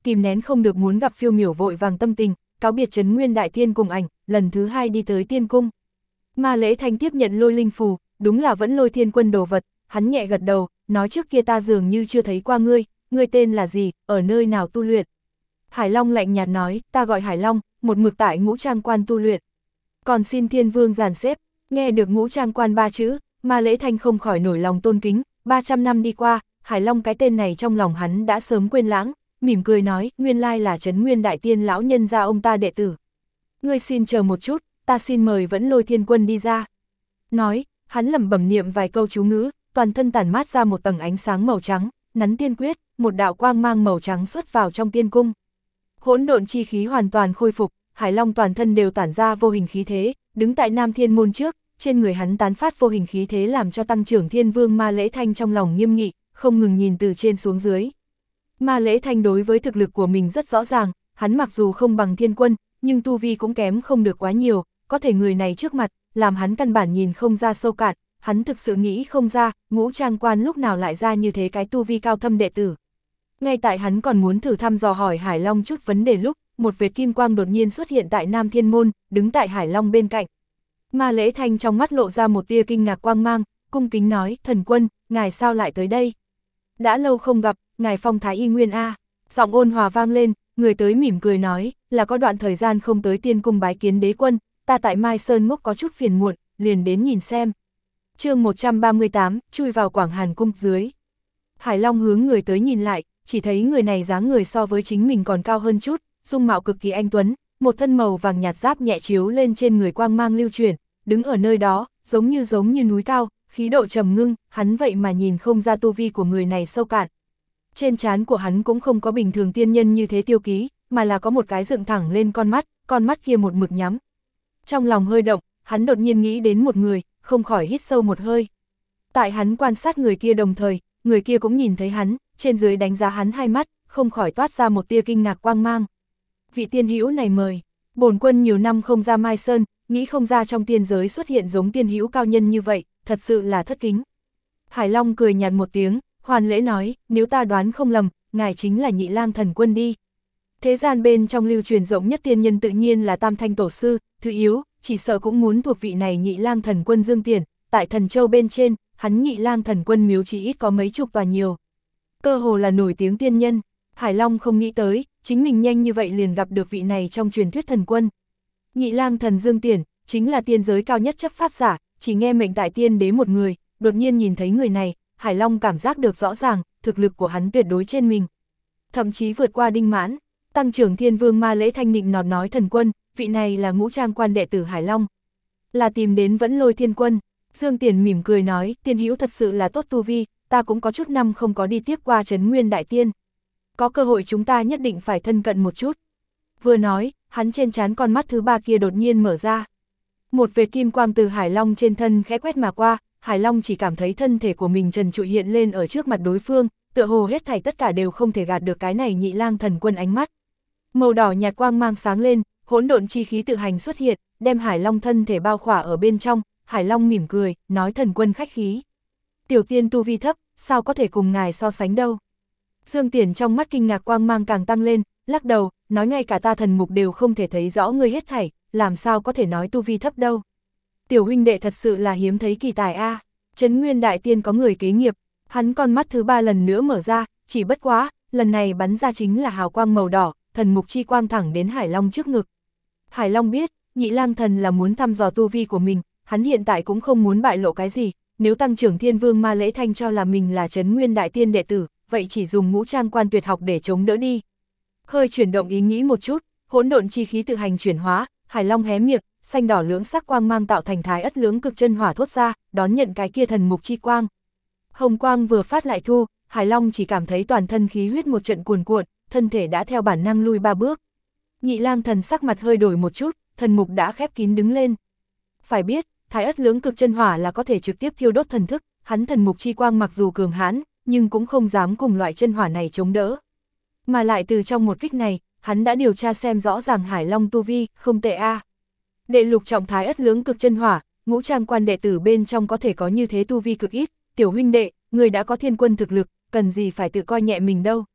kìm nén không được muốn gặp Phiêu Miểu vội vàng tâm tình, cáo biệt Trấn Nguyên Đại Tiên cùng ảnh, lần thứ 2 đi tới tiên cung. Ma Lễ Thanh tiếp nhận lôi linh phù, đúng là vẫn Lôi Thiên Quân đồ vật, hắn nhẹ gật đầu, nói trước kia ta dường như chưa thấy qua ngươi tên là gì, ở nơi nào tu luyện. Hải Long lạnh nhạt nói, ta gọi Hải Long, một mực tại Ngũ Trang Quan tu luyện. Còn xin Thiên Vương dàn xếp, nghe được Ngũ Trang Quan 3 chữ, Ma Lễ Thanh không khỏi nổi lòng tôn kính, 300 năm đi qua, Hải Long cái tên này trong lòng hắn đã sớm quên lãng, mỉm cười nói, nguyên lai là Trấn Nguyên Đại Tiên lão nhân gia ông ta đệ tử. Ngươi xin chờ một chút, ta xin mời vẫn Lôi Thiên Quân đi ra. Nói, hắn lẩm bẩm niệm vài câu chú ngữ, toàn thân tản mát ra một tầng ánh sáng màu trắng, nắn tiên quyết, một đạo quang mang màu trắng xuất vào trong tiên cung. Hỗn độn chi khí hoàn toàn khôi phục, Hải Long toàn thân đều tản ra vô hình khí thế, đứng tại Nam Thiên môn trước, trên người hắn tán phát vô hình khí thế làm cho tăng trưởng Thiên Vương Ma Lễ Thanh trong lòng nghiêm nghị, không ngừng nhìn từ trên xuống dưới. Ma Lễ Thanh đối với thực lực của mình rất rõ ràng, hắn mặc dù không bằng Thiên Quân, nhưng tu vi cũng kém không được quá nhiều, có thể người này trước mặt, làm hắn căn bản nhìn không ra sâu cạn, hắn thực sự nghĩ không ra, Ngũ Trang Quan lúc nào lại ra như thế cái tu vi cao thâm đệ tử. Ngay tại hắn còn muốn thử thăm dò hỏi Hải Long chút vấn đề lúc, một vệt kim quang đột nhiên xuất hiện tại Nam Thiên Môn, đứng tại Hải Long bên cạnh. Ma Lễ Thanh trong mắt lộ ra một tia kinh ngạc quang mang, cung kính nói, thần quân, ngài sao lại tới đây? Đã lâu không gặp, ngài phong thái y nguyên a. Giọng ôn hòa vang lên, người tới mỉm cười nói, là có đoạn thời gian không tới tiên cung bái kiến đế quân, ta tại Mai Sơn Ngốc có chút phiền muộn, liền đến nhìn xem. Chương 138, chui vào Quảng Hàn cung dưới. Hải Long hướng người tới nhìn lại, chỉ thấy người này dáng người so với chính mình còn cao hơn chút, dung mạo cực kỳ anh tuấn, một thân màu vàng nhạt giáp nhẹ chiếu lên trên người quang mang lưu chuyển, đứng ở nơi đó, giống như núi cao, khí độ trầm ngưng, hắn vậy mà nhìn không ra tu vi của người này sâu cạn. Trên trán của hắn cũng không có bình thường tiên nhân như thế tiêu ký, mà là có một cái dựng thẳng lên con mắt kia một mực nhắm. Trong lòng hơi động, hắn đột nhiên nghĩ đến một người, không khỏi hít sâu một hơi. Tại hắn quan sát người kia đồng thời, người kia cũng nhìn thấy hắn, trên dưới đánh giá hắn hai mắt, không khỏi toát ra một tia kinh ngạc quang mang. Vị tiên hữu này mời, bổn quân nhiều năm không ra Mai Sơn, nghĩ không ra trong tiên giới xuất hiện giống tiên hữu cao nhân như vậy, thật sự là thất kính. Hải Long cười nhạt một tiếng, hoàn lễ nói, nếu ta đoán không lầm, ngài chính là Nhị Lang Thần Quân đi. Thế gian bên trong lưu truyền rộng nhất tiên nhân tự nhiên là Tam Thanh Tổ Sư, thứ yếu, chỉ sợ cũng muốn thuộc vị này Nhị Lang Thần Quân Dương Tiền, tại Thần Châu bên trên, hắn Nhị Lang Thần Quân miếu chỉ ít có mấy chục tòa nhiều. Cơ hồ là nổi tiếng tiên nhân, Hải Long không nghĩ tới, chính mình nhanh như vậy liền gặp được vị này trong truyền thuyết thần quân. Nhị Lang Thần Dương Tiền, chính là tiên giới cao nhất chấp pháp giả, chỉ nghe mệnh tại tiên đế một người, đột nhiên nhìn thấy người này, Hải Long cảm giác được rõ ràng, thực lực của hắn tuyệt đối trên mình. Thậm chí vượt qua Đinh Mãn, tăng trưởng Thiên Vương Ma Lễ Thanh nịnh nọt nói thần quân, vị này là Ngũ Trang Quan đệ tử Hải Long. Là tìm đến vẫn Lôi Thiên Quân. Dương Tiền mỉm cười nói, tiên hữu thật sự là tốt tu vi, ta cũng có chút năm không có đi tiếp qua Trấn Nguyên Đại Tiên. Có cơ hội chúng ta nhất định phải thân cận một chút. Vừa nói, hắn trên trán con mắt thứ ba kia đột nhiên mở ra. Một vệt kim quang từ Hải Long trên thân khẽ quét mà qua, Hải Long chỉ cảm thấy thân thể của mình trần trụi hiện lên ở trước mặt đối phương, tựa hồ hết thảy tất cả đều không thể gạt được cái này Nhị Lang Thần Quân ánh mắt. Màu đỏ nhạt quang mang sáng lên, hỗn độn chi khí tự hành xuất hiện, đem Hải Long thân thể bao khỏa ở bên trong, Hải Long mỉm cười, nói thần quân khách khí. Tiểu tiên tu vi thấp, sao có thể cùng ngài so sánh đâu. Dương Tiền trong mắt kinh ngạc quang mang càng tăng lên, lắc đầu, nói ngay cả ta thần mục đều không thể thấy rõ ngươi hết thảy, làm sao có thể nói tu vi thấp đâu. Tiểu huynh đệ thật sự là hiếm thấy kỳ tài a. Trấn Nguyên Đại Tiên có người kế nghiệp, hắn con mắt thứ ba lần nữa mở ra, chỉ bất quá, lần này bắn ra chính là hào quang màu đỏ, thần mục chi quang thẳng đến Hải Long trước ngực. Hải Long biết, Nhị Lang Thần là muốn thăm dò tu vi của mình, hắn hiện tại cũng không muốn bại lộ cái gì, nếu tăng trưởng Thiên Vương Ma Lễ Thanh cho là mình là Trấn Nguyên Đại Tiên đệ tử, vậy chỉ dùng Ngũ Trang Quan tuyệt học để chống đỡ đi. Hơi chuyển động ý nghĩ một chút, hỗn độn chi khí tự hành chuyển hóa, Hải Long hé miệng, xanh đỏ lưỡng sắc quang mang tạo thành Thái Ất Lưỡng Cực Chân Hỏa thốt ra, đón nhận cái kia thần mục chi quang. Hồng quang vừa phát lại thu, Hải Long chỉ cảm thấy toàn thân khí huyết một trận cuồn cuộn, thân thể đã theo bản năng lui 3 bước. Nhị Lang Thần sắc mặt hơi đổi một chút, thần mục đã khép kín đứng lên. Phải biết, Thái Ất Lưỡng Cực Chân Hỏa là có thể trực tiếp thiêu đốt thần thức, hắn thần mục chi quang mặc dù cường hãn, nhưng cũng không dám cùng loại chân hỏa này chống đỡ. Mà lại từ trong một kích này, hắn đã điều tra xem rõ ràng Hải Long tu vi, không tệ a. Đệ lục trọng Thái Ất Lưỡng Cực Chân Hỏa, Ngũ Trang Quan đệ tử bên trong có thể có như thế tu vi cực ít, tiểu huynh đệ, người đã có Thiên Quân thực lực, cần gì phải tự coi nhẹ mình đâu.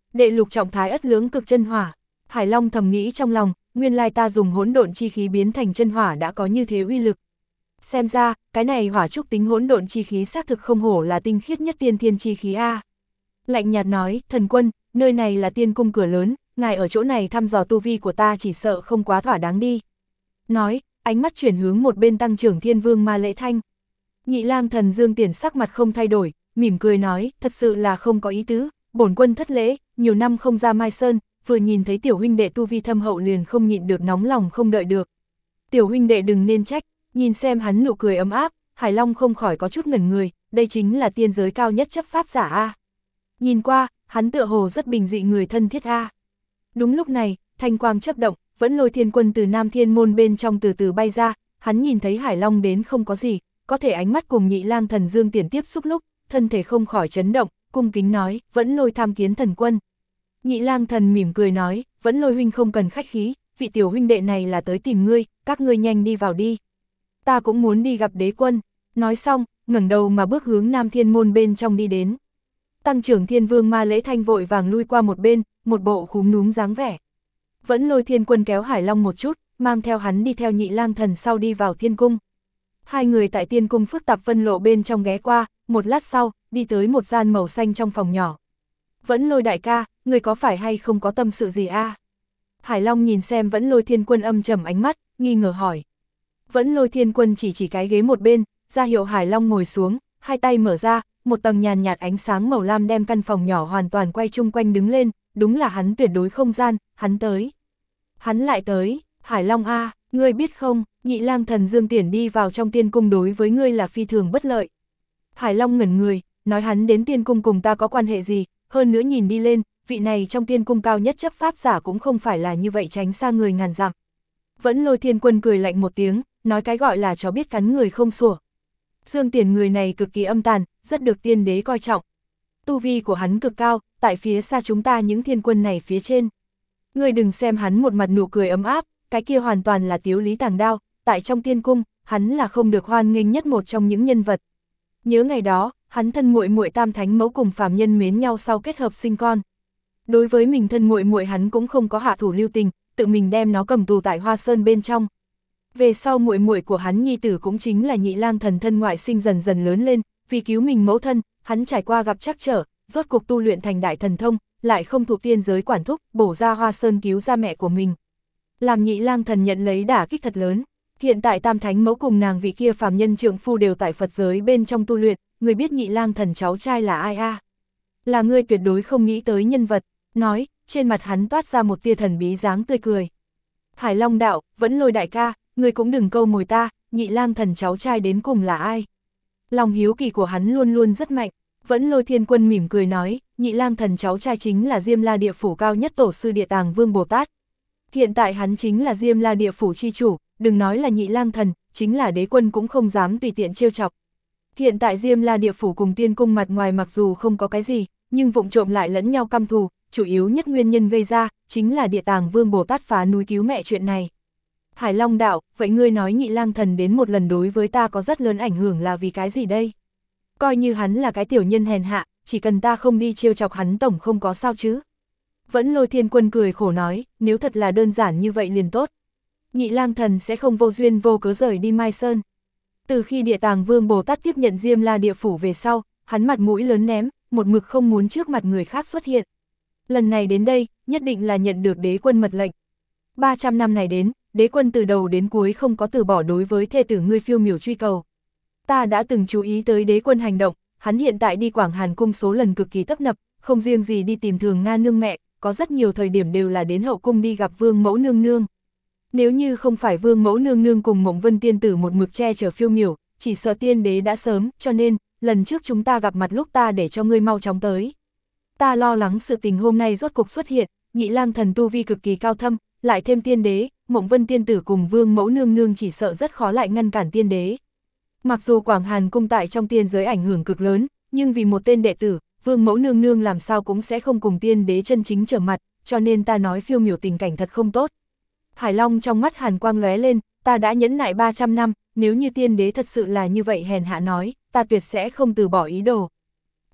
Đệ lục trọng thái ất lưỡng cực chân hỏa. Hải Long thầm nghĩ trong lòng, nguyên lai ta dùng hỗn độn chi khí biến thành chân hỏa đã có như thế uy lực. Xem ra, cái này hỏa trúc tính hỗn độn chi khí xác thực không hổ là tinh khiết nhất tiên thiên chi khí a. Lạnh nhạt nói, thần quân, nơi này là tiên cung cửa lớn, ngài ở chỗ này thăm dò tu vi của ta chỉ sợ không quá thỏa đáng đi. Nói, ánh mắt chuyển hướng một bên Tăng trưởng Thiên Vương Ma Lễ Thanh. Nhị Lang Thần Dương Tiễn sắc mặt không thay đổi, mỉm cười nói, thật sự là không có ý tứ, bổn quân thất lễ, nhiều năm không ra Mai Sơn, vừa nhìn thấy tiểu huynh đệ tu vi thâm hậu liền không nhịn được nóng lòng không đợi được. Tiểu huynh đệ đừng nên trách, nhìn xem hắn nụ cười ấm áp, Hải Long không khỏi có chút ngẩn người, đây chính là tiên giới cao nhất chấp pháp giả a. Nhìn qua, hắn tựa hồ rất bình dị người thân thiết a. Đúng lúc này, thanh quang chớp động, Vẫn Lôi Thiên Quân từ Nam Thiên môn bên trong từ từ bay ra, hắn nhìn thấy Hải Long đến không có gì, có thể ánh mắt cùng Nhị Lang Thần Dương Tiễn tiếp xúc lúc, thân thể không khỏi chấn động, cung kính nói, Vẫn Lôi tham kiến thần quân. Nhị Lang Thần mỉm cười nói, Vẫn Lôi huynh không cần khách khí, vị tiểu huynh đệ này là tới tìm ngươi, các ngươi nhanh đi vào đi. Ta cũng muốn đi gặp đế quân. Nói xong, ngẩng đầu mà bước hướng Nam Thiên môn bên trong đi đến. Tăng trưởng Thiên Vương Ma Lễ Thanh vội vàng lui qua một bên, một bộ khúm núm dáng vẻ. Vẫn Lôi Thiên Quân kéo Hải Long một chút, mang theo hắn đi theo Nhị Lang Thần sau đi vào thiên cung. Hai người tại tiên cung phức tạp phân lộ bên trong ghé qua, một lát sau, đi tới một gian màu xanh trong phòng nhỏ. Vẫn Lôi đại ca, người có phải hay không có tâm sự gì a? Hải Long nhìn xem Vẫn Lôi Thiên Quân âm trầm ánh mắt, nghi ngờ hỏi. Vẫn Lôi Thiên Quân chỉ cái ghế một bên, ra hiệu Hải Long ngồi xuống, hai tay mở ra, một tầng nhàn nhạt ánh sáng màu lam đem căn phòng nhỏ hoàn toàn quay chung quanh đứng lên, đúng là hắn tuyệt đối không gian, hắn tới. Hắn lại tới, Hải Long a, ngươi biết không, Nhị Lang Thần Dương Tiễn đi vào trong tiên cung đối với ngươi là phi thường bất lợi. Hải Long ngẩn người, nói hắn đến tiên cung cùng ta có quan hệ gì, hơn nữa nhìn đi lên, vị này trong tiên cung cao nhất chấp pháp giả cũng không phải là như vậy tránh xa người ngàn dặm. Vẫn Lôi Thiên Quân cười lạnh một tiếng, nói cái gọi là chó biết cắn người không sủa. Dương Tiễn người này cực kỳ âm tàn, rất được tiên đế coi trọng. Tu vi của hắn cực cao, tại phía xa chúng ta những thiên quân này phía trên. Ngươi đừng xem hắn một mặt nụ cười ấm áp, cái kia hoàn toàn là tiếu lý tàng đao, tại trong tiên cung, hắn là không được hoan nghênh nhất một trong những nhân vật. Nhớ ngày đó, hắn thân muội muội Tam Thánh Mẫu cùng phàm nhân mến nhau sau kết hợp sinh con. Đối với mình thân muội muội hắn cũng không có hạ thủ lưu tình, tự mình đem nó cầm tù tại Hoa Sơn bên trong. Về sau muội muội của hắn nhi tử cũng chính là Nhị Lang Thần thân ngoại sinh dần dần lớn lên, vì cứu mình mẫu thân, hắn trải qua gặp trắc trở, rốt cuộc tu luyện thành đại thần thông, lại không thuộc tiên giới quản thúc, bổ ra Hoa Sơn cứu ra mẹ của mình. Làm Nhị Lang Thần nhận lấy đả kích thật lớn. Hiện tại Tam Thánh Mẫu cùng nàng vị kia phàm nhân trượng phu đều tại Phật giới bên trong tu luyện, người biết Nhị Lang Thần cháu trai là ai a? Là ngươi tuyệt đối không nghĩ tới nhân vật, nói, trên mặt hắn toát ra một tia thần bí dáng tươi cười. Hải Long đạo, Vẫn Lôi đại ca, ngươi cũng đừng câu mồi ta, Nhị Lang Thần cháu trai đến cùng là ai? Lòng hiếu kỳ của hắn luôn luôn rất mạnh. Vẫn Lôi Thiên Quân mỉm cười nói, Nhị Lang Thần cháu trai chính là Diêm La Địa Phủ cao nhất tổ sư Địa Tàng Vương Bồ Tát. Hiện tại hắn chính là Diêm La Địa Phủ chi chủ, đừng nói là Nhị Lang Thần, chính là đế quân cũng không dám tùy tiện trêu chọc. Hiện tại Diêm La Địa Phủ cùng tiên cung mặt ngoài mặc dù không có cái gì, nhưng vụng trộm lại lẫn nhau căm thù, chủ yếu nhất nguyên nhân gây ra, chính là Địa Tàng Vương Bồ Tát phá núi cứu mẹ chuyện này. Hải Long đạo, vậy ngươi nói Nhị Lang Thần đến một lần đối với ta có rất lớn ảnh hưởng là vì cái gì đây? Coi như hắn là cái tiểu nhân hèn hạ, chỉ cần ta không đi trêu chọc hắn tổng không có sao chứ. Vẫn Lôi Thiên Quân cười khổ nói, nếu thật là đơn giản như vậy liền tốt. Nhị Lang Thần sẽ không vô duyên vô cớ rời đi Mai Sơn. Từ khi Địa Tàng Vương Bồ Tát tiếp nhận Diêm La Địa Phủ về sau, hắn mặt mũi lớn ném, một mực không muốn trước mặt người khác xuất hiện. Lần này đến đây, nhất định là nhận được đế quân mật lệnh. 300 năm này đến, đế quân từ đầu đến cuối không có từ bỏ đối với thê tử ngươi phiêu miểu truy cầu. Ta đã từng chú ý tới đế quân hành động, hắn hiện tại đi Quảng Hàn cung số lần cực kỳ tấp nập, không riêng gì đi tìm Thường Nga nương mẹ, có rất nhiều thời điểm đều là đến hậu cung đi gặp Vương Mẫu nương nương. Nếu như không phải Vương Mẫu nương nương cùng Mộng Vân tiên tử một mực che chở phiêu miểu, chỉ sợ tiên đế đã sớm, cho nên, lần trước chúng ta gặp mặt lúc ta để cho ngươi mau chóng tới. Ta lo lắng sự tình hôm nay rốt cuộc xuất hiện, Nhị Lang Thần tu vi cực kỳ cao thâm, lại thêm tiên đế, Mộng Vân tiên tử cùng Vương Mẫu nương nương chỉ sợ rất khó lại ngăn cản tiên đế. Mặc dù Quảng Hàn cung tại trong tiên giới ảnh hưởng cực lớn, nhưng vì một tên đệ tử, Vương Mẫu nương nương làm sao cũng sẽ không cùng tiên đế chân chính trở mặt, cho nên ta nói phiêu miểu tình cảnh thật không tốt. Hải Long trong mắt hàn quang lóe lên, ta đã nhẫn nại 300 năm, nếu như tiên đế thật sự là như vậy hèn hạ nói, ta tuyệt sẽ không từ bỏ ý đồ.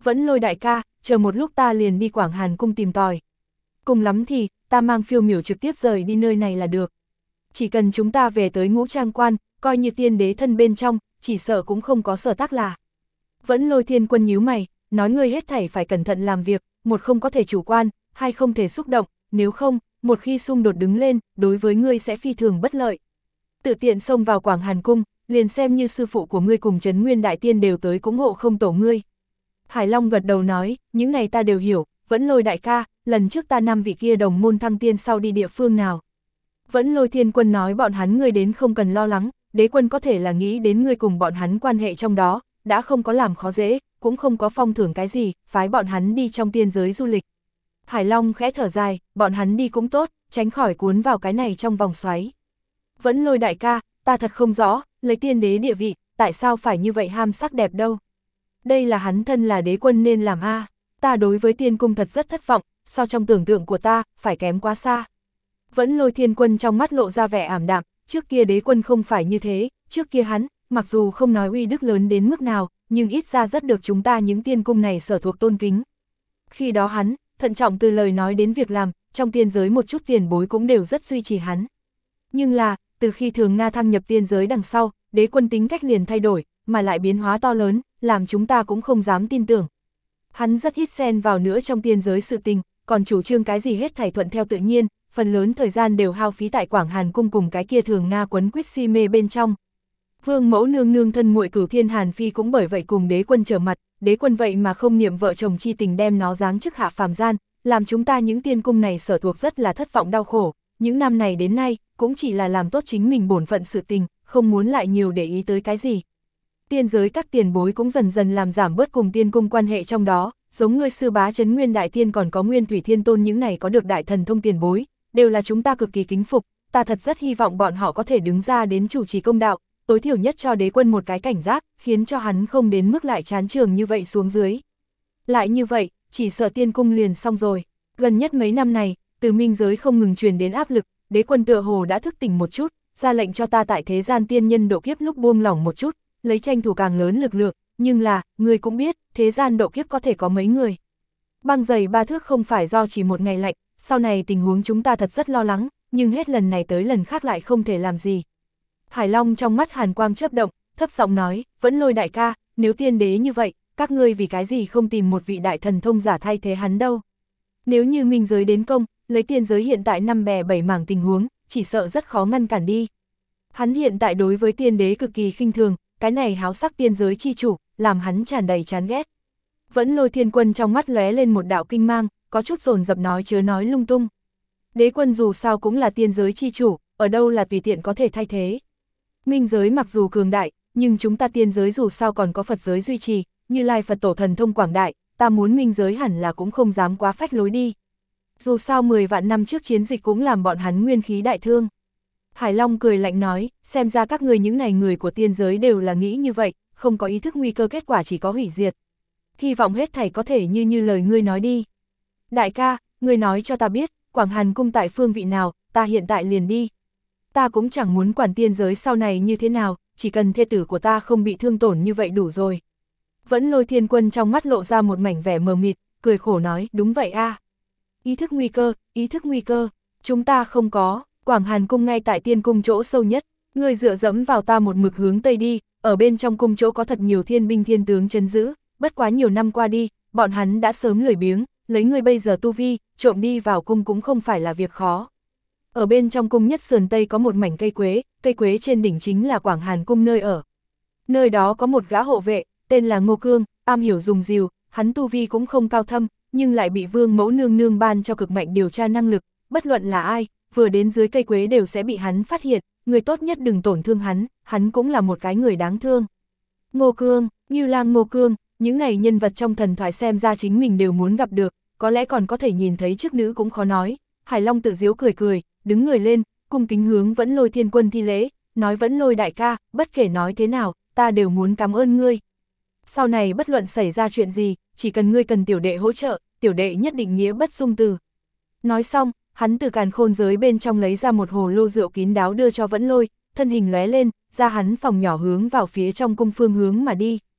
Vẫn Lôi đại ca, chờ một lúc ta liền đi Quảng Hàn cung tìm tòi. Cùng lắm thì, ta mang phiêu miểu trực tiếp rời đi nơi này là được. Chỉ cần chúng ta về tới Ngũ Trang Quan, coi như tiên đế thân bên trong, chỉ sợ cũng không có sở tác là. Vẫn Lôi Thiên Quân nhíu mày, nói ngươi hết thảy phải cẩn thận làm việc, một không có thể chủ quan, hai không thể xúc động, nếu không, một khi xung đột đứng lên, đối với ngươi sẽ phi thường bất lợi. Tự tiện xông vào Quảng Hàn cung, liền xem như sư phụ của ngươi cùng Trấn Nguyên Đại Tiên đều tới cúng hộ không tổ ngươi. Hải Long gật đầu nói, những này ta đều hiểu, Vẫn Lôi đại ca, lần trước ta 5 vị kia đồng môn thăng tiên sau đi địa phương nào. Vẫn Lôi Thiên Quân nói bọn hắn ngươi đến không cần lo lắng, đế quân có thể là nghĩ đến ngươi cùng bọn hắn quan hệ trong đó, đã không có làm khó dễ, cũng không có phong thưởng cái gì, phái bọn hắn đi trong tiên giới du lịch. Hải Long khẽ thở dài, bọn hắn đi cũng tốt, tránh khỏi cuốn vào cái này trong vòng xoáy. Vẫn Lôi đại ca, ta thật không rõ, lấy tiên đế địa vị, tại sao phải như vậy ham sắc đẹp đâu. Đây là hắn thân là đế quân nên làm a. Ta đối với tiên cung thật rất thất vọng, so trong tưởng tượng của ta, phải kém quá xa. Vẫn Lôi Thiên Quân trong mắt lộ ra vẻ ảm đạm, trước kia đế quân không phải như thế, trước kia hắn, mặc dù không nói uy đức lớn đến mức nào, nhưng ít ra rất được chúng ta những tiên cung này sở thuộc tôn kính. Khi đó hắn, thận trọng từ lời nói đến việc làm, trong tiên giới một chút tiền bối cũng đều rất duy trì hắn. Nhưng là, từ khi Thường Nga thăng nhập tiên giới đằng sau, đế quân tính cách liền thay đổi, mà lại biến hóa to lớn, làm chúng ta cũng không dám tin tưởng. Hắn rất ít xen vào nữa trong tiên giới sự tình, còn chủ trương cái gì hết thảy thuận theo tự nhiên, phần lớn thời gian đều hao phí tại Quảng Hàn cung cùng cái kia Thường Nga quấn quýt si mê bên trong. Vương mẫu nương nương thân muội Cửu Thiên Hàn Phi cũng bởi vậy cùng đế quân trở mặt, đế quân vậy mà không niệm vợ chồng chi tình đem nó giáng chức hạ phàm gian, làm chúng ta những tiên cung này sở thuộc rất là thất vọng đau khổ, những năm này đến nay, cũng chỉ là làm tốt chính mình bổn phận sự tình, không muốn lại nhiều để ý tới cái gì. Tiên giới các tiền bối cũng dần dần làm giảm bớt cùng tiên cung quan hệ trong đó, giống ngươi sư bá Trấn Nguyên Đại Tiên còn có Nguyên Thủy Thiên Tôn những này có được đại thần thông tiền bối, đều là chúng ta cực kỳ kính phục, ta thật rất hy vọng bọn họ có thể đứng ra đến chủ trì công đạo, tối thiểu nhất cho đế quân một cái cảnh giác, khiến cho hắn không đến mức lại chán trường như vậy xuống dưới. Lại như vậy, chỉ sợ tiên cung liền xong rồi. Gần nhất mấy năm này, từ minh giới không ngừng truyền đến áp lực, đế quân tựa hồ đã thức tỉnh một chút, ra lệnh cho ta tại thế gian tiên nhân độ kiếp lúc buông lỏng một chút, lấy tranh thủ càng lớn lực lượng, nhưng là, người cũng biết, thế gian độ kiếp có thể có mấy người. Băng dày 3 thước không phải do chỉ một ngày lạnh, sau này tình huống chúng ta thật rất lo lắng, nhưng hết lần này tới lần khác lại không thể làm gì. Hải Long trong mắt hàn quang chớp động, thấp giọng nói, Vẫn Lôi đại ca, nếu tiên đế như vậy, các ngươi vì cái gì không tìm một vị đại thần thông giả thay thế hắn đâu. Nếu như minh giới đến công, lấy tiên giới hiện tại 5 bè 7 mảng tình huống, chỉ sợ rất khó ngăn cản đi. Hắn hiện tại đối với tiên đế cực kỳ khinh thường, cái này háo sắc tiên giới chi chủ, làm hắn tràn đầy chán ghét. Vẫn Lôi Thiên Quân trong mắt lóe lên một đạo kinh mang, có chút dồn dập nói chớ nói lung tung. Đế quân dù sao cũng là tiên giới chi chủ, ở đâu là tùy tiện có thể thay thế. Minh giới mặc dù cường đại, nhưng chúng ta tiên giới dù sao còn có Phật giới duy trì, Như Lai Phật tổ thần thông quảng đại, ta muốn minh giới hẳn là cũng không dám quá phách lối đi. Dù sao 10 vạn năm trước chiến dịch cũng làm bọn hắn nguyên khí đại thương. Hải Long cười lạnh nói, xem ra các người những này người của tiên giới đều là nghĩ như vậy, không có ý thức nguy cơ kết quả chỉ có hủy diệt. Hy vọng hết thảy có thể như lời ngươi nói đi. Đại ca, ngươi nói cho ta biết, Quảng Hàn cung tại phương vị nào, ta hiện tại liền đi. Ta cũng chẳng muốn quản tiên giới sau này như thế nào, chỉ cần thê tử của ta không bị thương tổn như vậy đủ rồi. Vẫn Lôi Thiên Quân trong mắt lộ ra một mảnh vẻ mờ mịt, cười khổ nói, đúng vậy a. Ý thức nguy cơ, chúng ta không có, Quảng Hàn cung ngay tại tiên cung chỗ sâu nhất, ngươi dựa dẫm vào ta một mực hướng tây đi, ở bên trong cung chỗ có thật nhiều thiên binh thiên tướng trấn giữ, bất quá nhiều năm qua đi, bọn hắn đã sớm lười biếng, lấy ngươi bây giờ tu vi, trộm đi vào cung cũng không phải là việc khó. Ở bên trong cung nhất sườn tây có một mảnh cây quế trên đỉnh chính là Quảng Hàn cung nơi ở. Nơi đó có một gã hộ vệ, tên là Ngô Cương, am hiểu dùng rìu, hắn tu vi cũng không cao thâm, nhưng lại bị Vương mẫu nương nương ban cho cực mạnh điều tra năng lực, bất luận là ai, vừa đến dưới cây quế đều sẽ bị hắn phát hiện, người tốt nhất đừng tổn thương hắn cũng là một cái người đáng thương. Ngô Cương, Ngưu Lang Ngô Cương, những này nhân vật trong thần thoại xem ra chính mình đều muốn gặp được, có lẽ còn có thể nhìn thấy chức nữ cũng khó nói. Hải Long tự giễu cười, đứng người lên, cung kính hướng Vẫn Lôi Thiên Quân thi lễ, nói Vẫn Lôi đại ca, bất kể nói thế nào, ta đều muốn cảm ơn ngươi. Sau này bất luận xảy ra chuyện gì, chỉ cần ngươi cần tiểu đệ hỗ trợ, tiểu đệ nhất định nghĩa bất dung từ. Nói xong, hắn từ càn khôn giới bên trong lấy ra một hồ lô rượu kín đáo đưa cho Vẫn Lôi, thân hình lóe lên, ra hắn phòng nhỏ hướng vào phía trong cung phương hướng mà đi.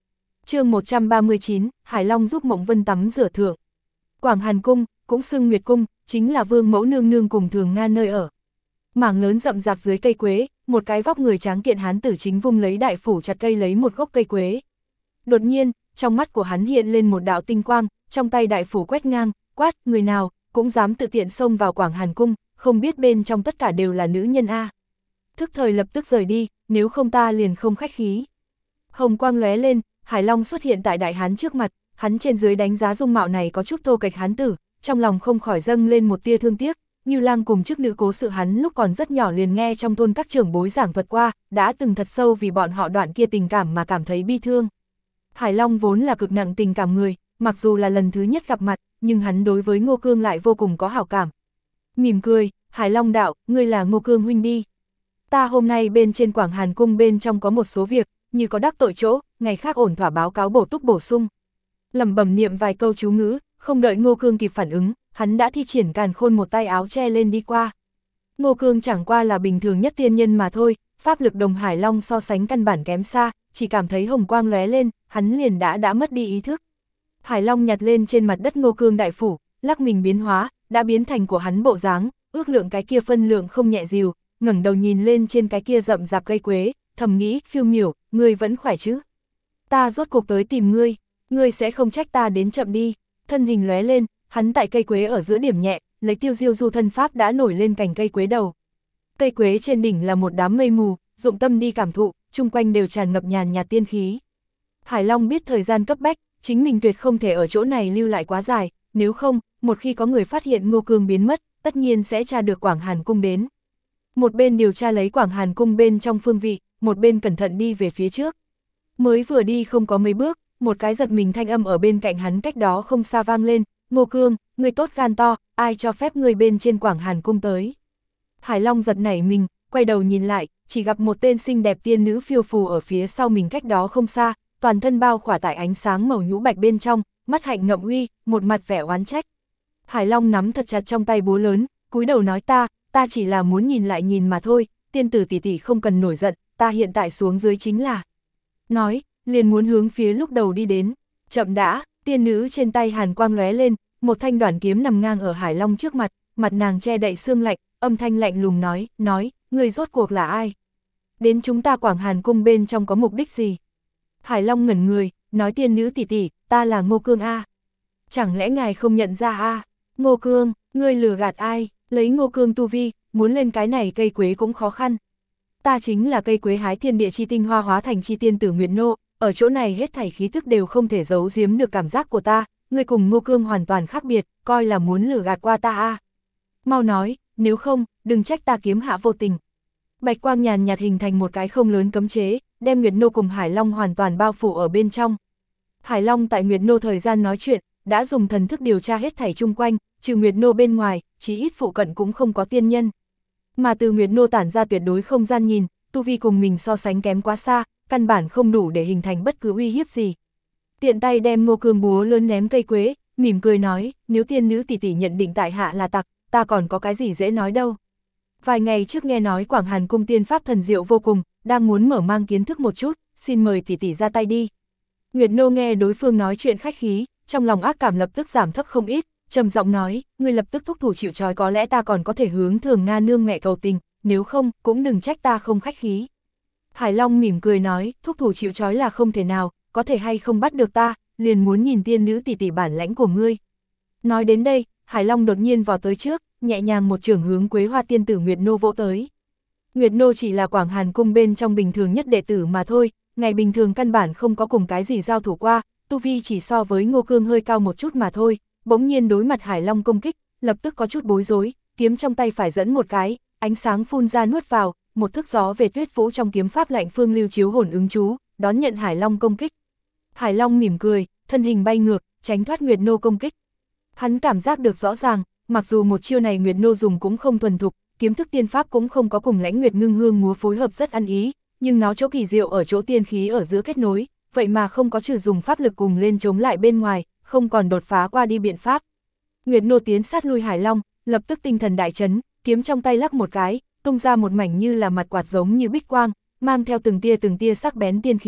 Chương 139, Hải Long giúp Mộng Vân tắm rửa thượng. Quảng Hàn Cung, cũng xưng Nguyệt Cung, chính là Vương Mẫu nương nương cùng Thường Nga nơi ở. Mảng lớn rậm rạp dưới cây quế, một cái vóc người tráng kiện hán tử chính vung lấy đại phủ chặt cây lấy một gốc cây quế. Đột nhiên, trong mắt của hắn hiện lên một đạo tinh quang, trong tay đại phủ quét ngang, quát, người nào cũng dám tự tiện xông vào Quảng Hàn Cung, không biết bên trong tất cả đều là nữ nhân a. Thức thời lập tức rời đi, nếu không ta liền không khách khí. Hồng quang lóe lên, Hải Long xuất hiện tại đại hán trước mặt, hắn trên dưới đánh giá dung mạo này có chút thô kệch hán tử, trong lòng không khỏi dâng lên một tia thương tiếc. Như Lang cùng chức nữ cố sự hắn lúc còn rất nhỏ liền nghe trong thôn các trưởng bối giảng thuật qua, đã từng thật sâu vì bọn họ đoạn kia tình cảm mà cảm thấy bi thương. Hải Long vốn là cực nặng tình cảm người, mặc dù là lần thứ nhất gặp mặt, nhưng hắn đối với Ngô Cương lại vô cùng có hảo cảm. Mỉm cười, Hải Long đạo, ngươi là Ngô Cương huynh đi. Ta hôm nay bên trên Quảng Hàn Cung bên trong có một số việc, như có đắc tội chỗ, ngày khác ổn thỏa báo cáo bổ túc bổ sung. Lẩm bẩm niệm vài câu chú ngữ, không đợi Ngô Cương kịp phản ứng, hắn đã thi triển càn khôn một tay áo che lên đi qua. Ngô Cương chẳng qua là bình thường nhất tiên nhân mà thôi, pháp lực đồng Hải Long so sánh căn bản kém xa, chỉ cảm thấy hồng quang lóe lên, hắn liền đã mất đi ý thức. Hải Long nhặt lên trên mặt đất Ngô Cương đại phủ, lắc mình biến hóa, đã biến thành của hắn bộ dáng, ước lượng cái kia phân lượng không nhẹ dìu, ngẩng đầu nhìn lên trên cái kia rậm rạp cây quế, thầm nghĩ, phiêu miểu, ngươi vẫn khỏe chứ? Ta rốt cuộc tới tìm ngươi sẽ không trách ta đến chậm đi. Thân hình lóe lên, hắn tại cây quế ở giữa điểm nhẹ, lấy tiêu diêu du thân pháp đã nổi lên cành cây quế đầu. Cây quế trên đỉnh là một đám mây mù, dụng tâm đi cảm thụ, chung quanh đều tràn ngập nhàn nhạt tiên khí. Hải Long biết thời gian cấp bách, chính mình tuyệt không thể ở chỗ này lưu lại quá dài, nếu không, một khi có người phát hiện Ngô Cương biến mất, tất nhiên sẽ tra được Quảng Hàn Cung đến. Một bên điều tra lấy Quảng Hàn Cung bên trong phương vị, một bên cẩn thận đi về phía trước. Mới vừa đi không có mấy bước, một cái giật mình thanh âm ở bên cạnh hắn cách đó không xa vang lên, Ngô Cương, ngươi tốt gan to, ai cho phép ngươi bên trên Quảng Hàn Cung tới. Hải Long giật nảy mình, quay đầu nhìn lại, chỉ gặp một tên xinh đẹp tiên nữ phiêu phù ở phía sau mình cách đó không xa, toàn thân bao khỏa tại ánh sáng màu nhũ bạch bên trong, mắt hạnh ngậm uy, một mặt vẻ oán trách. Hải Long nắm thật chặt trong tay búa lớn, cúi đầu nói ta chỉ là muốn nhìn lại nhìn mà thôi, tiên tử tỷ tỷ không cần nổi giận, ta hiện tại xuống dưới chính là. Nói, liền muốn hướng phía lúc đầu đi đến, chậm đã, tiên nữ trên tay hàn quang lóe lên, một thanh đoản kiếm nằm ngang ở Hải Long trước mặt, mặt nàng che đậy xương lạnh, âm thanh lạnh lùng nói, người rốt cuộc là ai? Đến chúng ta Quảng Hàn Cung bên trong có mục đích gì? Hải Long ngẩn người, nói tiên nữ tỷ tỷ, ta là Ngô Cương a. Chẳng lẽ ngài không nhận ra a? Ngô Cương, ngươi lừa gạt ai? Lấy Ngô Cương tu vi, muốn lên cái này cây quế cũng khó khăn. Ta chính là cây quế hái thiên địa chi tinh hoa hóa thành chi tiên tử Nguyệt Nô, ở chỗ này hết thảy khí thức đều không thể giấu giếm được cảm giác của ta, ngươi cùng Ngô Cương hoàn toàn khác biệt, coi là muốn lừa gạt qua ta a. Mau nói, nếu không, đừng trách ta kiếm hạ vô tình. Bạch quang nhàn nhạt hình thành một cái không lớn cấm chế, đem Nguyệt Nô cùng Hải Long hoàn toàn bao phủ ở bên trong. Hải Long tại Nguyệt Nô thời gian nói chuyện, đã dùng thần thức điều tra hết thảy chung quanh, trừ Nguyệt Nô bên ngoài, chí ít phụ cận cũng không có tiên nhân. Mà từ Nguyệt Nô tản ra tuyệt đối không gian nhìn, tu vi cùng mình so sánh kém quá xa, căn bản không đủ để hình thành bất cứ uy hiếp gì. Tiện tay đem Ngô Cương búa lớn ném cây quế, mỉm cười nói, nếu tiên nữ tỷ tỷ nhận định tại hạ là tặc, ta còn có cái gì dễ nói đâu. Vài ngày trước nghe nói Quảng Hàn Cung tiên pháp thần diệu vô cùng, đang muốn mở mang kiến thức một chút, xin mời tỷ tỷ ra tay đi. Nguyệt Nô nghe đối phương nói chuyện khách khí, trong lòng ác cảm lập tức giảm thấp không ít, trầm giọng nói, ngươi lập tức thúc thủ chịu trói, có lẽ ta còn có thể hướng Thường Nga nương mẹ cầu tình, nếu không, cũng đừng trách ta không khách khí. Hải Long mỉm cười nói, thúc thủ chịu trói là không thể nào, có thể hay không bắt được ta, liền muốn nhìn tiên nữ tỷ tỷ bản lãnh của ngươi. Nói đến đây, Hải Long đột nhiên vào tới trước, nhẹ nhàng một chưởng hướng Quế Hoa tiên tử Nguyệt Nô vỗ tới. Nguyệt Nô chỉ là Quảng Hàn Cung bên trong bình thường nhất đệ tử mà thôi, ngày bình thường căn bản không có cùng cái gì giao thủ qua, tu vi chỉ so với Ngô Cương hơi cao một chút mà thôi, bỗng nhiên đối mặt Hải Long công kích, lập tức có chút bối rối, kiếm trong tay phải dẫn một cái, ánh sáng phun ra nuốt vào, một thức gió về tuyết vũ trong kiếm pháp lạnh phương lưu chiếu hồn ứng chú, đón nhận Hải Long công kích. Hải Long mỉm cười, thân hình bay ngược, tránh thoát Nguyệt Nô công kích. Hắn cảm giác được rõ ràng, mặc dù một chiêu này Nguyệt Nô dùng cũng không thuần thục, kiếm thức tiên pháp cũng không có cùng Lãnh Nguyệt Ngưng Hương múa phối hợp rất ăn ý, nhưng nó chỗ kỳ diệu ở chỗ tiên khí ở giữa kết nối, vậy mà không có trừ dùng pháp lực cùng lên chống lại bên ngoài, không còn đột phá qua đi biện pháp. Nguyệt Nô tiến sát lui Hải Long, lập tức tinh thần đại chấn, kiếm trong tay lắc một cái, tung ra một mảnh như là mặt quạt giống như bích quang, mang theo từng tia sắc bén tiên khí,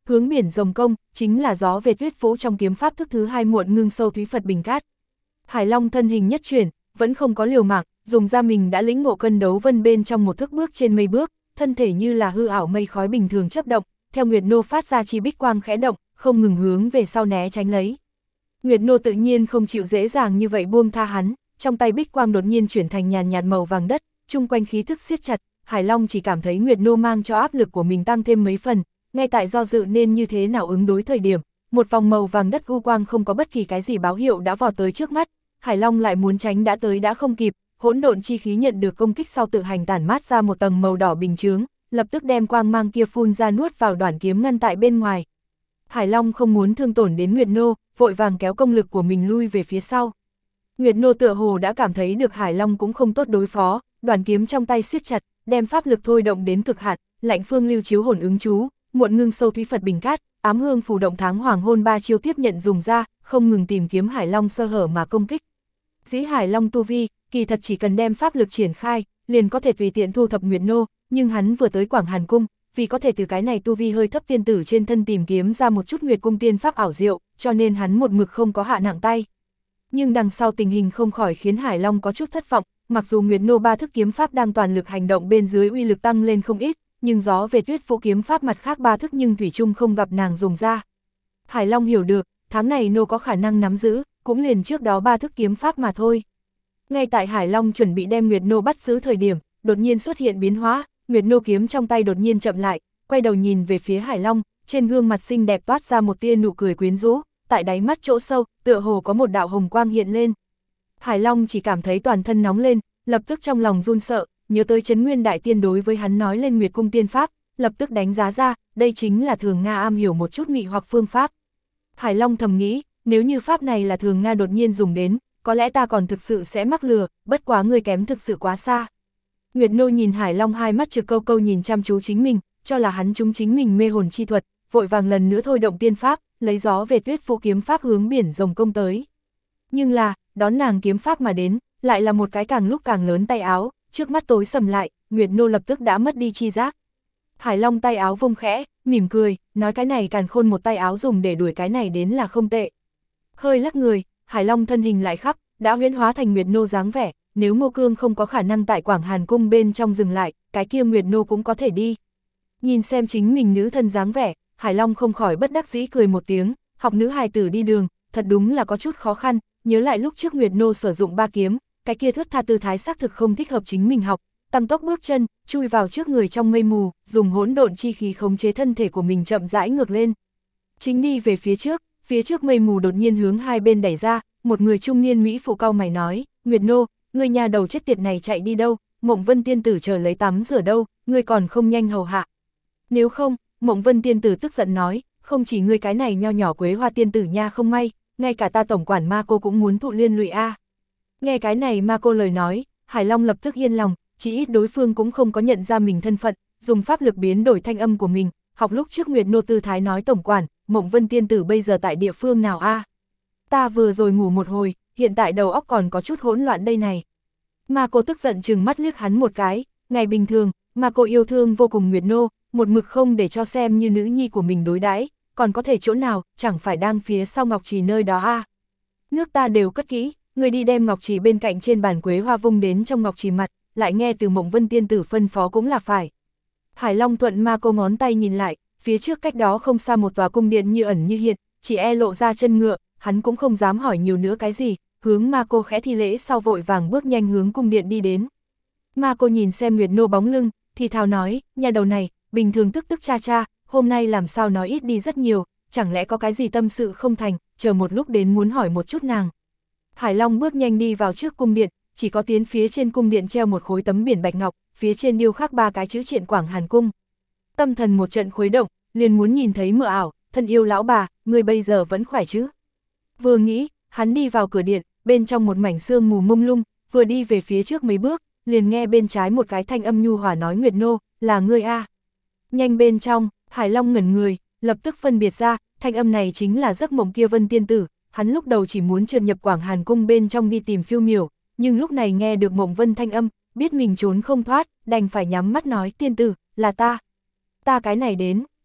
hướng biển rồng công, chính là gió về tuyết vũ trong kiếm pháp thức thứ 2 muộn ngưng sâu thúy Phật bình cát. Hải Long thân hình nhất chuyển, vẫn không có liều mạng, dùng ra mình đã lĩnh ngộ cân đấu vân bên trong một thước bước trên mây bước, thân thể như là hư ảo mây khói bình thường chấp động, theo Nguyệt Nô phát ra chi bích quang khẽ động, không ngừng hướng về sau né tránh lấy. Nguyệt Nô tự nhiên không chịu dễ dàng như vậy buông tha hắn, trong tay bích quang đột nhiên chuyển thành nhàn nhạt màu vàng đất, chung quanh khí thức siết chặt, Hải Long chỉ cảm thấy Nguyệt Nô mang cho áp lực của mình tăng thêm mấy phần, ngay tại do dự nên như thế nào ứng đối thời điểm, một vòng màu vàng đất u quang không có bất kỳ cái gì báo hiệu đã vọt tới trước mắt, Hải Long lại muốn tránh đã tới đã không kịp, hỗn độn chi khí nhận được công kích sau tự hành tản mát ra một tầng màu đỏ bình chướng, lập tức đem quang mang kia phun ra nuốt vào đoạn kiếm ngăn tại bên ngoài. Hải Long không muốn thương tổn đến Nguyệt Nô, vội vàng kéo công lực của mình lui về phía sau. Nguyệt Nô tựa hồ đã cảm thấy được Hải Long cũng không tốt đối phó, đoàn kiếm trong tay siết chặt, đem pháp lực thôi động đến cực hạn, lạnh phương lưu chiếu hồn ứng chú, muộn ngưng sâu thúy Phật bình cát, ám hương phù động tháng hoàng hôn 3 chiêu tiếp nhận dùng ra, không ngừng tìm kiếm Hải Long sơ hở mà công kích. Dĩ Hải Long tu vi, kỳ thật chỉ cần đem pháp lực triển khai, liền có thể tùy tiện thu thập Nguyệt Nô, nhưng hắn vừa tới Quảng Hàn Cung, vì có thể từ cái này tu vi hơi thấp tiên tử trên thân tìm kiếm ra một chút Nguyệt Cung tiên pháp ảo diệu, cho nên hắn một mực không có hạ nặng tay. Nhưng đằng sau tình hình không khỏi khiến Hải Long có chút thất vọng, mặc dù Nguyệt Nô 3 thức kiếm pháp đang toàn lực hành động bên dưới uy lực tăng lên không ít, nhưng gió về tuyết vũ kiếm pháp mặt khác 3 thức nhưng thủy chung không gặp nàng dùng ra. Hải Long hiểu được, tháng này Nô có khả năng nắm giữ, cũng liền trước đó 3 thức kiếm pháp mà thôi. Ngay tại Hải Long chuẩn bị đem Nguyệt Nô bắt giữ thời điểm, đột nhiên xuất hiện biến hóa, Nguyệt Nô kiếm trong tay đột nhiên chậm lại, quay đầu nhìn về phía Hải Long, trên gương mặt xinh đẹp toát ra một tia nụ cười quyến rũ, tại đáy mắt chỗ sâu, tựa hồ có một đạo hồng quang hiện lên. Hải Long chỉ cảm thấy toàn thân nóng lên, lập tức trong lòng run sợ, nhớ tới Trấn Nguyên Đại Tiên đối với hắn nói lên Nguyệt Cung tiên pháp, lập tức đánh giá ra, đây chính là Thường Nga am hiểu một chút mị hoặc phương pháp. Hải Long thầm nghĩ, nếu như pháp này là Thường Nga đột nhiên dùng đến, có lẽ ta còn thực sự sẽ mắc lừa, bất quá người kém thực sự quá xa. Nguyệt Nô nhìn Hải Long hai mắt trực câu câu nhìn chăm chú chính mình, cho là hắn trúng chính mình mê hồn chi thuật, vội vàng lần nữa thôi động tiên pháp, lấy gió về tuyết vũ kiếm pháp hướng biển rồng công tới. Nhưng là, đón nàng kiếm pháp mà đến, lại là một cái càng lúc càng lớn tay áo, trước mắt tối sầm lại, Nguyệt Nô lập tức đã mất đi chi giác. Hải Long tay áo vung khẽ, mỉm cười, nói cái này càn khôn một tay áo dùng để đuổi cái này đến là không tệ. Hơi lắc người, Hải Long thân hình lại khắp, đã huyễn hóa thành Nguyệt Nô dáng vẻ, nếu Ngô Cương không có khả năng tại Quảng Hàn Cung bên trong dừng lại, cái kia Nguyệt Nô cũng có thể đi. Nhìn xem chính mình nữ thân dáng vẻ, Hải Long không khỏi bất đắc dĩ cười một tiếng, học nữ hài tử đi đường, thật đúng là có chút khó khăn, nhớ lại lúc trước Nguyệt Nô sử dụng 3 kiếm, cái kia thướt tha tư thái xác thực không thích hợp chính mình học, tăng tốc bước chân, chui vào trước người trong mây mù, dùng hỗn độn chi khí khống chế thân thể của mình chậm rãi ngược lên. Chính đi về phía trước mây mù đột nhiên hướng hai bên đẩy ra, một người trung niên mỹ phụ cau mày nói, Nguyệt Nô, người nhà đầu chết tiệt này chạy đi đâu, Mộng Vân tiên tử chờ lấy tắm rửa đâu, ngươi còn không nhanh hầu hạ. Nếu không, Mộng Vân tiên tử tức giận nói, không chỉ ngươi cái này nho nhỏ Quế Hoa tiên tử nha không may, ngay cả ta tổng quản ma cô cũng muốn thụ liên lụy a. Nghe cái này ma cô lời nói, Hải Long lập tức yên lòng, chỉ ít đối phương cũng không có nhận ra mình thân phận, dùng pháp lực biến đổi thanh âm của mình, học lúc trước Nguyệt Nô tư thái nói tổng quản, Mộng Vân tiên tử bây giờ tại địa phương nào a? Ta vừa rồi ngủ một hồi, hiện tại đầu óc còn có chút hỗn loạn đây này. Ma cô tức giận trừng mắt liếc hắn một cái, ngày bình thường, ma cô yêu thương vô cùng Nguyệt Nô, một mực không để cho xem như nữ nhi của mình đối đãi, còn có thể chỗ nào, chẳng phải đang phía sau ngọc trì nơi đó a. Nước ta đều cất kỹ, người đi đem ngọc trì bên cạnh trên bàn Quế Hoa vung đến trong ngọc trì mặt, lại nghe từ Mộng Vân tiên tử phân phó cũng là phải. Hải Long thuận ma cô ngón tay nhìn lại, phía trước cách đó không xa một tòa cung điện như ẩn như hiện, chỉ e lộ ra chân ngựa, hắn cũng không dám hỏi nhiều nữa cái gì, hướng ma cô khẽ thi lễ sau vội vàng bước nhanh hướng cung điện đi đến. Ma cô nhìn xem Nguyệt Nô bóng lưng, thì thào nói, nhà đầu này, bình thường tức tức cha cha, hôm nay làm sao nói ít đi rất nhiều, chẳng lẽ có cái gì tâm sự không thành, chờ một lúc đến muốn hỏi một chút nàng. Hải Long bước nhanh đi vào trước cung điện, chỉ có tiến phía trên cung điện treo một khối tấm biển bạch ngọc, phía trên điêu khắc 3 cái chữ triện Quảng Hàn Cung. Tâm thần một trận khuấy động, liền muốn nhìn thấy mờ ảo, thân yêu lão bà, người bây giờ vẫn khỏe chứ? Vừa nghĩ, hắn đi vào cửa điện, bên trong một mảnh sương mù mông lung, vừa đi về phía trước mấy bước, liền nghe bên trái một cái thanh âm nhu hòa nói Nguyệt Nô, là ngươi a. Nhanh bên trong, Hải Long ngẩn người, lập tức phân biệt ra, thanh âm này chính là giấc mộng kia Vân tiên tử, hắn lúc đầu chỉ muốn trượt nhập Quảng Hàn Cung bên trong đi tìm phiêu miểu, nhưng lúc này nghe được Mộng Vân thanh âm, biết mình trốn không thoát, đành phải nhắm mắt nói tiên tử, là ta. Ta cái này đến,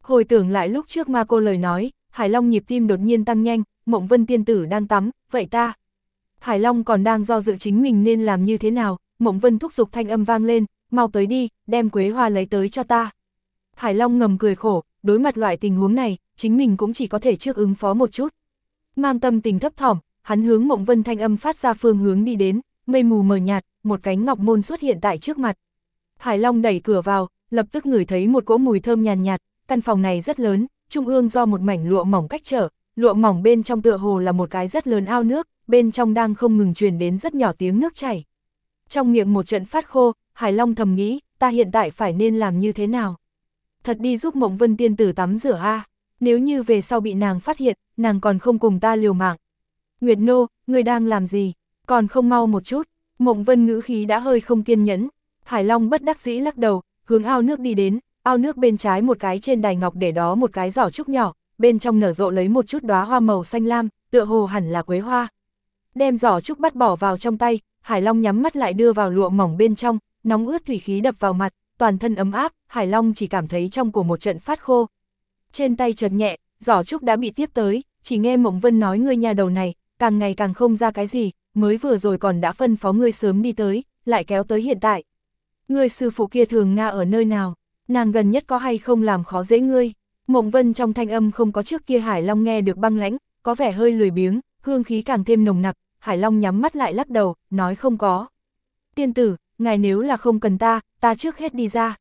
Hồi tưởng lại lúc trước ma cô lời nói, Hải Long nhịp tim đột nhiên tăng nhanh, Mộng Vân tiên tử đang tắm, vậy ta. Hải Long còn đang do dự chính mình nên làm như thế nào, Mộng Vân thúc giục thanh âm vang lên, mau tới đi, đem quế hoa lấy tới cho ta. Hải Long ngầm cười khổ, đối mặt loại tình huống này, chính mình cũng chỉ có thể trước ứng phó một chút. Mang tâm tình thấp thỏm, hắn hướng Mộng Vân thanh âm phát ra phương hướng đi đến, mây mù mờ nhạt, một cánh ngọc môn xuất hiện tại trước mặt. Hải Long đẩy cửa vào, lập tức ngửi thấy một cỗ mùi thơm nhàn nhạt, căn phòng này rất lớn, trung ương do một mảnh lụa mỏng cách trở, lụa mỏng bên trong tựa hồ là một cái rất lớn ao nước, bên trong đang không ngừng truyền đến rất nhỏ tiếng nước chảy. Trong miệng một trận phát khô, Hải Long thầm nghĩ, ta hiện tại phải nên làm như thế nào? Thật đi giúp Mộng Vân tiên tử tắm rửa a, nếu như về sau bị nàng phát hiện, nàng còn không cùng ta liều mạng. Nguyệt Nô, ngươi đang làm gì? Còn không mau một chút. Mộng Vân ngữ khí đã hơi không kiên nhẫn. Hải Long bất đắc dĩ lắc đầu, hướng ao nước đi đến, ao nước bên trái một cái trên đài ngọc để đó một cái giỏ trúc nhỏ, bên trong nở rộ lấy một chút đóa hoa màu xanh lam, tựa hồ hẳn là quế hoa. Đem giỏ trúc bắt bỏ vào trong tay, Hải Long nhắm mắt lại đưa vào lụa mỏng bên trong, nóng ướt thủy khí đập vào mặt, toàn thân ấm áp, Hải Long chỉ cảm thấy trong cổ một trận phát khô. Trên tay chợt nhẹ, giỏ trúc đã bị tiếp tới, chỉ nghe Mộng Vân nói ngươi nhà đầu này, càng ngày càng không ra cái gì, mới vừa rồi còn đã phân phó ngươi sớm đi tới, lại kéo tới hiện tại. Ngươi sư phụ kia Thường Nga ở nơi nào, nàng gần nhất có hay không làm khó dễ ngươi? Mộng Vân trong thanh âm không có trước kia Hải Long nghe được băng lãnh, có vẻ hơi lười biếng, hương khí càng thêm nồng nặc, Hải Long nhắm mắt lại lắc đầu, nói không có. Tiên tử, ngài nếu là không cần ta trước hết đi ra.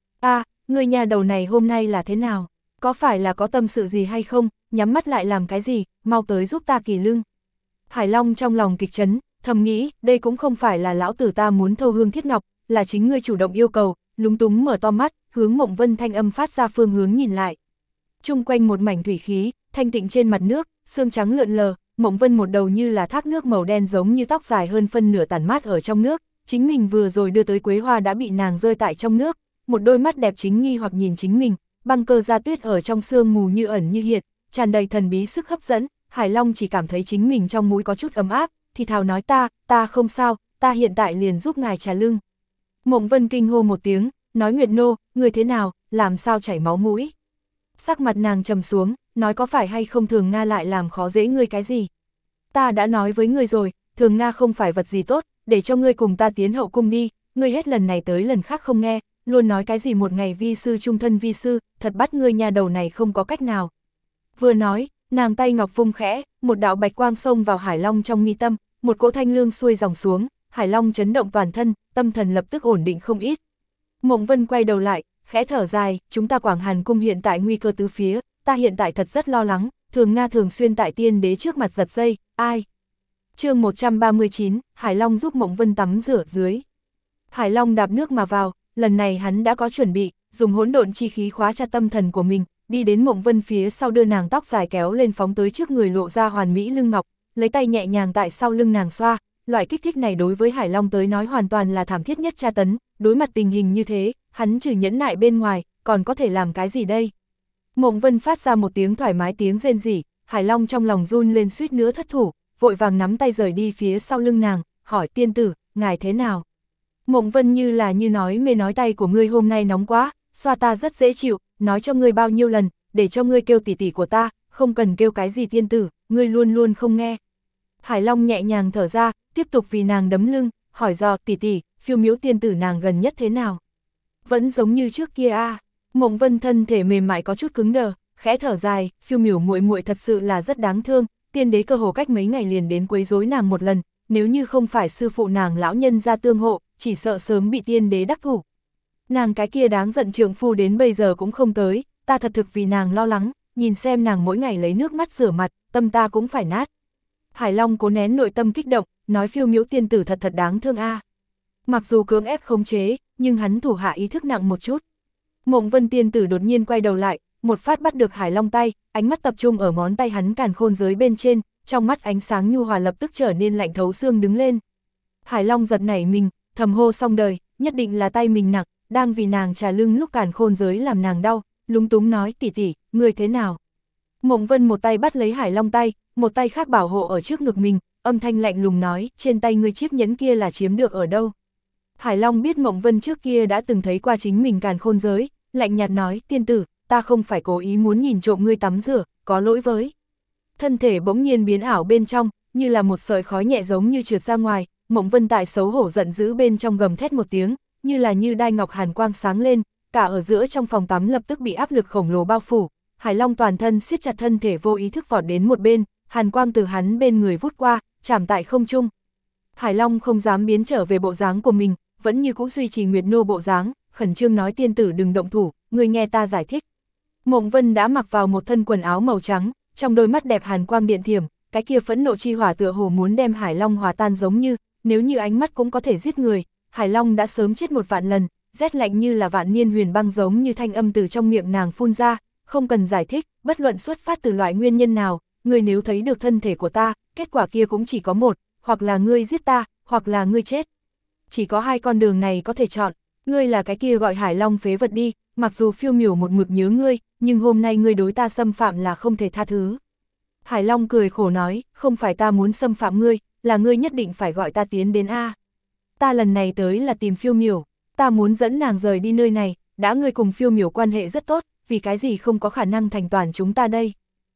Ngươi nhà đầu này hôm nay là thế nào? Có phải là có tâm sự gì hay không, nhắm mắt lại làm cái gì, mau tới giúp ta kỳ lưng. Hải Long trong lòng kịch chấn, thầm nghĩ, đây cũng không phải là lão tử ta muốn thâu hương thiết ngọc, là chính ngươi chủ động yêu cầu, lúng túng mở to mắt, hướng Mộng Vân thanh âm phát ra phương hướng nhìn lại. Chung quanh một mảnh thủy khí, thanh tịnh trên mặt nước, sương trắng lượn lờ, Mộng Vân một đầu như là thác nước màu đen giống như tóc dài hơn phân nửa tản mát ở trong nước, chính mình vừa rồi đưa tới quế hoa đã bị nàng rơi tại trong nước, một đôi mắt đẹp chính nghi hoặc nhìn chính mình, băng cơ da tuyết ở trong sương mù như ẩn như hiện, tràn đầy thần bí sức hấp dẫn, Hải Long chỉ cảm thấy chính mình trong mũi có chút ấm áp, thì thào nói ta không sao, ta hiện tại liền giúp ngài trà lưng. Mộng Vân kinh hô một tiếng, nói Nguyệt Nô, người thế nào, làm sao chảy máu mũi. Sắc mặt nàng trầm xuống, nói có phải hay không Thường Nga lại làm khó dễ ngươi cái gì. Ta đã nói với ngươi rồi, Thường Nga không phải vật gì tốt, để cho ngươi cùng ta tiến hậu cung đi, ngươi hết lần này tới lần khác không nghe, luôn nói cái gì một ngày vi sư trung thân vi sư, thật bắt ngươi nhà đầu này không có cách nào. Vừa nói, nàng tay ngọc vung khẽ, một đạo bạch quang xông vào Hải Long trong mi tâm, một cỗ thanh lương xuôi dòng xuống, Hải Long chấn động toàn thân, tâm thần lập tức ổn định không ít. Mộng Vân quay đầu lại, khẽ thở dài, chúng ta Quảng Hàn cung hiện tại nguy cơ tứ phía, ta hiện tại thật rất lo lắng, Thường Nga thường xuyên tại tiên đế trước mặt giật dây, ai? Chương 139, Hải Long giúp Mộng Vân tắm rửa dưới. Hải Long đạp nước mà vào, lần này hắn đã có chuẩn bị, dùng hỗn độn chi khí khóa chặt tâm thần của mình, đi đến Mộng Vân phía sau đưa nàng tóc dài kéo lên phóng tới trước người lộ ra hoàn mỹ lưng ngọc, lấy tay nhẹ nhàng tại sau lưng nàng xoa, loại kích thích này đối với Hải Long tới nói hoàn toàn là thảm thiết nhất tra tấn, đối mặt tình hình như thế, hắn trừ nhẫn nại bên ngoài, còn có thể làm cái gì đây? Mộng Vân phát ra một tiếng thoải mái tiếng rên rỉ, Hải Long trong lòng run lên suýt nữa thất thủ, vội vàng nắm tay rời đi phía sau lưng nàng, hỏi tiên tử, ngài thế nào? Mộng Vân như là như nói mê nói tay của ngươi hôm nay nóng quá, xoa ta rất dễ chịu, nói cho ngươi bao nhiêu lần, để cho ngươi kêu tỷ tỷ của ta, không cần kêu cái gì tiên tử, ngươi luôn luôn không nghe. Hải Long nhẹ nhàng thở ra, tiếp tục vì nàng đấm lưng, hỏi dò tỷ tỷ, Phiêu Miếu tiên tử nàng gần nhất thế nào? Vẫn giống như trước kia a. Mộng Vân thân thể mềm mại có chút cứng đờ, khẽ thở dài, Phiêu Miểu muội muội thật sự là rất đáng thương, tiên đế cơ hồ cách mấy ngày liền đến quấy rối nàng một lần, nếu như không phải sư phụ nàng lão nhân ra tương hộ, chỉ sợ sớm bị tiên đế đắc thủ. Nàng cái kia đáng giận trượng phu đến bây giờ cũng không tới, ta thật thực vì nàng lo lắng, nhìn xem nàng mỗi ngày lấy nước mắt rửa mặt, tâm ta cũng phải nát. Hải Long cố nén nội tâm kích động, nói Phiêu Miếu tiên tử thật thật đáng thương a. Mặc dù cưỡng ép khống chế, nhưng hắn thủ hạ ý thức nặng một chút. Mộng Vân tiên tử đột nhiên quay đầu lại, một phát bắt được Hải Long tay, ánh mắt tập trung ở ngón tay hắn càn khôn giới bên trên, trong mắt ánh sáng nhu hòa lập tức trở nên lạnh thấu xương đứng lên. Hải Long giật nảy mình, thầm hô xong đời, nhất định là tay mình nặng, đang vì nàng trà lưng lúc càn khôn giới làm nàng đau, lúng túng nói tỷ tỷ, ngươi thế nào? Mộng Vân một tay bắt lấy Hải Long tay, một tay khác bảo hộ ở trước ngực mình, âm thanh lạnh lùng nói, trên tay ngươi chiếc nhẫn kia là chiếm được ở đâu? Hải Long biết Mộng Vân trước kia đã từng thấy qua chính mình càn khôn giới, lạnh nhạt nói, tiên tử, ta không phải cố ý muốn nhìn trộm ngươi tắm rửa, có lỗi với. Thân thể bỗng nhiên biến ảo bên trong, như là một sợi khói nhẹ giống như trượt ra ngoài, Mộng Vân tại xấu hổ giận dữ bên trong gầm thét một tiếng, như là như đai ngọc hàn quang sáng lên, cả ở giữa trong phòng tắm lập tức bị áp lực khổng lồ bao phủ. Hải Long toàn thân siết chặt thân thể vô ý thức vọt đến một bên, hàn quang từ hắn bên người vút qua, chạm tại không trung. Hải Long không dám biến trở về bộ dáng của mình, vẫn như cũ duy trì Nguyệt Nô bộ dáng, khẩn trương nói tiên tử đừng động thủ, ngươi nghe ta giải thích. Mộng Vân đã mặc vào một thân quần áo màu trắng, trong đôi mắt đẹp hàn quang điện thiểm, cái kia phẫn nộ chi hỏa tựa hồ muốn đem Hải Long hòa tan giống như, nếu như ánh mắt cũng có thể giết người, Hải Long đã sớm chết 1.000 lần, rét lạnh như là vạn niên huyền băng giống như thanh âm từ trong miệng nàng phun ra, không cần giải thích, bất luận xuất phát từ loại nguyên nhân nào, ngươi nếu thấy được thân thể của ta, kết quả kia cũng chỉ có một, hoặc là ngươi giết ta, hoặc là ngươi chết. Chỉ có 2 con đường này có thể chọn, ngươi là cái kia gọi Hải Long phế vật đi, mặc dù phiêu miểu một mực nhớ ngươi, nhưng hôm nay ngươi đối ta xâm phạm là không thể tha thứ. Hải Long cười khổ nói, không phải ta muốn xâm phạm ngươi, là ngươi nhất định phải gọi ta tiến đến A. Ta lần này tới là tìm phiêu miểu, ta muốn dẫn nàng rời đi nơi này, đã ngươi cùng phiêu miểu quan hệ rất tốt, vì cái gì không có khả năng thành toàn chúng ta đây.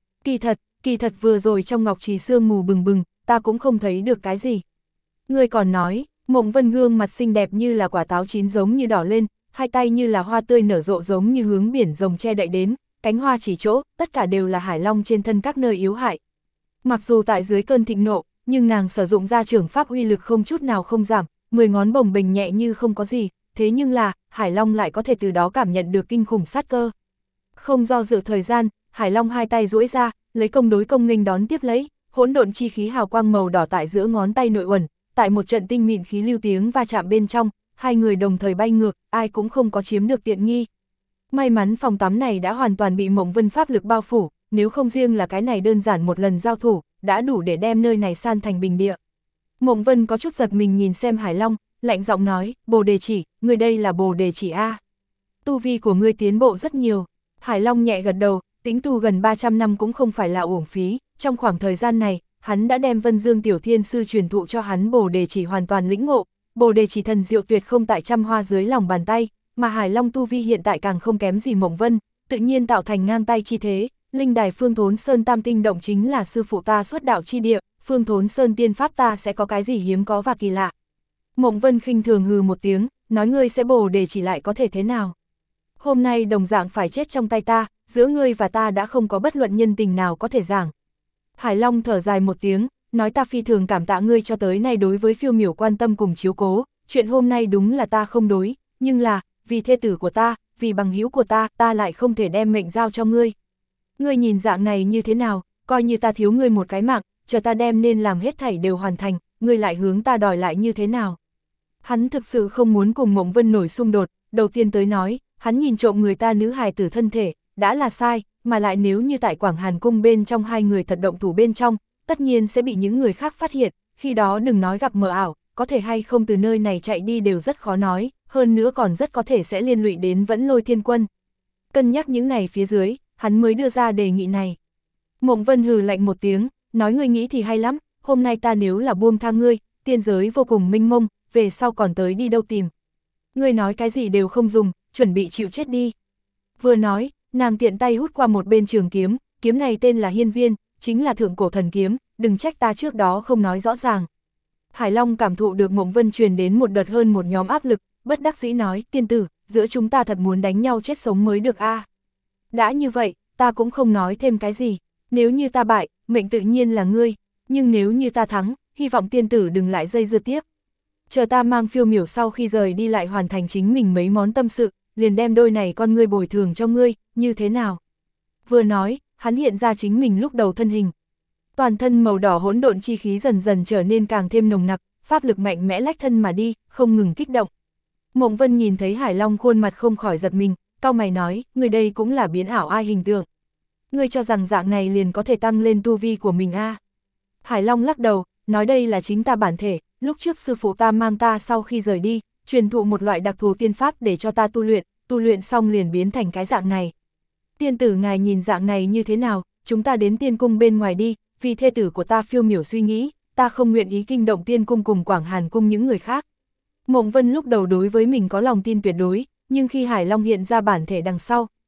Kỳ thật vừa rồi trong ngọc trì sương mù bừng bừng, ta cũng không thấy được cái gì. Ngươi còn nói, Mộng Vân gương mặt xinh đẹp như là quả táo chín giống như đỏ lên, 2 tay như là hoa tươi nở rộ giống như hướng biển rồng che đậy đến, cánh hoa chỉ chỗ, tất cả đều là Hải Long trên thân các nơi yếu hại. Mặc dù tại dưới cơn thịnh nộ, nhưng nàng sử dụng ra trưởng pháp uy lực không chút nào không giảm, 10 ngón bồng bềnh nhẹ như không có gì, thế nhưng là, Hải Long lại có thể từ đó cảm nhận được kinh khủng sát cơ. Không do dự thời gian, Hải Long 2 tay duỗi ra, lấy công đối công nghênh đón tiếp lấy, hỗn độn chi khí hào quang màu đỏ tại giữa ngón tay nội uẩn, tại một trận tinh mịn khí lưu tiếng va chạm bên trong, 2 người đồng thời bay ngược, ai cũng không có chiếm được tiện nghi. May mắn phòng tắm này đã hoàn toàn bị Mộng Vân pháp lực bao phủ, nếu không riêng là cái này đơn giản một lần giao thủ, đã đủ để đem nơi này san thành bình địa. Mộng Vân có chút giật mình nhìn xem Hải Long, lạnh giọng nói, Bồ Đề Chỉ, ngươi đây là Bồ Đề Chỉ A. Tu vi của ngươi tiến bộ rất nhiều. Hải Long nhẹ gật đầu, tính tu gần 300 năm cũng không phải là uổng phí, trong khoảng thời gian này, hắn đã đem Vân Dương Tiểu Thiên Sư truyền thụ cho hắn Bồ Đề Chỉ hoàn toàn lĩnh ngộ, Bồ Đề Chỉ thần diệu tuyệt không tại trăm hoa dưới lòng bàn tay, mà Hải Long tu vi hiện tại càng không kém gì Mộng Vân, tự nhiên tạo thành ngang tay chi thế, linh đài Phương Thốn Sơn Tam Tinh Động chính là sư phụ ta xuất đạo chi địa, Phương Thốn Sơn tiên pháp ta sẽ có cái gì hiếm có và kỳ lạ. Mộng Vân khinh thường hừ một tiếng, nói ngươi sẽ Bồ Đề Chỉ lại có thể thế nào. Hôm nay đồng dạng phải chết trong tay ta, giữa ngươi và ta đã không có bất luận nhân tình nào có thể giảng. Hải Long thở dài một tiếng, nói ta phi thường cảm tạ ngươi cho tới nay đối với phiêu miểu quan tâm cùng chiếu cố, chuyện hôm nay đúng là ta không đối, nhưng là, vì thê tử của ta, vì bằng hữu của ta, ta lại không thể đem mệnh giao cho ngươi. Ngươi nhìn dạng này như thế nào, coi như ta thiếu ngươi một cái mạng, chờ ta đem nên làm hết thảy đều hoàn thành, ngươi lại hướng ta đòi lại như thế nào. Hắn thực sự không muốn cùng Mộng Vân nổi xung đột, đầu tiên tới nói, hắn nhìn trộm người ta nữ hài tử thân thể, đã là sai, mà lại nếu như tại Quảng Hàn Cung bên trong 2 người thật động thủ bên trong, tất nhiên sẽ bị những người khác phát hiện, khi đó đừng nói gặp mờ ảo, có thể hay không từ nơi này chạy đi đều rất khó nói, hơn nữa còn rất có thể sẽ liên lụy đến Vẫn Lôi Thiên Quân. Cân nhắc những này phía dưới, hắn mới đưa ra đề nghị này. Mộng Vân hừ lạnh một tiếng, nói ngươi nghĩ thì hay lắm, hôm nay ta nếu là buông tha ngươi, tiên giới vô cùng mênh mông, về sau còn tới đi đâu tìm. Ngươi nói cái gì đều không dùng, chuẩn bị chịu chết đi. Vừa nói, nàng tiện tay hút qua một bên trường kiếm, kiếm này tên là Hiên Viên, chính là thượng cổ thần kiếm, đừng trách ta trước đó không nói rõ ràng. Hải Long cảm thụ được Mộng Vân truyền đến một đợt hơn một nhóm áp lực, bất đắc dĩ nói, tiên tử, giữa chúng ta thật muốn đánh nhau chết sống mới được a. Đã như vậy, ta cũng không nói thêm cái gì, nếu như ta bại, mệnh tự nhiên là ngươi, nhưng nếu như ta thắng, hy vọng tiên tử đừng lại dây dưa tiếp. Chờ ta mang phiêu miểu sau khi rời đi lại hoàn thành chính mình mấy món tâm sự, liền đem đôi này con ngươi bồi thường cho ngươi, như thế nào? Vừa nói, hắn hiện ra chính mình lúc đầu thân hình. Toàn thân màu đỏ hỗn độn chi khí dần dần trở nên càng thêm nồng nặc, pháp lực mạnh mẽ lách thân mà đi, không ngừng kích động. Mộng Vân nhìn thấy Hải Long khuôn mặt không khỏi giật mình, cau mày nói, người đây cũng là biến ảo ai hình tượng. Ngươi cho rằng dạng này liền có thể tăng lên tu vi của mình a? Hải Long lắc đầu, nói đây là chính ta bản thể, lúc trước sư phụ ta mang ta sau khi rời đi, truyền thụ một loại đặc thù tiên pháp để cho ta tu luyện xong liền biến thành cái dạng này. Tiên tử ngài nhìn dạng này như thế nào, chúng ta đến tiên cung bên ngoài đi, vì thê tử của ta phiêu miểu suy nghĩ, ta không nguyện ý kinh động tiên cung cùng Quảng Hàn cung những người khác. Mộng Vân lúc đầu đối với mình có lòng tin tuyệt đối, nhưng khi Hải Long hiện ra bản thể đằng sau,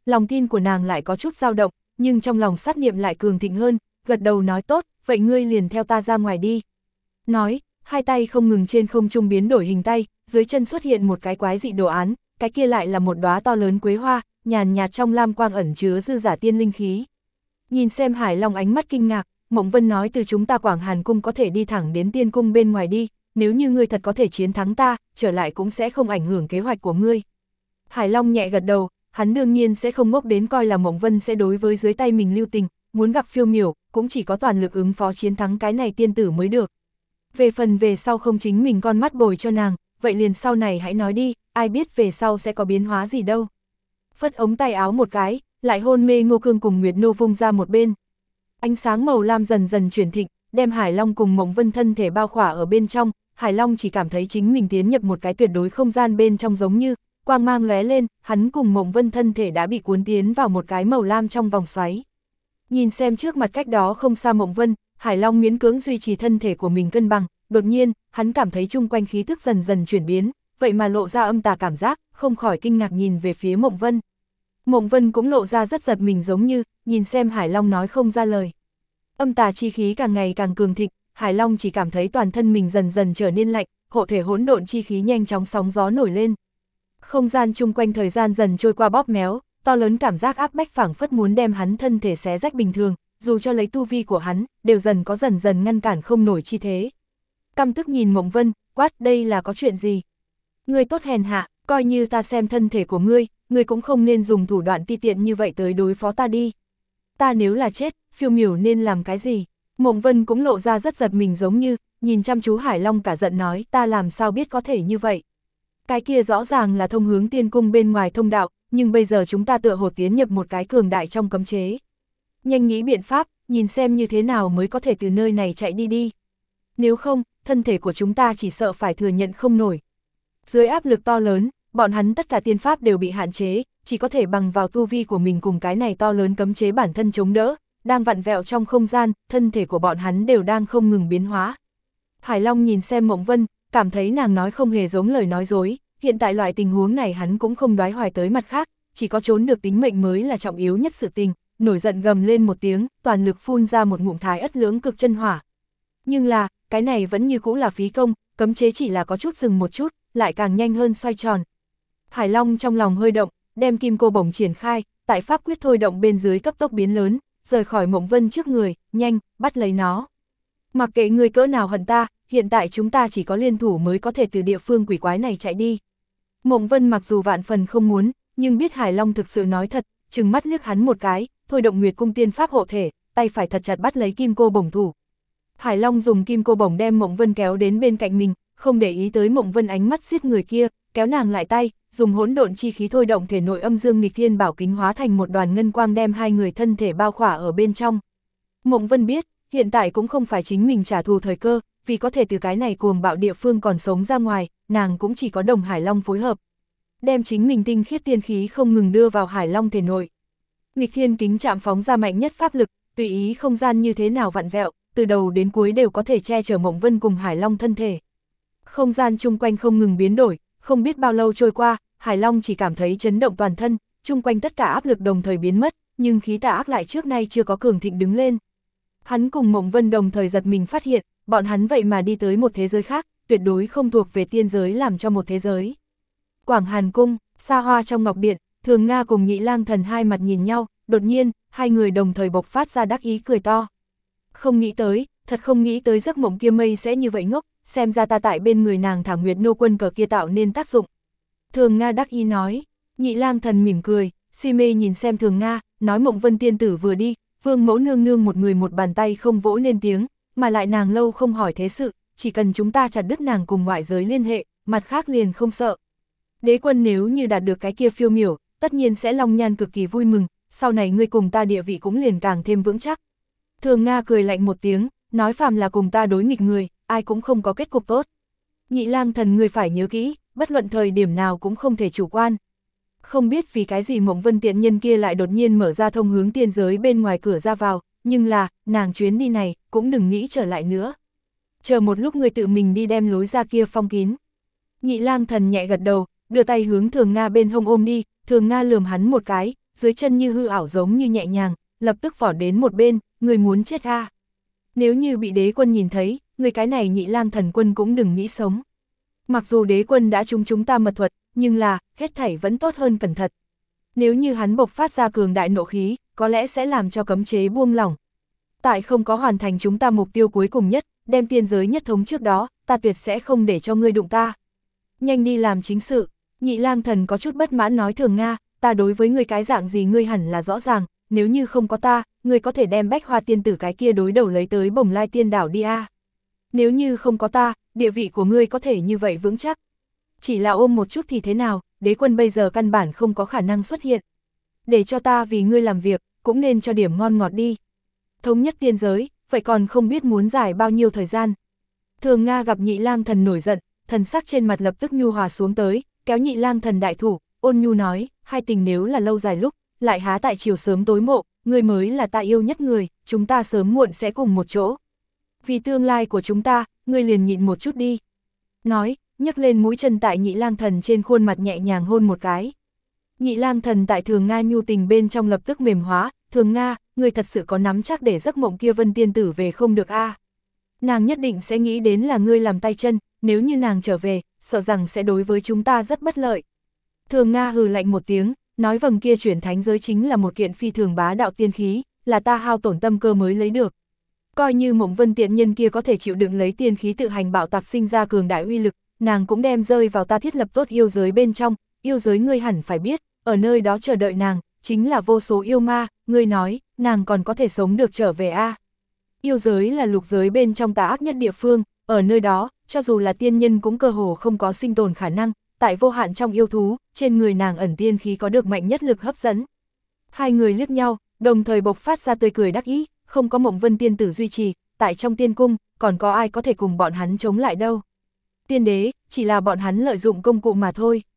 lòng tin của nàng lại có chút dao động, nhưng trong lòng sát niệm lại cường thịnh hơn, gật đầu nói tốt, vậy ngươi liền theo ta ra ngoài đi. Nói, hai tay không ngừng trên không trung biến đổi hình tay, dưới chân xuất hiện một cái quái dị đồ án, cái kia lại là một đóa to lớn quế hoa, nhàn nhạt trong lam quang ẩn chứa dư giả tiên linh khí. Nhìn xem Hải Long ánh mắt kinh ngạc, Mộng Vân nói từ chúng ta Quảng Hàn Cung có thể đi thẳng đến tiên cung bên ngoài đi, nếu như ngươi thật có thể chiến thắng ta, trở lại cũng sẽ không ảnh hưởng kế hoạch của ngươi. Hải Long nhẹ gật đầu, hắn đương nhiên sẽ không ngốc đến coi là Mộng Vân sẽ đối với dưới tay mình lưu tình, muốn gặp phiêu miểu, cũng chỉ có toàn lực ứng phó chiến thắng cái này tiên tử mới được. Về phần về sau không chính mình con mắt bồi cho nàng, vậy liền sau này hãy nói đi, ai biết về sau sẽ có biến hóa gì đâu. Phất ống tay áo một cái, lại hôn mê Ngô Cương cùng Nguyệt Nô vung ra một bên. Ánh sáng màu lam dần dần chuyển thịnh, đem Hải Long cùng Mộng Vân thân thể bao khỏa ở bên trong, Hải Long chỉ cảm thấy chính mình tiến nhập một cái tuyệt đối không gian bên trong giống như, quang mang lóe lên, hắn cùng Mộng Vân thân thể đã bị cuốn tiến vào một cái màu lam trong vòng xoáy. Nhìn xem trước mặt cách đó không xa Mộng Vân, Hải Long miễn cưỡng duy trì thân thể của mình cân bằng, đột nhiên, hắn cảm thấy chung quanh khí tức dần dần chuyển biến, vậy mà lộ ra âm tà cảm giác, không khỏi kinh ngạc nhìn về phía Mộng Vân. Mộng Vân cũng lộ ra rất giật mình giống như, nhìn xem Hải Long nói không ra lời. Âm tà chi khí càng ngày càng cường thịnh, Hải Long chỉ cảm thấy toàn thân mình dần dần trở nên lạnh, hộ thể hỗn độn chi khí nhanh chóng sóng gió nổi lên. Không gian chung quanh thời gian dần trôi qua bóp méo, to lớn cảm giác áp bách phảng phất muốn đem hắn thân thể xé rách bình thường, dù cho lấy tu vi của hắn, đều dần dần ngăn cản không nổi chi thế. Căm tức nhìn Mộng Vân, quát đây là có chuyện gì? Ngươi tốt hèn hạ, coi như ta xem thân thể của ngươi cũng không nên dùng thủ đoạn ti tiện như vậy tới đối phó ta đi. Ta nếu là chết, phiêu miểu nên làm cái gì? Mộng Vân cũng lộ ra rất giật mình giống như, nhìn chăm chú Hải Long cả giận nói ta làm sao biết có thể như vậy. Cái kia rõ ràng là thông hướng tiên cung bên ngoài thông đạo, nhưng bây giờ chúng ta tựa hồ tiến nhập một cái cường đại trong cấm chế. Nhanh nghĩ biện pháp, nhìn xem như thế nào mới có thể từ nơi này chạy đi đi. Nếu không, thân thể của chúng ta chỉ sợ phải thừa nhận không nổi. Dưới áp lực to lớn, bọn hắn tất cả tiên pháp đều bị hạn chế, chỉ có thể bằng vào tu vi của mình cùng cái này to lớn cấm chế bản thân chống đỡ, đang vặn vẹo trong không gian, thân thể của bọn hắn đều đang không ngừng biến hóa. Hải Long nhìn xem Mộng Vân, cảm thấy nàng nói không hề giống lời nói dối, hiện tại loại tình huống này hắn cũng không đoái hoài tới mặt khác, chỉ có trốn được tính mệnh mới là trọng yếu nhất sự tình, nổi giận gầm lên một tiếng, toàn lực phun ra một ngụm thái ất lưỡng cực chân hỏa. Nhưng là, cái này vẫn như cũ là phí công, cấm chế chỉ là có chút dừng một chút, lại càng nhanh hơn xoay tròn. Hải Long trong lòng hơi động, đem kim cô bổng triển khai, tại pháp quyết thôi động bên dưới cấp tốc biến lớn, rời khỏi Mộng Vân trước người, nhanh, bắt lấy nó. Mặc kệ người cỡ nào hận ta, hiện tại chúng ta chỉ có liên thủ mới có thể từ địa phương quỷ quái này chạy đi. Mộng Vân mặc dù vạn phần không muốn, nhưng biết Hải Long thực sự nói thật, trừng mắt liếc hắn một cái, thôi động Nguyệt cung tiên pháp hộ thể, tay phải thật chặt bắt lấy kim cô bổng thủ. Hải Long dùng kim cô bổng đem Mộng Vân kéo đến bên cạnh mình, không để ý tới Mộng Vân ánh mắt giết người kia, kéo nàng lại tay, dùng hỗn độn chi khí thôi động thể nội âm dương nghịch thiên bảo kính hóa thành một đoàn ngân quang đem hai người thân thể bao khỏa ở bên trong. Mộng Vân biết, hiện tại cũng không phải chính mình trả thù thời cơ, vì có thể từ cái này cuồng bạo địa phương còn sống ra ngoài, nàng cũng chỉ có đồng Hải Long phối hợp. Đem chính mình tinh khiết tiên khí không ngừng đưa vào Hải Long thể nội. Nghịch thiên kính chạm phóng ra mạnh nhất pháp lực, tùy ý không gian như thế nào vặn vẹo, từ đầu đến cuối đều có thể che chở Mộng Vân cùng Hải Long thân thể. Không gian chung quanh không ngừng biến đổi, không biết bao lâu trôi qua, Hải Long chỉ cảm thấy chấn động toàn thân, chung quanh tất cả áp lực đồng thời biến mất, nhưng khí tà ác lại trước nay chưa có cường thịnh đứng lên. Hắn cùng Mộng Vân đồng thời giật mình phát hiện, bọn hắn vậy mà đi tới một thế giới khác, tuyệt đối không thuộc về tiên giới làm cho một thế giới. Quảng Hàn Cung, xa hoa trong ngọc điện, Thường Nga cùng Nhị Lang Thần hai mặt nhìn nhau, đột nhiên, hai người đồng thời bộc phát ra đắc ý cười to. Không nghĩ tới, thật không nghĩ tới giấc mộng kia mây sẽ như vậy ngốc, xem ra ta tại bên người nàng thả Nguyệt nô quân cờ kia tạo nên tác dụng. Thường Nga đắc ý nói, Nhị Lang Thần mỉm cười, si mê nhìn xem Thường Nga, nói Mộng Vân tiên tử vừa đi, Vương mẫu nương nương một người một bàn tay không vỗ nên tiếng, mà lại nàng lâu không hỏi thế sự, chỉ cần chúng ta chặt đứt nàng cùng ngoại giới liên hệ, mặt khác liền không sợ. Đế quân nếu như đạt được cái kia phiêu miểu, tất nhiên sẽ long nhan cực kỳ vui mừng, sau này ngươi cùng ta địa vị cũng liền càng thêm vững chắc. Thường Nga cười lạnh một tiếng, nói phàm là cùng ta đối nghịch người, ai cũng không có kết cục tốt. Nhị Lang Thần ngươi phải nhớ kỹ, bất luận thời điểm nào cũng không thể chủ quan. Không biết vì cái gì Mộng Vân tiện nhân kia lại đột nhiên mở ra thông hướng tiên giới bên ngoài cửa ra vào, nhưng là, nàng chuyến đi này, cũng đừng nghĩ trở lại nữa. Chờ một lúc người tự mình đi đem lối ra kia phong kín. Nhị Lang Thần nhẹ gật đầu, đưa tay hướng Thường Nga bên hông ôm đi, Thường Nga lườm hắn một cái, dưới chân như hư ảo giống như nhẹ nhàng, lập tức vỏ đến một bên, người muốn chết à. Nếu như bị đế quân nhìn thấy, người cái này Nhị Lang Thần Quân cũng đừng nghĩ sống. Mặc dù đế quân đã trúng chúng ta mật thuật, nhưng là, hết thảy vẫn tốt hơn cẩn thận. Nếu như hắn bộc phát ra cường đại nộ khí, có lẽ sẽ làm cho cấm chế buông lỏng. Tại không có hoàn thành chúng ta mục tiêu cuối cùng nhất, đem tiên giới nhất thống trước đó, ta tuyệt sẽ không để cho ngươi đụng ta. Nhanh đi làm chính sự. Nhị Lang Thần có chút bất mãn nói Thường Nga, ta đối với ngươi cái dạng gì ngươi hẳn là rõ ràng, nếu như không có ta, ngươi có thể đem Bách Hoa tiên tử cái kia đối đầu lấy tới Bồng Lai tiên đảo đi a. Nếu như không có ta, địa vị của ngươi có thể như vậy vững chắc. Chỉ là ôm một chút thì thế nào, đế quân bây giờ căn bản không có khả năng xuất hiện. Để cho ta vì ngươi làm việc, cũng nên cho điểm ngon ngọt đi. Thống nhất tiên giới, vậy còn không biết muốn dài bao nhiêu thời gian. Thường Nga gặp Nhị Lang Thần nổi giận, thần sắc trên mặt lập tức nhu hòa xuống tới, kéo Nhị Lang Thần đại thủ, ôn nhu nói, hai tình nếu là lâu dài lúc, lại há tại chiều sớm tối mộ, ngươi mới là ta yêu nhất người, chúng ta sớm muộn sẽ cùng một chỗ. Vì tương lai của chúng ta, ngươi liền nhịn một chút đi. Nói, nhấc lên mũi chân tại Nhị Lang Thần trên khuôn mặt nhẹ nhàng hôn một cái. Nhị Lang Thần tại Thường Nga nhu tình bên trong lập tức mềm hóa, Thường Nga, ngươi thật sự có nắm chắc để giấc mộng kia Vân Tiên Tử về không được a? Nàng nhất định sẽ nghĩ đến là ngươi làm tay chân, nếu như nàng trở về, sợ rằng sẽ đối với chúng ta rất bất lợi. Thường Nga hừ lạnh một tiếng, nói vầng kia chuyển thánh giới chính là một kiện phi thường bá đạo tiên khí, là ta hao tổn tâm cơ mới lấy được. Coi như Mộng Vân tiện nhân kia có thể chịu đựng lấy tiên khí tự hành bạo tạc sinh ra cường đại uy lực, nàng cũng đem rơi vào ta thiết lập tốt yêu giới bên trong, yêu giới ngươi hẳn phải biết, ở nơi đó chờ đợi nàng, chính là vô số yêu ma, ngươi nói, nàng còn có thể sống được trở về a? Yêu giới là lục giới bên trong tà ác nhất địa phương, ở nơi đó, cho dù là tiên nhân cũng cơ hồ không có sinh tồn khả năng, tại vô hạn trong yêu thú, trên người nàng ẩn tiên khí có được mạnh nhất lực hấp dẫn. Hai người liếc nhau, đồng thời bộc phát ra tươi cười đắc ý, không có Mộng Vân tiên tử duy trì, tại trong tiên cung, còn có ai có thể cùng bọn hắn chống lại đâu. Tiên đế, chỉ là bọn hắn lợi dụng công cụ mà thôi.